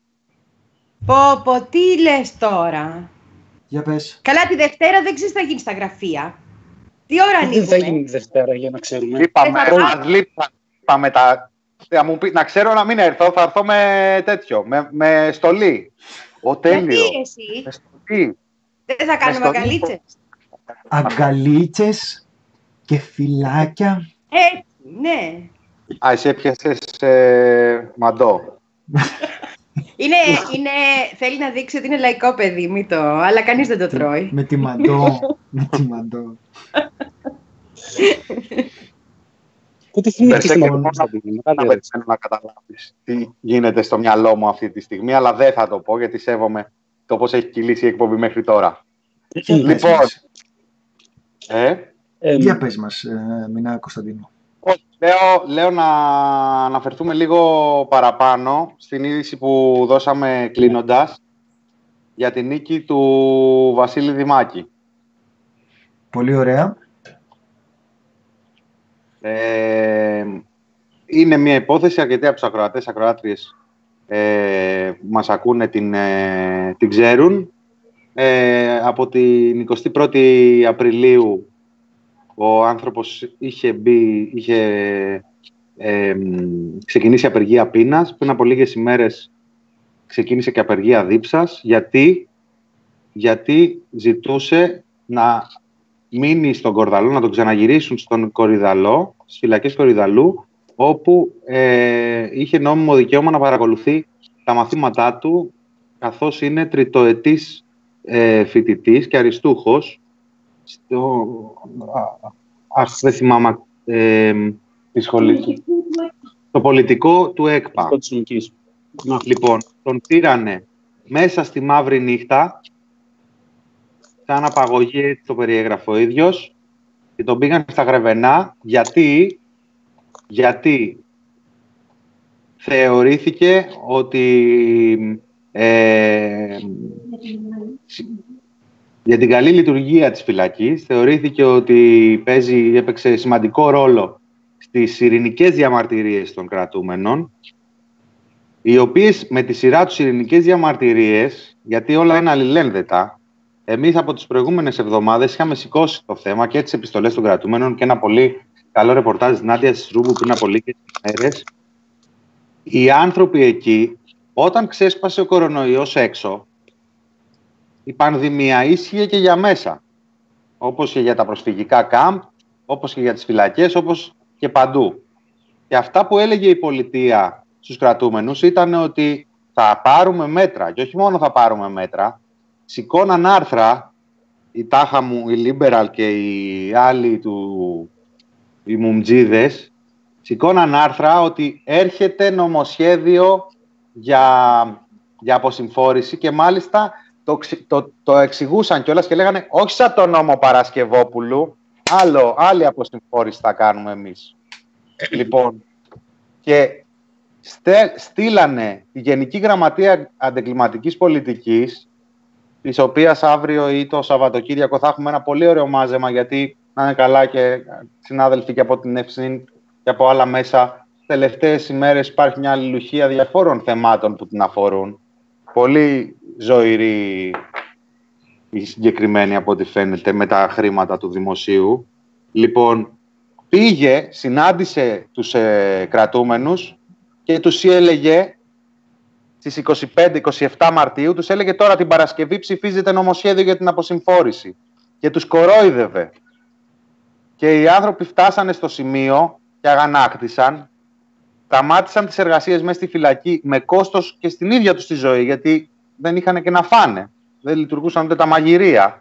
Πω, τι λες τώρα. Για πες. Καλά, τη Δευτέρα δεν ξέρεις τι θα γίνει στα γραφεία. Τι ώρα ανοίγουμε. Δεν θα γίνει τη Δευτέρα για να ξέρουμε. Είπαμε να ξέρω να μην έρθω, θα έρθω με τέτοιο, με στολή. Τέλειο. Γιατί εσύ. Δεν θα κάνουμε αγκαλίτσες. Αγκαλίτσες και φυλάκια. Ναι. Εσύ έπιασες μαντό. Θέλει να δείξει ότι είναι λαϊκό παιδί, αλλά κανείς δεν το τρώει. Με τη μαντό. Πότε θυμήθηκες να καταλάβεις τι γίνεται στο μυαλό μου αυτή τη στιγμή, αλλά δεν θα το πω γιατί σέβομαι το πώς έχει κυλήσει η εκπομπή μέχρι τώρα. Λοιπόν. Για πες μας, Μινά Κωνσταντίνο. Λέω να αναφερθούμε λίγο παραπάνω στην είδηση που δώσαμε κλείνοντας για την νίκη του Βασίλη Δημάκη. Πολύ ωραία. Είναι μια υπόθεση, αρκετοί από τους ακροατές, ακροάτριες μας ακούνε, την ξέρουν. Από την 21η Απριλίου ο άνθρωπος είχε ξεκινήσει απεργία πείνας. Πριν από λίγες ημέρες ξεκίνησε και απεργία δίψας. Γιατί ζητούσε να μείνει στον Κορυδαλλό, να τον ξαναγυρίσουν στον Κορυδαλλό, στις φυλακές Κορυδαλλού, όπου είχε νόμιμο δικαίωμα να παρακολουθεί τα μαθήματά του, καθώς είναι τριτοετής φοιτητής και αριστούχος δεν θυμάμαι τη σχολή του, το πολιτικό του ΕΚΠΑ. Λοιπόν, τον πήρανε μέσα στη μαύρη νύχτα, σαν απαγωγή, έτσι το περιέγραφε ο ίδιος, και τον πήγαν στα Γρεβενά, γιατί θεωρήθηκε ότι για την καλή λειτουργία της φυλακής θεωρήθηκε ότι έπαιξε σημαντικό ρόλο στις ειρηνικές διαμαρτυρίες των κρατούμενων, οι οποίες με τη σειρά τους ειρηνικές διαμαρτυρίες, γιατί όλα είναι αλληλένδετα, εμείς από τις προηγούμενες εβδομάδες είχαμε σηκώσει το θέμα και τις επιστολές των κρατούμενων και ένα πολύ καλό ρεπορτάζ της Νάντιας Ρούμπου πριν από λίγες μέρες. Οι άνθρωποι εκεί, όταν ξέσπασε ο κορονοϊός έξω, η πανδημία ίσχυε και για μέσα. Όπως και για τα προσφυγικά κάμπ, όπως και για τις φυλακές, όπως και παντού. Και αυτά που έλεγε η πολιτεία στους κρατούμενους ήταν ότι θα πάρουμε μέτρα. Και όχι μόνο θα πάρουμε μέτρα, σηκώναν άρθρα, η τάχα μου, οι Liberal και οι άλλοι οι Μουμτζίδες, σηκώναν άρθρα ότι έρχεται νομοσχέδιο για αποσυμφόρηση και μάλιστα το εξηγούσαν κιόλας και λέγανε όχι σαν το νόμο Παρασκευόπουλου, άλλη αποσυμφόρηση θα κάνουμε εμείς. Λοιπόν, και στείλανε τη Γενική Γραμματεία Αντεγκληματικής Πολιτικής, της οποίας αύριο ή το Σαββατοκύριακο θα έχουμε ένα πολύ ωραίο μάζεμα, γιατί να είναι καλά και συνάδελφοι και από την ΕΦΣΥΝ και από άλλα μέσα, τελευταίες ημέρες υπάρχει μια αλληλουχία διαφόρων θεμάτων που την αφορούν. Πολύ ζωηρή η συγκεκριμένη από ό,τι φαίνεται με τα χρήματα του δημοσίου. Λοιπόν, πήγε, συνάντησε τους κρατούμενους και τους έλεγε στις 25-27 Μαρτίου, τους έλεγε τώρα την Παρασκευή ψηφίζεται νομοσχέδιο για την αποσυμφόρηση. Και τους κορόιδευε. Και οι άνθρωποι φτάσανε στο σημείο και αγανάκτησαν, σταμάτησαν τις εργασίες μέσα στη φυλακή με κόστος και στην ίδια τους τη ζωή, γιατί δεν είχαν και να φάνε. Δεν λειτουργούσαν ούτε τα μαγειρία.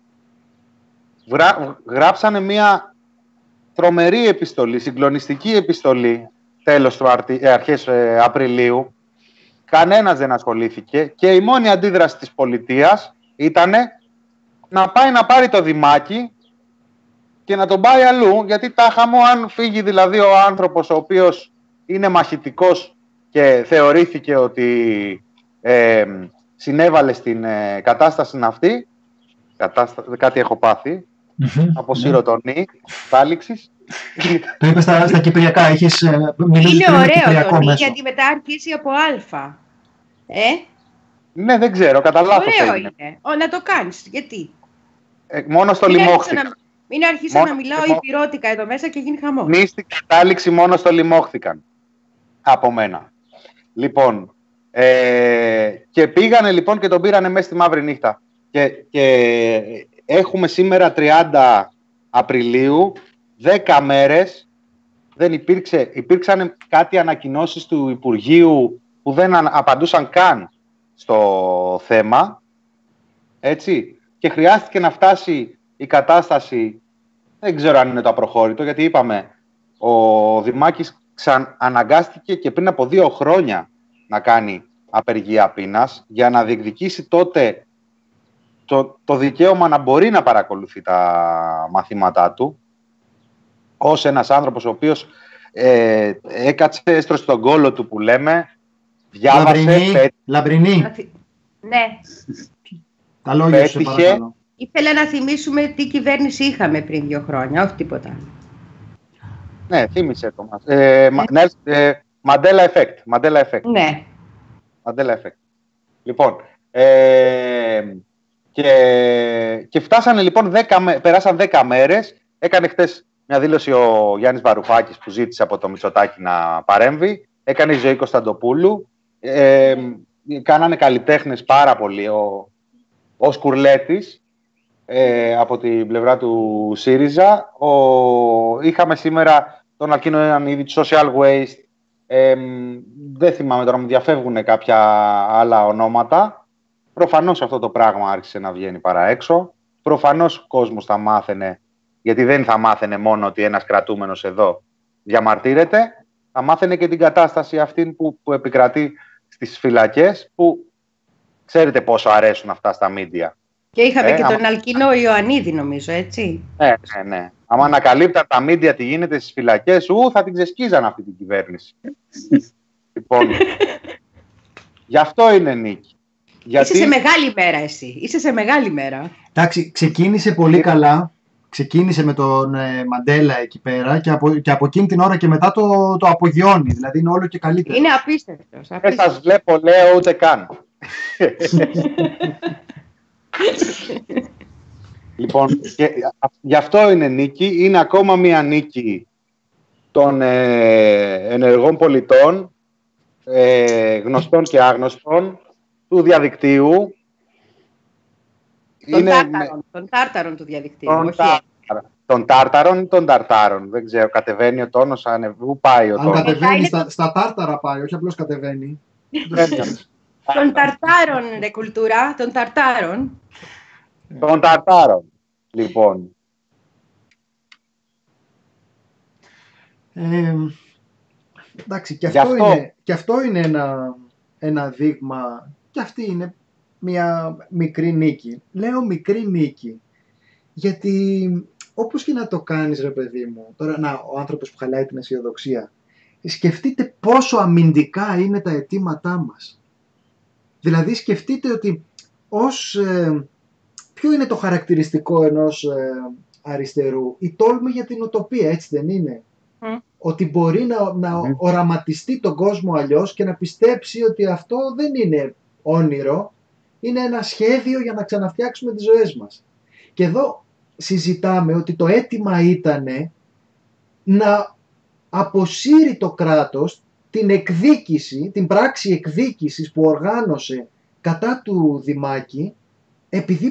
Γράψανε μια τρομερή επιστολή, συγκλονιστική επιστολή, τέλος του αρχές Απριλίου. Κανένας δεν ασχολήθηκε και η μόνη αντίδραση της πολιτείας ήταν να πάει να πάρει το Δημάκη και να τον πάει αλλού, γιατί τάχα μου, αν φύγει δηλαδή ο άνθρωπος ο οποίος είναι μαχητικός και θεωρήθηκε ότι συνέβαλε στην κατάσταση αυτή, κάτι έχω πάθει, αποσύρω τον νι, τάληξης. Το είπες στα κυπριακά, έχεις μιλήσει είναι ωραίο το νι, μέσο. γιατί μετά αρχίσει από αλφα. Ναι, δεν ξέρω, κατά λάθος ωραίο έγινε. Είναι. Να το κάνεις, γιατί. Μόνο στο λιμόχθηκαν. Μην αρχίσω να μιλάω υπηρώτικα εδώ μέσα και γίνει χαμό. Νη στην κατάληξη μόνο στο λιμόχθηκαν. Από μένα. Λοιπόν, και πήγανε λοιπόν και τον πήρανε μέσα στη μαύρη νύχτα. Και έχουμε σήμερα 30 Απριλίου, 10 μέρες, δεν υπήρξαν κάτι ανακοινώσεις του Υπουργείου που δεν απαντούσαν καν στο θέμα, έτσι, και χρειάστηκε να φτάσει η κατάσταση, δεν ξέρω αν είναι το απροχώρητο, γιατί είπαμε, ο Δημάκης αναγκάστηκε και πριν από 2 χρόνια να κάνει απεργία πείνας για να διεκδικήσει τότε το δικαίωμα να μπορεί να παρακολουθεί τα μαθήματά του ως ένας άνθρωπος ο οποίος έκατσε, έστρωσε τον κόλο του που λέμε, διάβασε, Λαμπρινή. Ναι. Τα λόγια σου, παρακαλώ. Ήθελα να θυμίσουμε τι κυβέρνηση είχαμε πριν 2 χρόνια, όχι τίποτα άλλο. Ναι, θύμισε το μας. Mandela Effect. Ναι. Mandela Effect. Λοιπόν, και φτάσανε λοιπόν, περάσαν 10 μέρες. Έκανε χτες μια δήλωση ο Γιάννης Βαρουφάκης που ζήτησε από το Μητσοτάκη να παρέμβει. Έκανε η Ζωή Κωνσταντοπούλου. Κάνανε καλλιτέχνες πάρα πολύ. Ο Σκουρλέτης από την πλευρά του ΣΥΡΙΖΑ. Είχαμε σήμερα τον Αλκίνο Ιωαννίδη του Social Waste. Δεν θυμάμαι τώρα, μου διαφεύγουν κάποια άλλα ονόματα. Προφανώς αυτό το πράγμα άρχισε να βγαίνει παρά έξω. Προφανώς ο κόσμος θα μάθαινε, γιατί δεν θα μάθαινε μόνο ότι ένας κρατούμενος εδώ διαμαρτύρεται, θα μάθαινε και την κατάσταση αυτή που επικρατεί στις φυλακές, που ξέρετε πόσο αρέσουν αυτά στα μίντια. Και είχαμε και τον Αλκίνο Ιωαννίδη, νομίζω, έτσι. Ναι. Άμα ανακαλύπταν τα μίντια τι γίνεται στις φυλακές, θα την ξεσκίζαν αυτή την κυβέρνηση. Λοιπόν, γι' αυτό είναι νίκη. Γιατί... Είσαι σε μεγάλη μέρα εσύ. Είσαι σε μεγάλη μέρα. Εντάξει, ξεκίνησε πολύ καλά. Ξεκίνησε με τον Μαντέλα εκεί πέρα και από εκείνη την ώρα και μετά το απογειώνει. Δηλαδή είναι όλο και καλύτερο. Είναι απίστευτος. Δεν σας βλέπω, λέω, ούτε καν. Λοιπόν, και γι' αυτό είναι νίκη. Είναι ακόμα μία νίκη των ενεργών πολιτών, γνωστών και άγνωστων, του διαδικτύου. Των τάρταρων του διαδικτύου. Των τάρταρων ή των ταρτάρων. Δεν ξέρω, κατεβαίνει ο τόνος, πού πάει ο τόνος. Αν κατεβαίνει στα τάρταρα πάει, όχι απλώς κατεβαίνει. Των ταρτάρων, ρε κουλτούρα, των ταρτάρων. Των ταρτάρων, λοιπόν. Εντάξει, και αυτό είναι ένα δείγμα, και αυτή είναι μια μικρή νίκη. Λέω μικρή νίκη, γιατί όπως και να το κάνεις, ρε παιδί μου, τώρα ο άνθρωπος που χαλάει την αισιοδοξία, σκεφτείτε πόσο αμυντικά είναι τα αιτήματά μας. Δηλαδή σκεφτείτε ότι ποιο είναι το χαρακτηριστικό ενός αριστερού? Η τόλμη για την ουτοπία, έτσι δεν είναι? Ότι μπορεί να οραματιστεί τον κόσμο αλλιώς και να πιστέψει ότι αυτό δεν είναι όνειρο, είναι ένα σχέδιο για να ξαναφτιάξουμε τις ζωές μας. Και εδώ συζητάμε ότι το αίτημα ήταν να αποσύρει το κράτος την εκδίκηση, την πράξη εκδίκησης που οργάνωσε κατά του Δημάκη, επειδή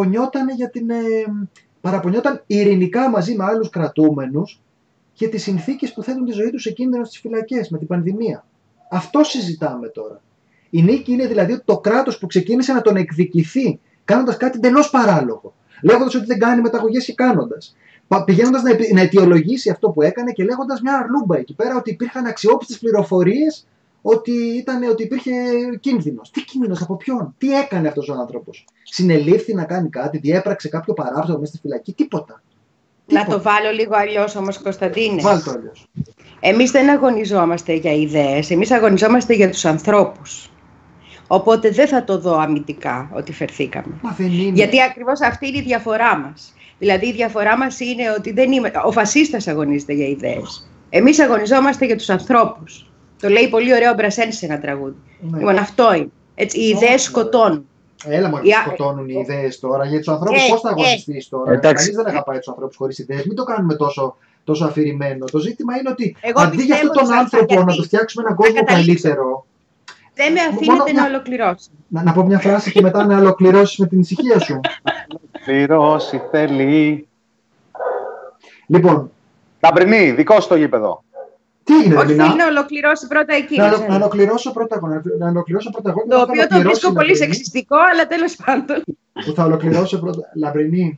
παραπονιόταν ειρηνικά μαζί με άλλους κρατούμενους για τις συνθήκες που θέτουν τη ζωή τους σε κίνδυνο στις φυλακές με την πανδημία. Αυτό συζητάμε τώρα. Η νίκη είναι δηλαδή ότι το κράτος που ξεκίνησε να τον εκδικηθεί κάνοντας κάτι εντελώς παράλογο, λέγοντας ότι δεν κάνει μεταγωγές ή κάνοντας, πηγαίνοντας να αιτιολογήσει αυτό που έκανε και λέγοντας μια αρλούμπα εκεί πέρα ότι υπήρχαν αξιόπιστες πληροφορίες ότι υπήρχε κίνδυνος. Τι κίνδυνος, από ποιον? Τι έκανε αυτός ο άνθρωπος? Συνελήφθη να κάνει κάτι, διέπραξε κάποιο παράπτωμα μέσα στη φυλακή? Τίποτα. Να το βάλω λίγο αλλιώς όμως, Κωνσταντίνε. Βάλ' το αλλιώς. Εμείς δεν αγωνιζόμαστε για ιδέες, εμείς αγωνιζόμαστε για τους ανθρώπους. Οπότε δεν θα το δω αμυντικά ότι φερθήκαμε. Μα δεν είναι. Γιατί ακριβώς αυτή είναι η διαφορά μας. Δηλαδή η διαφορά μας είναι ότι ο φασίστας αγωνίζεται για ιδέες. Εμείς αγωνιζόμαστε για τους ανθρώπους. Το λέει πολύ ωραίο ο Μπρασένης σε ένα τραγούδι. Ναι. Λοιπόν, αυτό είναι. Έτσι, οι ιδέες σκοτώνουν. Έλα μου, σκοτώνουν οι ιδέες τώρα. Για τους ανθρώπους πώς θα αγωνιστείς τώρα? Κανείς δεν αγαπάει τους ανθρώπους χωρίς ιδέες. Μην το κάνουμε τόσο αφηρημένο. Το ζήτημα είναι ότι αντί για αυτόν τον άνθρωπο να του φτιάξουμε έναν κόσμο καλύτερο. Δεν με αφήνετε να ολοκληρώσω. Να πω μια φράση και μετά να ολοκληρώσεις με την ησυχία σου. Ολοκληρώσει θέλει. Λοιπόν. Λαμπρινή, δικό σου το γήπεδο. Τι είναι, όχι, θέλει να ολοκληρώσει πρώτα εκείνος. Να ολοκληρώσω πρώτα εγώ. Το οποίο το βρίσκω πολύ σεξιστικό, αλλά τέλος πάντων. Που θα ολοκληρώσω πρώτα. Λαμπρινή.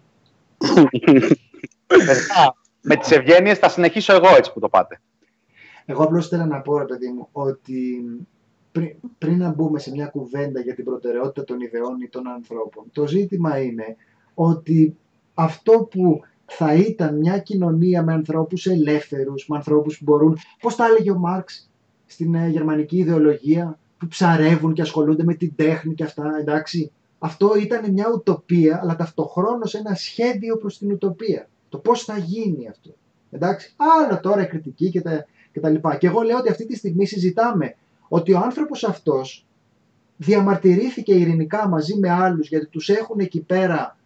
Με τις ευγένειες θα συνεχίσω εγώ, έτσι που το πάτε. Εγώ απλώς θέλω να πω, ρε παιδί μου, ότι πριν να μπούμε σε μια κουβέντα για την προτεραιότητα των ιδεών ή των ανθρώπων, το ζήτημα είναι ότι αυτό που θα ήταν μια κοινωνία με ανθρώπους ελεύθερους, με ανθρώπους που μπορούν, πώς τα έλεγε ο Μάρξ στην γερμανική ιδεολογία, που ψαρεύουν και ασχολούνται με την τέχνη και αυτά, εντάξει. Αυτό ήταν μια ουτοπία, αλλά ταυτοχρόνως ένα σχέδιο προς την ουτοπία. Το πώς θα γίνει αυτό. Εντάξει. Άλλο τώρα η κριτική και τα λοιπά. Και εγώ λέω ότι αυτή τη στιγμή συζητάμε ότι ο άνθρωπος αυτός διαμαρτυρήθηκε ειρηνικά μαζί με άλλους, γιατί τους έχουν εκεί πέρα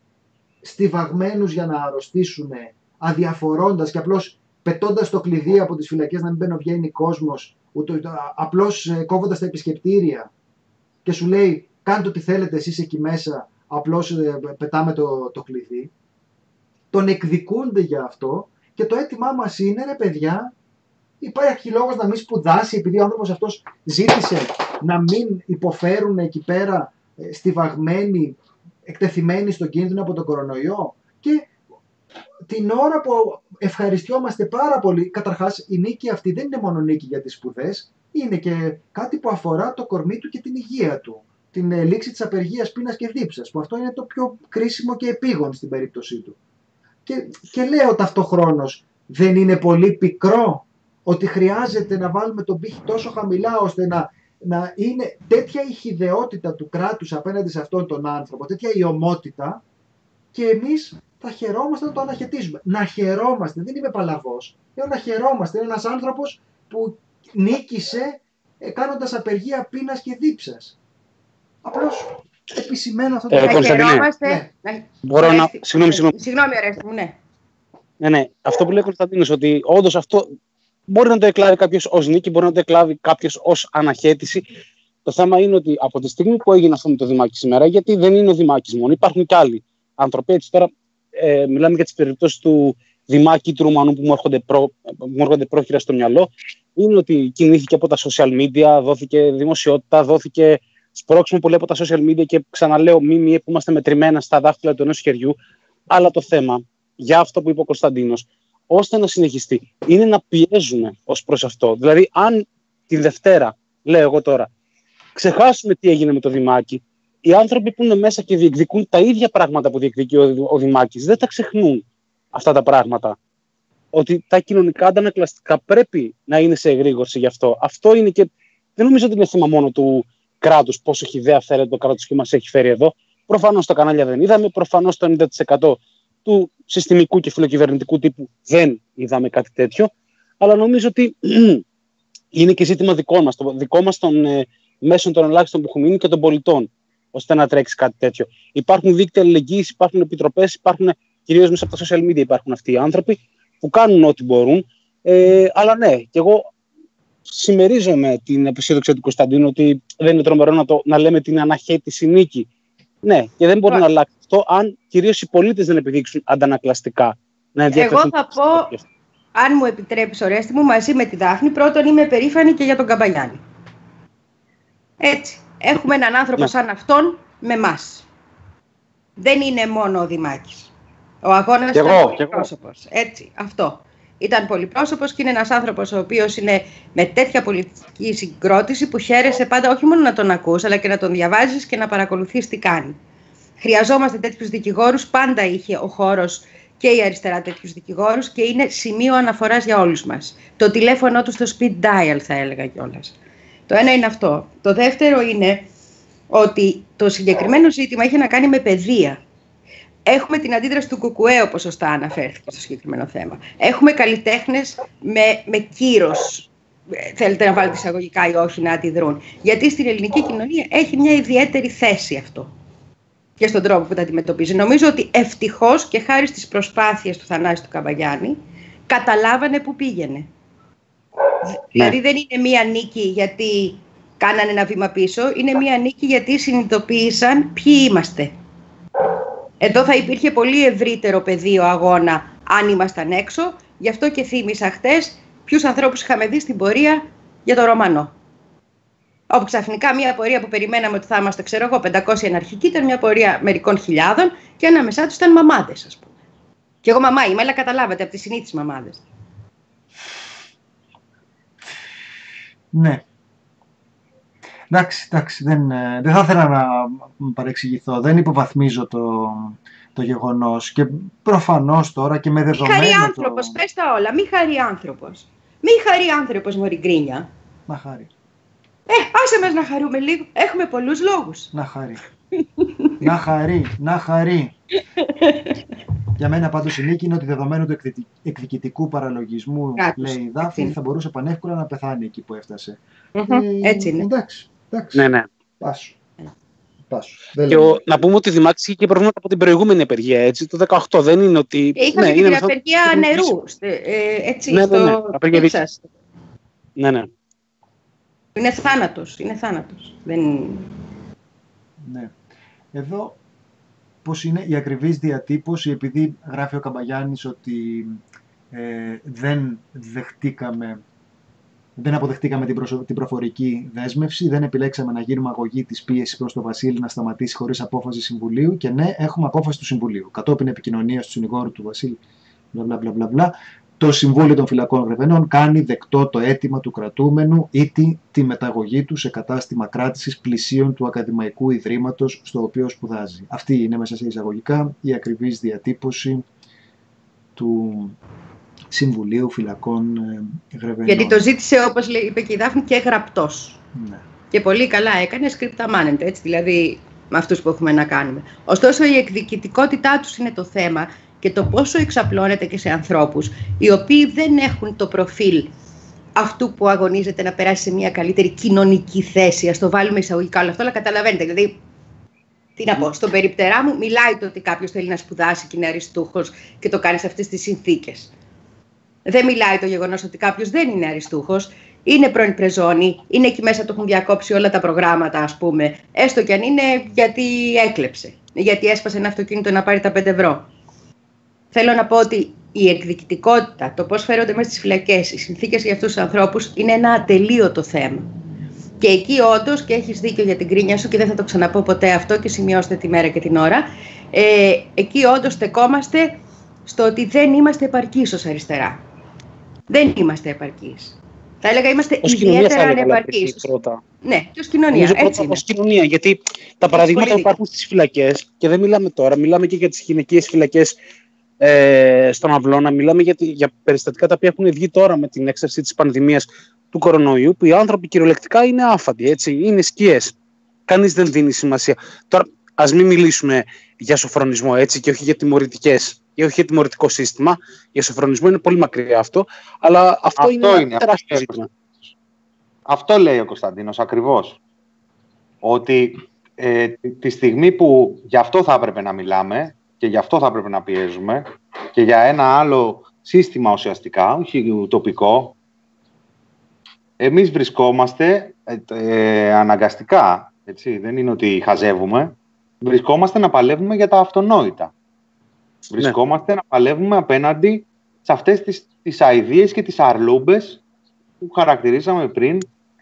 στιβαγμένους για να αρρωστήσουν, αδιαφορώντας και απλώς πετώντας το κλειδί από τις φυλακές να μην μπαίνει κόσμος, απλώς κόβοντας τα επισκεπτήρια και σου λέει κάντε ό,τι θέλετε εσείς εκεί μέσα, απλώς πετάμε το κλειδί. Τον εκδικούνται για αυτό και το αίτημά μας είναι, ρε παιδιά, υπάρχει λόγος να μην σπουδάσει επειδή ο άνθρωπος αυτός ζήτησε να μην υποφέρουν εκεί πέρα στιβαγμένοι, εκτεθειμένοι στον κίνδυνο από τον κορονοϊό. Και την ώρα που ευχαριστιόμαστε πάρα πολύ, καταρχάς η νίκη αυτή δεν είναι μόνο νίκη για τις σπουδές, είναι και κάτι που αφορά το κορμί του και την υγεία του. Την λήξη της απεργίας πείνας και δίψας, που αυτό είναι το πιο κρίσιμο και επίγον στην περίπτωσή του. Και λέω ταυτοχρόνως, δεν είναι πολύ πικρό ότι χρειάζεται να βάλουμε τον πύχη τόσο χαμηλά ώστε να είναι τέτοια η χυδαιότητα του κράτους απέναντι σε αυτόν τον άνθρωπο, τέτοια η ομότητα, και εμείς θα χαιρόμαστε να το αναχαιτήσουμε. Να χαιρόμαστε, δεν είμαι παλαβός. Λέω να χαιρόμαστε. Είναι ένας άνθρωπος που νίκησε κάνοντας απεργία πείνας και δίψας. Απλώς επισημαίνω αυτό το πράγμα. Χαιρόμαστε. Μπορώ να. Συγγνώμη, Ορέστη μου, ναι. Ναι. Αυτό που λέει ο Κωνσταντίνος, ότι όντως αυτό μπορεί να το εκλάβει κάποιος ως νίκη, μπορεί να το εκλάβει κάποιος ως αναχαίτηση. Το θέμα είναι ότι από τη στιγμή που έγινε αυτό με το Δημάκη σήμερα, γιατί δεν είναι ο Δημάκης μόνο, υπάρχουν και άλλοι άνθρωποι. Έτσι τώρα μιλάμε για τις περιπτώσεις του Δημάκη, του Ρουμανού που μου έρχονται πρόχειρα στο μυαλό. Είναι ότι κινήθηκε από τα social media, δόθηκε δημοσιότητα, δόθηκε σπρώξιμο πολύ από τα social media και ξαναλέω μήμοι που είμαστε μετρημένα στα δάχτυλα του ενός χεριού. Αλλά το θέμα, για αυτό που είπε ο Κωνσταντίνος, ώστε να συνεχιστεί, είναι να πιέζουμε ως προς αυτό. Δηλαδή, αν τη Δευτέρα, λέω εγώ τώρα, ξεχάσουμε τι έγινε με το Δημάκη, οι άνθρωποι που είναι μέσα και διεκδικούν τα ίδια πράγματα που διεκδικεί ο Δημάκης δεν τα ξεχνούν αυτά τα πράγματα. Ότι τα κοινωνικά αντανακλαστικά πρέπει να είναι σε εγρήγορση γι' αυτό. Αυτό είναι και. Δεν νομίζω ότι είναι θέμα μόνο του κράτους, πόσο χυδαία φέρεται το κράτος και μας έχει φέρει εδώ. Προφανώς τα κανάλια δεν είδαμε, προφανώς το 90% του συστημικού και φιλοκυβερνητικού τύπου δεν είδαμε κάτι τέτοιο. Αλλά νομίζω ότι είναι και ζήτημα δικό μας των μέσων των ελάχιστων που έχουν μείνει και των πολιτών, ώστε να τρέξει κάτι τέτοιο. Υπάρχουν δίκτυα αλληλεγγύης, υπάρχουν επιτροπές, υπάρχουν κυρίως μέσα από τα social media υπάρχουν αυτοί οι άνθρωποι που κάνουν ό,τι μπορούν. Αλλά ναι, και εγώ συμμερίζομαι την επισίδοξια του Κωνσταντίνου ότι δεν είναι τρομερό να λέμε την αναχαίτηση νίκη. Ναι, και δεν μπορεί να αλλάξει αυτό αν κυρίως οι πολίτες δεν επιδείξουν αντανακλαστικά. Εγώ θα πω, αν μου επιτρέπεις, Ορέστη μου, μαζί με τη Δάφνη, πρώτον είμαι περήφανη και για τον Καμπαγιάννη. Έτσι. Έχουμε έναν άνθρωπο σαν αυτόν με εμάς. Δεν είναι μόνο ο Δημάκης. Ο αγώνας ήταν πολυπρόσωπος. Έτσι, αυτό. Ήταν πολυπρόσωπος και είναι ένας άνθρωπος ο οποίος είναι με τέτοια πολιτική συγκρότηση που χαίρεσαι πάντα όχι μόνο να τον ακούς, αλλά και να τον διαβάζεις και να παρακολουθείς τι κάνει. Χρειαζόμαστε τέτοιους δικηγόρους. Πάντα είχε ο χώρος και η αριστερά τέτοιους δικηγόρους και είναι σημείο αναφοράς για όλους μας. Το τηλέφωνο του στο speed dial, θα έλεγα κιόλας. Το ένα είναι αυτό. Το δεύτερο είναι ότι το συγκεκριμένο ζήτημα είχε να κάνει με παιδεία. Έχουμε την αντίδραση του Κουκουέ, όπως σωστά αναφέρθηκε στο συγκεκριμένο θέμα. Έχουμε καλλιτέχνες με κύρος, θέλετε να βάλετε εισαγωγικά ή όχι, να αντιδρούν. Γιατί στην ελληνική κοινωνία έχει μια ιδιαίτερη θέση αυτό και στον τρόπο που τα αντιμετωπίζει. Νομίζω ότι ευτυχώς και χάρη στις προσπάθειες του Θανάση του Καμπαγιάννη καταλάβανε που πήγαινε. Δηλαδή δεν είναι μία νίκη γιατί κάνανε ένα βήμα πίσω, είναι μία νίκη γιατί συνειδητοποίησαν ποιοι είμαστε. Εδώ θα υπήρχε πολύ ευρύτερο πεδίο αγώνα αν ήμασταν έξω, γι' αυτό και θύμισα χτες ποιους ανθρώπους είχαμε δει στην πορεία για το Ρωμανό. Όπου ξαφνικά μία πορεία που περιμέναμε ότι θα είμαστε, ξέρω εγώ, 500 αναρχικοί, ήταν μια πορεία μερικών χιλιάδων και ανάμεσά τους ήταν μαμάδες, ας πούμε. Και εγώ μαμά είμαι, αλλά καταλάβατε, από τις συνήθεις μαμάδες. Ναι. Εντάξει, δεν θα ήθελα να παρεξηγηθώ. Δεν υποβαθμίζω το γεγονός και προφανώς τώρα και με Μη δεδομένο χαρεί άνθρωπος, πες τα όλα. Μη χαρεί άνθρωπος. Μη χαρεί άνθρωπος, μωρή γκρίνια. Να χαρεί. Άσε μας να χαρούμε λίγο. Έχουμε πολλούς λόγους. Να χαρεί. Να χαρεί. Να χαρεί. Για μένα πάντως η νίκη είναι ότι δεδομένου του εκδικητικού παραλογισμού, λέει η Δάφνη, θα μπορούσε πανεύκολα να πεθάνει εκεί που έφτασε. Έτσι είναι. Εντάξει. Ναι. Πάσου. Και να πούμε ότι δημιουργήθηκε και προβλήματα από την προηγούμενη απεργία, έτσι, το 18. Δεν είναι ότι... Είχαμε και την απεργία νερού, έτσι, στο Τέξας. Ναι. Είναι θάνατος. Ναι. Εδώ πώς είναι η ακριβής διατύπωση, επειδή γράφει ο Καμπαγιάννης ότι δεν αποδεχτήκαμε την προφορική δέσμευση, δεν επιλέξαμε να γίνουμε αγωγή της πίεσης προς τον Βασίλη να σταματήσει χωρίς απόφαση Συμβουλίου και ναι, έχουμε απόφαση του Συμβουλίου. Κατόπιν επικοινωνίας του συνηγόρου του Βασίλη, μπλα, το Συμβούλιο των Φυλακών Γρεβενών κάνει δεκτό το αίτημα του κρατούμενου ή τη μεταγωγή του σε κατάστημα κράτησης πλησίων του Ακαδημαϊκού Ιδρύματος στο οποίο σπουδάζει. Αυτή είναι μέσα σε εισαγωγικά η ακριβής διατύπωση του Συμβουλίου Φυλακών Γρεβενών. Γιατί το ζήτησε, όπως είπε και η Δάφνη, και γραπτός. Ναι. Και πολύ καλά έκανε, scripta manent, έτσι, δηλαδή με αυτούς που έχουμε να κάνουμε. Ωστόσο, η εκδικητικότητά τους είναι το θέμα και το πόσο εξαπλώνεται και σε ανθρώπους οι οποίοι δεν έχουν το προφίλ αυτού που αγωνίζεται να περάσει σε μια καλύτερη κοινωνική θέση. Ας το βάλουμε εισαγωγικά όλο αυτό, αλλά καταλαβαίνετε. Δηλαδή, τι να πω, στον περιπτερά μου μιλάει το ότι κάποιος θέλει να σπουδάσει και είναι αριστούχος και το κάνει σε αυτές τις συνθήκες. Δεν μιλάει το γεγονός ότι κάποιος δεν είναι αριστούχος, είναι πρώην πρεζόνη, είναι εκεί μέσα, του έχουν διακόψει όλα τα προγράμματα, ας πούμε, έστω κι αν είναι γιατί έκλεψε, γιατί έσπασε ένα αυτοκίνητο να πάρει τα 5 ευρώ. Θέλω να πω ότι η εκδικητικότητα, το πώς φέρονται μέσα στις φυλακές, οι συνθήκες για αυτούς τους ανθρώπους είναι ένα ατελείωτο θέμα. Και εκεί όντως, και έχεις δίκιο για την κρίνια σου και δεν θα το ξαναπώ ποτέ αυτό και σημειώστε τη μέρα και την ώρα, εκεί όντως στεκόμαστε στο ότι δεν είμαστε επαρκείς ως αριστερά. Δεν είμαστε επαρκείς. Θα έλεγα είμαστε ιδιαίτερα ανεπαρκείς. Ναι, και ως κοινωνία. Έτσι είναι. Ως κοινωνία, γιατί τα παραδείγματα που υπάρχουν στις φυλακές, και δεν μιλάμε τώρα, μιλάμε και για τις γυναικείες φυλακές στον Αυλώνα, μιλάμε για περιστατικά τα οποία έχουν βγει τώρα με την έξαρση της πανδημίας του κορονοϊού, που οι άνθρωποι κυριολεκτικά είναι άφαντοι, έτσι, είναι σκιές. Κανείς δεν δίνει σημασία. Τώρα, ας μην μιλήσουμε για σοφρονισμό, έτσι, και όχι για τιμωρητικές, και όχι για τιμωρητικό σύστημα. Για σοφρονισμό είναι πολύ μακριά αυτό, αλλά αυτό είναι ένα τεράστιο ζήτημα. Αυτό λέει ο Κωνσταντίνος ακριβώς. Ότι τη στιγμή που γι' αυτό θα έπρεπε να μιλάμε και γι' αυτό θα έπρεπε να πιέζουμε και για ένα άλλο σύστημα ουσιαστικά, όχι τοπικό, εμείς βρισκόμαστε αναγκαστικά, έτσι, δεν είναι ότι χαζεύουμε, βρισκόμαστε να παλεύουμε για τα αυτονόητα. Βρισκόμαστε να παλεύουμε απέναντι σε αυτές τις αηδίες και τις αρλούμπες που χαρακτηρίσαμε πριν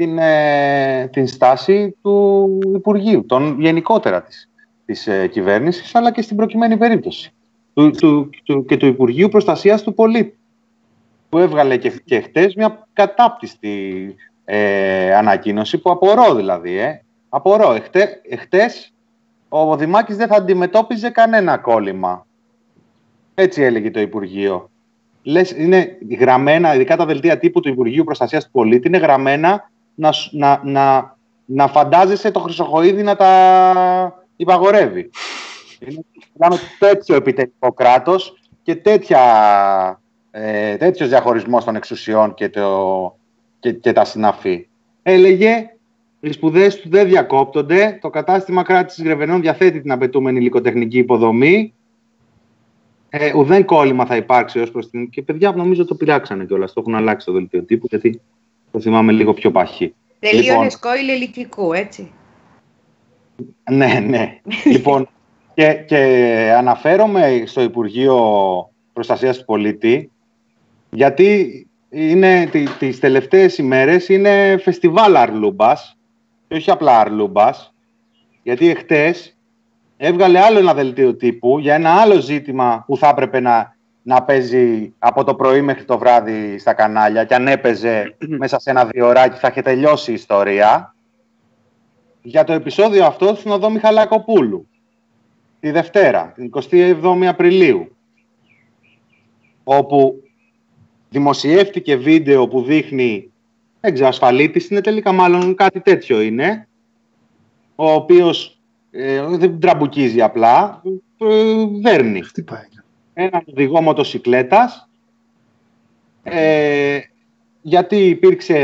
την στάση του Υπουργείου, γενικότερα της κυβέρνησης, αλλά και στην προκειμένη περίπτωση και του Υπουργείου Προστασίας του Πολίτη, που έβγαλε και χτες μια κατάπτυστη ανακοίνωση που απορώ δηλαδή. Απορώ. Χτες ο Δημάκης δεν θα αντιμετώπιζε κανένα κόλλημα. Έτσι έλεγε το Υπουργείο. Λες, είναι γραμμένα, ειδικά τα δελτία τύπου του Υπουργείου Προστασίας του Πολίτη, είναι γραμμένα να φαντάζεσαι το Χρυσοχοΐδη να τα υπαγορεύει. Είναι τέτοιο επιτελικό κράτος και τέτοιος διαχωρισμός των εξουσιών και τα συναφή. Έλεγε, οι σπουδές του δεν διακόπτονται, το κατάστημα κράτησης Γρεβενών διαθέτει την απαιτούμενη υλικοτεχνική υποδομή, ουδέν κόλλημα θα υπάρξει ως προς την... Και παιδιά νομίζω το πειράξανε κιόλας, το έχουν αλλάξει το δελτίο τύπου, γιατί το θυμάμαι λίγο πιο παχύ. Τελείωνε σκόιλ ελικικού, έτσι. Ναι. Λοιπόν, και αναφέρομαι στο Υπουργείο Προστασίας του Πολίτη, γιατί τις τελευταίες ημέρες είναι φεστιβάλ αρλούμπας, και όχι απλά αρλούμπας, γιατί εχτες έβγαλε άλλο ένα δελτίο τύπου για ένα άλλο ζήτημα που θα έπρεπε να παίζει από το πρωί μέχρι το βράδυ στα κανάλια, και αν έπαιζε μέσα σε ένα 2 ωράκι θα είχε τελειώσει η ιστορία, για το επεισόδιο αυτό στην οδό Μιχαλακοπούλου. τη Δευτέρα, την 27η Απριλίου, όπου δημοσιεύτηκε βίντεο που δείχνει, δεν ξέρω, ασφαλίτης είναι τελικά, μάλλον κάτι τέτοιο είναι, ο οποίος δεν τραμπουκίζει απλά, δέρνει έναν οδηγό μοτοσικλέτας, γιατί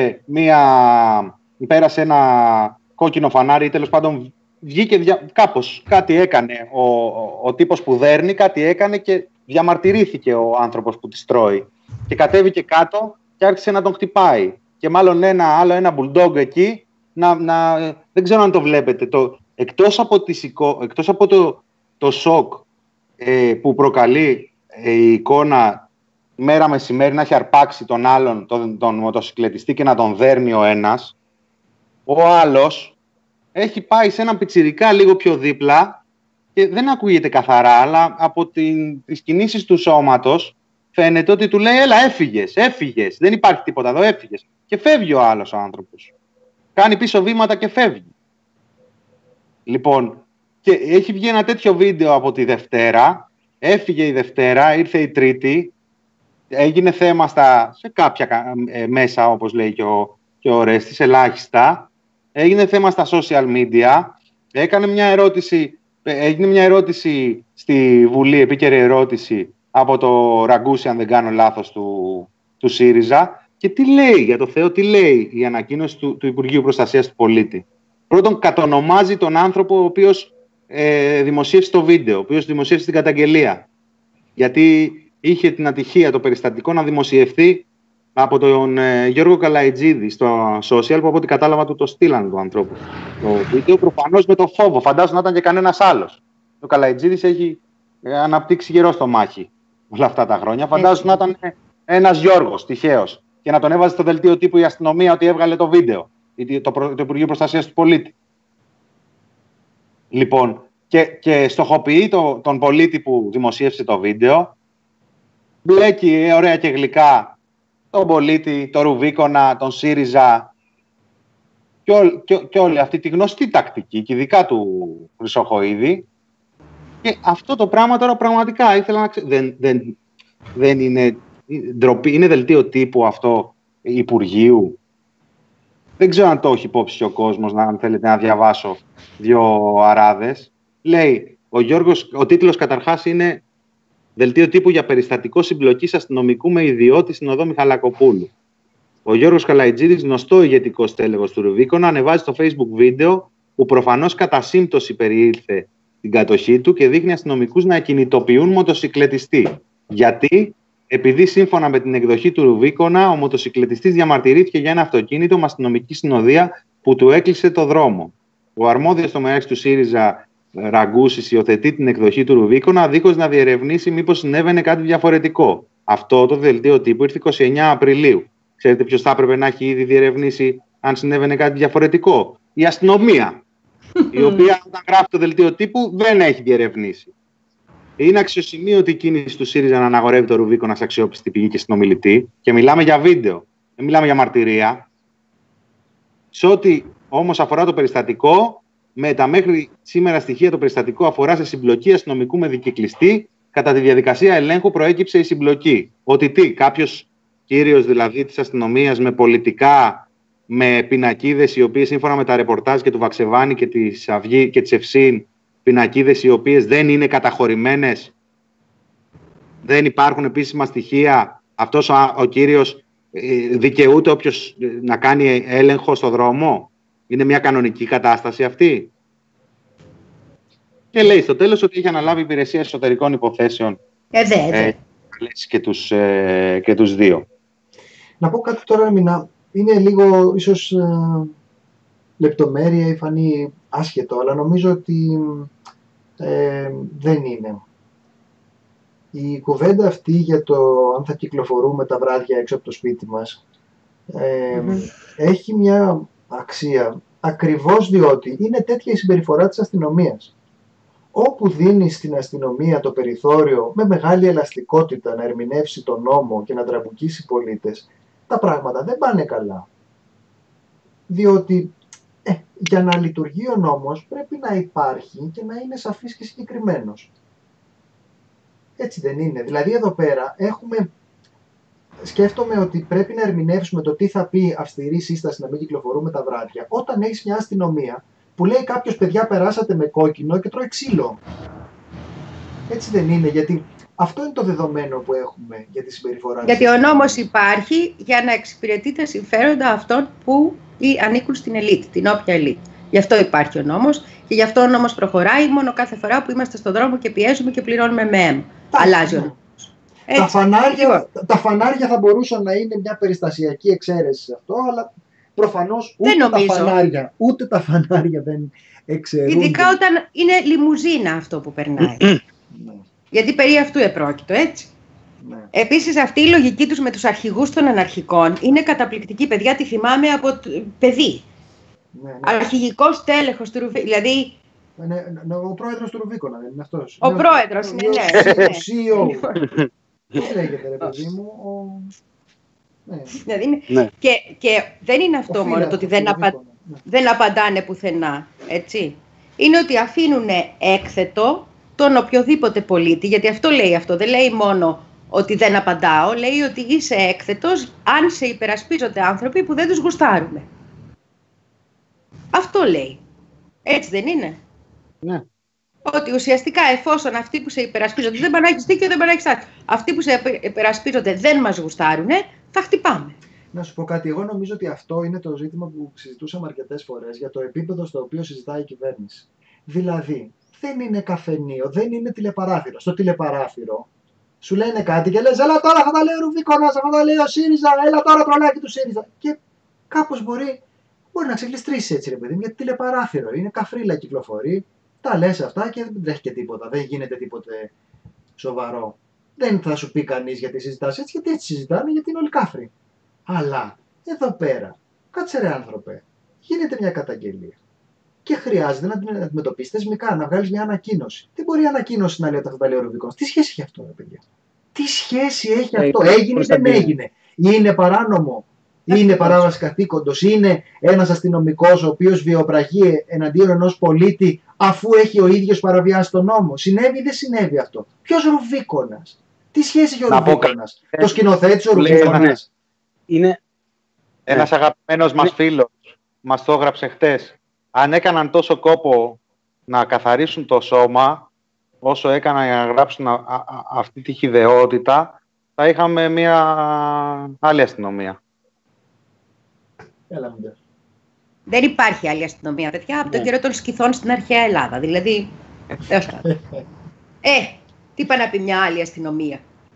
πέρασε ένα κόκκινο φανάρι ή τέλος πάντων βγήκε κάπως, κάτι έκανε ο τύπος που δέρνει, κάτι έκανε και διαμαρτυρήθηκε ο άνθρωπος που της τρώει και κατέβηκε κάτω και άρχισε να τον χτυπάει και μάλλον ένα bulldog εκεί δεν ξέρω αν το βλέπετε, εκτός από το σοκ που προκαλεί η εικόνα μέρα μεσημέρι να έχει αρπάξει τον άλλον, τον μοτοσυκλετιστή και να τον δέρνει ο ένας, ο άλλος έχει πάει σε έναν πιτσιρικά λίγο πιο δίπλα και δεν ακούγεται καθαρά, αλλά από τις κινήσεις του σώματος φαίνεται ότι του λέει έλα έφυγες, δεν υπάρχει τίποτα εδώ, έφυγες. Και φεύγει ο άλλος ο άνθρωπος. Κάνει πίσω βήματα και φεύγει. Λοιπόν, και έχει βγει ένα τέτοιο βίντεο από τη Δευτέρα, έφυγε η Δευτέρα, ήρθε η Τρίτη, έγινε θέμα σε κάποια μέσα, όπως λέει και ο Ρέστης, ελάχιστα. Έγινε θέμα στα social media. Έγινε μια ερώτηση στη Βουλή, επίκαιρη ερώτηση, από το Ραγκούσι, αν δεν κάνω λάθος, του ΣΥΡΙΖΑ. Και τι λέει, για το Θεό, τι λέει η ανακοίνωση του Υπουργείου Προστασίας του Πολίτη. Πρώτον, κατονομάζει τον άνθρωπο ο οποίος δημοσίευσε το βίντεο, ο οποίος δημοσίευσε την καταγγελία. Γιατί είχε την ατυχία το περιστατικό να δημοσιευθεί από τον Γιώργο Καλαϊτζίδη στο social, που από ό,τι κατάλαβα του το στείλαν του ανθρώπου. Το βίντεο προφανώς με το φόβο, φαντάζομαι να ήταν και κανένας άλλος. Ο Καλαϊτζίδης έχει αναπτύξει γερό στο μάχη όλα αυτά τα χρόνια. Φαντάζομαι να ήταν ένας Γιώργος τυχαίος και να τον έβαζε στο δελτίο τύπου η αστυνομία ότι έβγαλε το βίντεο, το Υπουργείο Προστασίας του Πολίτη. Λοιπόν, και στοχοποιεί τον πολίτη που δημοσίευσε το βίντεο, μπλέκει ωραία και γλυκά τον πολίτη, τον Ρουβίκονα, τον ΣΥΡΙΖΑ και όλη αυτή τη γνωστή τακτική και ειδικά του Χρυσοχοΐδη. Και αυτό το πράγμα τώρα πραγματικά ήθελα να ξέρω. Δεν είναι ντροπή, είναι δελτίο τύπου αυτό Υπουργείου. Δεν ξέρω αν το έχει υπόψη ο κόσμος, αν θέλετε να διαβάσω δύο αράδες. Λέει, ο τίτλος καταρχάς είναι «Δελτίο τύπου για περιστατικό συμπλοκής αστυνομικού με ιδιώτη στην οδό Μιχαλακοπούλου». Ο Γιώργος Καλαϊτζίδης, γνωστό ηγετικό στέλεχος του Ρουβίκονα, ανεβάζει στο Facebook βίντεο που προφανώς κατά σύμπτωση περιήλθε την κατοχή του και δείχνει αστυνομικούς να κινητοποιούν μοτοσυκλετιστή. Γιατί? Επειδή σύμφωνα με την εκδοχή του Ρουβίκονα, ο μοτοσυκλετιστής διαμαρτυρήθηκε για ένα αυτοκίνητο με αστυνομική συνοδεία που του έκλεισε το δρόμο. Ο αρμόδιος στο μεταξύ του ΣΥΡΙΖΑ, Ραγκούσης, υιοθετεί την εκδοχή του Ρουβίκονα, δίχως να διερευνήσει μήπως συνέβαινε κάτι διαφορετικό. Αυτό το δελτίο τύπου ήρθε 29 Απριλίου. Ξέρετε ποιος θα έπρεπε να έχει ήδη διερευνήσει αν συνέβαινε κάτι διαφορετικό? Η αστυνομία, η οποία όταν γράφει το δελτίο τύπου δεν έχει διερευνήσει. Είναι αξιοσημείωτη η κίνηση του ΣΥΡΙΖΑ να αναγορεύει το Ρουβίκονα σε αξιόπιστη πηγή και συνομιλητή, και μιλάμε για βίντεο, δεν μιλάμε για μαρτυρία. Σε ό,τι όμως αφορά το περιστατικό, με τα μέχρι σήμερα στοιχεία, το περιστατικό αφορά σε συμπλοκή αστυνομικού με δικυκλιστή. Κατά τη διαδικασία ελέγχου προέκυψε η συμπλοκή. Ότι κάποιος κύριος δηλαδή της αστυνομίας με πολιτικά, με πινακίδες οι οποίες σύμφωνα με τα ρεπορτάζ και του Βαξεβάνη και της Αυγή και της Ευσύν, πινακίδες οι οποίες δεν είναι καταχωρημένες, δεν υπάρχουν επίσημα στοιχεία, αυτός ο κύριος δικαιούται όποιος να κάνει έλεγχο στο δρόμο? Είναι μια κανονική κατάσταση αυτή? Και λέει στο τέλος ότι έχει αναλάβει η Υπηρεσία Εσωτερικών Υποθέσεων και τους δύο. Να πω κάτι τώρα, Μινά. Είναι λίγο ίσως λεπτομέρεια ή φανεί άσχετο, αλλά νομίζω ότι δεν είναι. Η κουβέντα αυτή για το αν θα κυκλοφορούμε τα βράδια έξω από το σπίτι μας έχει μια αξία ακριβώς διότι είναι τέτοια η συμπεριφορά της αστυνομίας. Όπου δίνει στην αστυνομία το περιθώριο με μεγάλη ελαστικότητα να ερμηνεύσει τον νόμο και να τραμπουκίσει πολίτες, τα πράγματα δεν πάνε καλά. Διότι για να λειτουργεί ο νόμος πρέπει να υπάρχει και να είναι σαφής και συγκεκριμένος. Έτσι δεν είναι? Δηλαδή εδώ πέρα σκέφτομαι ότι πρέπει να ερμηνεύσουμε το τι θα πει αυστηρή σύσταση να μην κυκλοφορούμε τα βράδια, όταν έχεις μια αστυνομία που λέει κάποιος, παιδιά, περάσατε με κόκκινο και τρώει ξύλο. Έτσι δεν είναι? Γιατί αυτό είναι το δεδομένο που έχουμε για τη συμπεριφορά. Γιατί ο νόμος υπάρχει για να εξυπηρετεί τα συμφέροντα αυτών που ανήκουν στην ελίτ, την όποια ελίτ. Γι' αυτό υπάρχει ο νόμος και γι' αυτό ο νόμος προχωράει μόνο κάθε φορά που είμαστε στον δρόμο και πιέζουμε και πληρώνουμε με αίμα. Αλλάζει ο νόμος. Τα φανάρια θα μπορούσαν να είναι μια περιστασιακή εξαίρεση σε αυτό, αλλά προφανώς ούτε τα φανάρια δεν εξαιρούνται. Ειδικά όταν είναι λιμουζίνα αυτό που περνάει. Γιατί περί αυτού επρόκειτο, έτσι. Ναι. Επίσης αυτή η λογική τους με τους αρχηγούς των αναρχικών είναι καταπληκτική, παιδιά, τη θυμάμαι από παιδί. Ναι. Αρχηγικός τέλεχος του Ρουβίκονα, δηλαδή... Ο πρόεδρος του Ρουβίκονα, δεν είναι αυτός? Ο πρόεδρος, ναι. Ο CEO. Πώς λέγεται, ρε παιδί μου? Ναι. Και δεν είναι αυτό μόνο το ότι δεν απαντάνε πουθενά, έτσι. Είναι ότι αφήνουν έκθετο τον οποιοδήποτε πολίτη, γιατί αυτό λέει αυτό, δεν λέει μόνο ότι δεν απαντάω, λέει ότι είσαι έκθετος αν σε υπερασπίζονται άνθρωποι που δεν τους γουστάρουμε. Αυτό λέει. Έτσι δεν είναι? Ναι. Ότι ουσιαστικά εφόσον αυτοί που σε υπερασπίζονται, δεν πάνε να έχεις δίκιο, δεν πάνε να έχεις άδικο, αυτοί που σε υπερασπίζονται δεν μας γουστάρουν, θα χτυπάμε. Να σου πω κάτι, εγώ νομίζω ότι αυτό είναι το ζήτημα που συζητούσαμε αρκετές φορές για το επίπεδο στο οποίο συζητάει η κυβέρνηση. Δηλαδή, δεν είναι καφενείο, δεν είναι τηλεπαράθυρο. Στο τηλεπαράθυρο σου λένε κάτι και λες, έλα τώρα θα τα λέει ο Ρουβίκονας, θα τα λέει ο ΣΥΡΙΖΑ, έλα τώρα τρολάκι του ΣΥΡΙΖΑ. Και κάπως μπορεί να ξεγλιστρήσει έτσι, ρε παιδί μου, γιατί τηλεπαράθυρο είναι, καφρίλα κυκλοφορεί, τα λες αυτά και δεν τρέχει και τίποτα, δεν γίνεται τίποτε σοβαρό. Δεν θα σου πει κανείς γιατί συζητάς έτσι, γιατί έτσι συζητάνε, γιατί είναι όλοι κάφροι. Αλλά εδώ πέρα, κάτσε ρε άνθρωπε, γίνεται μια καταγγελία. Και χρειάζεται να την αντιμετωπίσει θεσμικά, να βγάλει μια ανακοίνωση. Δεν μπορεί η ανακοίνωση να λέει ότι αυτά τα λέει ο Ρουβίκονας. Τι σχέση έχει αυτό, ρε παιδιά? Τι σχέση έχει αυτό? Έγινε ή δεν έγινε? Είναι παράνομο? Είναι παράβαση καθήκοντος? Είναι ένας αστυνομικός ο οποίος βιοπραγεί εναντίον ενός πολίτη αφού έχει ο ίδιος παραβιάσει τον νόμο? Συνέβη ή δεν συνέβη αυτό? Ποιος Ρουβίκονας? Τι σχέση έχει ο Ρουβίκονας? Το σκηνοθέτης ο Ρουβίκονας? Είναι ένας αγαπημένος μας φίλος. Μας το έγραψε χτες. Αν έκαναν τόσο κόπο να καθαρίσουν το σώμα, όσο έκαναν για να γράψουν αυτή τη χυδαιότητα, θα είχαμε μια άλλη αστυνομία. Δεν υπάρχει άλλη αστυνομία, παιδιά, από τον καιρό των σκυθών στην αρχαία Ελλάδα. Δηλαδή, τι πάει να πει μια άλλη αστυνομία?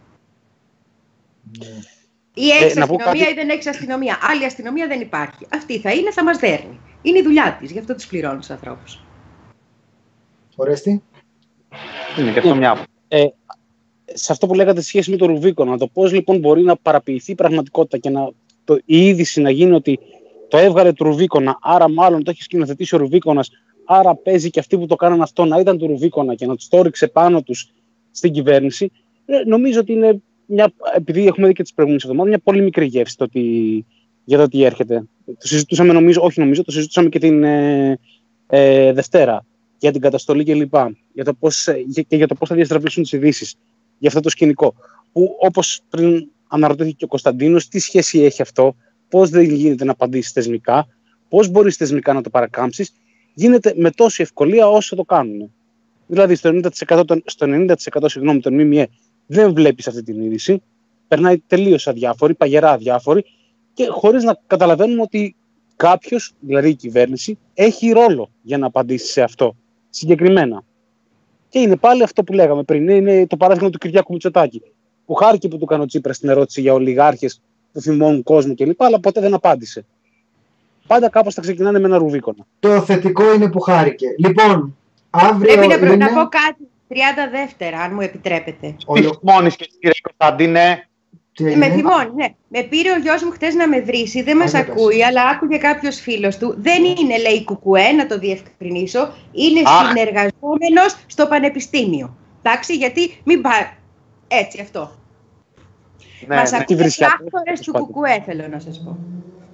Ή έχεις αστυνομία ή δεν έχεις αστυνομία. Άλλη αστυνομία δεν υπάρχει. Αυτή θα είναι, θα μας δέρνει. Είναι η δουλειά της, γι' αυτό τους πληρώνει τους ανθρώπους. Ορέστη. Είναι και αυτό μια... Σε αυτό που λέγατε σχέση με το Ρουβίκονα, το πώς λοιπόν μπορεί να παραποιηθεί η πραγματικότητα και η είδηση να γίνει ότι το έβγαλε του Ρουβίκονα, άρα μάλλον το έχει σκηνοθετήσει ο Ρουβίκονας, άρα παίζει και αυτοί που το κάναν αυτό να ήταν του Ρουβίκονα και να τους το ρίξε πάνω τους στην κυβέρνηση, νομίζω ότι είναι επειδή έχουμε δει και τις προηγούμενες εβδομάδες, μια πολύ μικρή γεύση για το τι έρχεται. Το συζητούσαμε, το συζητούσαμε και την Δευτέρα για την καταστολή κλπ. Για το πώς θα διαστραβήσουν τις ειδήσεις για αυτό το σκηνικό. Που όπως πριν αναρωτήθηκε και ο Κωνσταντίνος, τι σχέση έχει αυτό, πώς δεν γίνεται να απαντήσεις θεσμικά, πώς μπορείς θεσμικά να το παρακάμψεις, γίνεται με τόση ευκολία όσο το κάνουν. Δηλαδή στο 90% των ΜΜΕ δεν βλέπεις αυτή την είδηση, περνάει τελείως αδιάφορη, παγερά αδιάφορη και χωρίς να καταλαβαίνουμε ότι κάποιος, δηλαδή η κυβέρνηση, έχει ρόλο για να απαντήσει σε αυτό συγκεκριμένα. Και είναι πάλι αυτό που λέγαμε πριν, είναι το παράδειγμα του Κυριάκου Μητσοτάκη, που χάρηκε που του έκανε ο Τσίπρας στην ερώτηση για ολιγάρχες που θυμώνουν κόσμο κλπ, αλλά ποτέ δεν απάντησε. Πάντα κάπως θα ξεκινάνε με ένα Ρουβίκονα. Το θετικό είναι που χάρηκε. Λοιπόν, αύριο. Πρέπει να πω κάτι. 30 δεύτερα, αν μου επιτρέπετε. Τι θυμώνεις και κύριε Κωνσταντίνε? Με θυμώνει, ναι. Με πήρε ο γιος μου χτες να με βρήσει, δεν μας ακούει, αλλά άκουγε κάποιος φίλος του. Δεν είναι, λέει, κουκουέ, να το διευκρινίσω, είναι συνεργαζόμενος στο πανεπιστήμιο. Εντάξει, γιατί μην πάει. Έτσι, αυτό. Ναι, μας ακούει διάφορες του κουκουέ, θέλω να σας πω.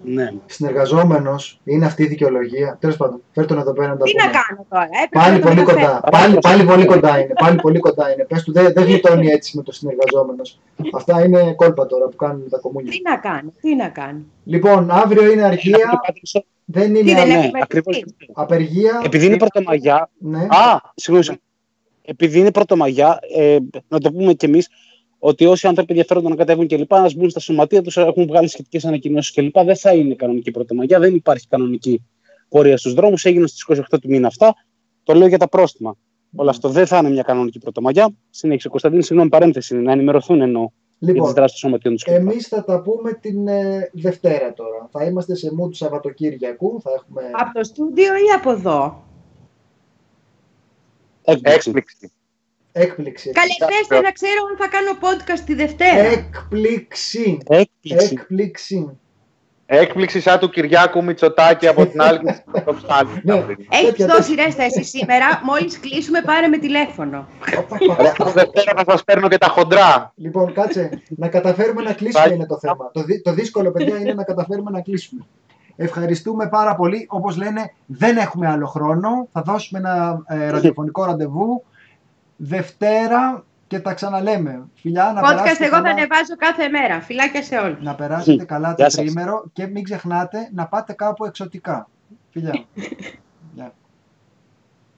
Ναι. Συνεργαζόμενος, είναι αυτή η δικαιολογία. Τέλος πάντων, φέρ' τον εδώ πέρα να τα Τι πούμε. να κάνω τώρα, Πάλι πολύ κοντά. Πάλι πολύ κοντά είναι. Πάλι πολύ κοντά είναι. Πες του, δεν γλιτώνει έτσι με το συνεργαζόμενος. Αυτά είναι κόλπα τώρα που κάνουν τα κομμούνια. Τι να κάνω. Λοιπόν, αύριο είναι αργία. Δεν είναι Ναι, ακριβώς. απεργία. Επειδή είναι Πρωτομαγιά. Ναι. Συγγνώμη. Επειδή είναι Πρωτομαγιά, να το πούμε κι εμείς, ότι όσοι άνθρωποι ενδιαφέρονται να κατέβουν κλπ. Να μπουν στα σωματεία τους, έχουν βγάλει σχετικές ανακοινώσεις κλπ. Δεν θα είναι κανονική Πρωτομαγιά, δεν υπάρχει κανονική πορεία στους δρόμους. Έγιναν στις 28 του μήνα αυτά. Το λέω για τα πρόστιμα. Όλο αυτό δεν θα είναι μια κανονική Πρωτομαγιά. Συνέχισε ο Κωνσταντίνος, συγγνώμη, παρένθεση είναι, να ενημερωθούν εννοώ για τις δράσεις των σωματείων τους. Εμείς θα τα πούμε την Δευτέρα τώρα. Θα είμαστε σε mood του Σαββατοκύριακου. Θα έχουμε... Από το στούντιο ή από εδώ? Έκπληξη. Καλεσέστε να ξέρω αν θα κάνω podcast τη Δευτέρα. Έκπληξη σαν του Κυριάκου Μητσοτάκη από την άλλη. Έχεις δώσει ρέστα εσύ σήμερα. Μόλις κλείσουμε πάρε με τηλέφωνο. Δευτέρα θα σας παίρνω και τα χοντρά. Λοιπόν, κάτσε. Να καταφέρουμε να κλείσουμε είναι το θέμα. Το δύσκολο, παιδιά, είναι να καταφέρουμε να κλείσουμε. Ευχαριστούμε πάρα πολύ. Όπως λένε, δεν έχουμε άλλο χρόνο. Θα δώσουμε ένα ραδιοφωνικό ραντεβού Δευτέρα και τα ξαναλέμε. Φιλιά, να podcast εγώ καλά. θα ανεβάζω κάθε μέρα. Φιλάκια σε όλους. Να περάσετε καλά το τρίμερο και μην ξεχνάτε να πάτε κάπου εξωτικά. Φιλιά.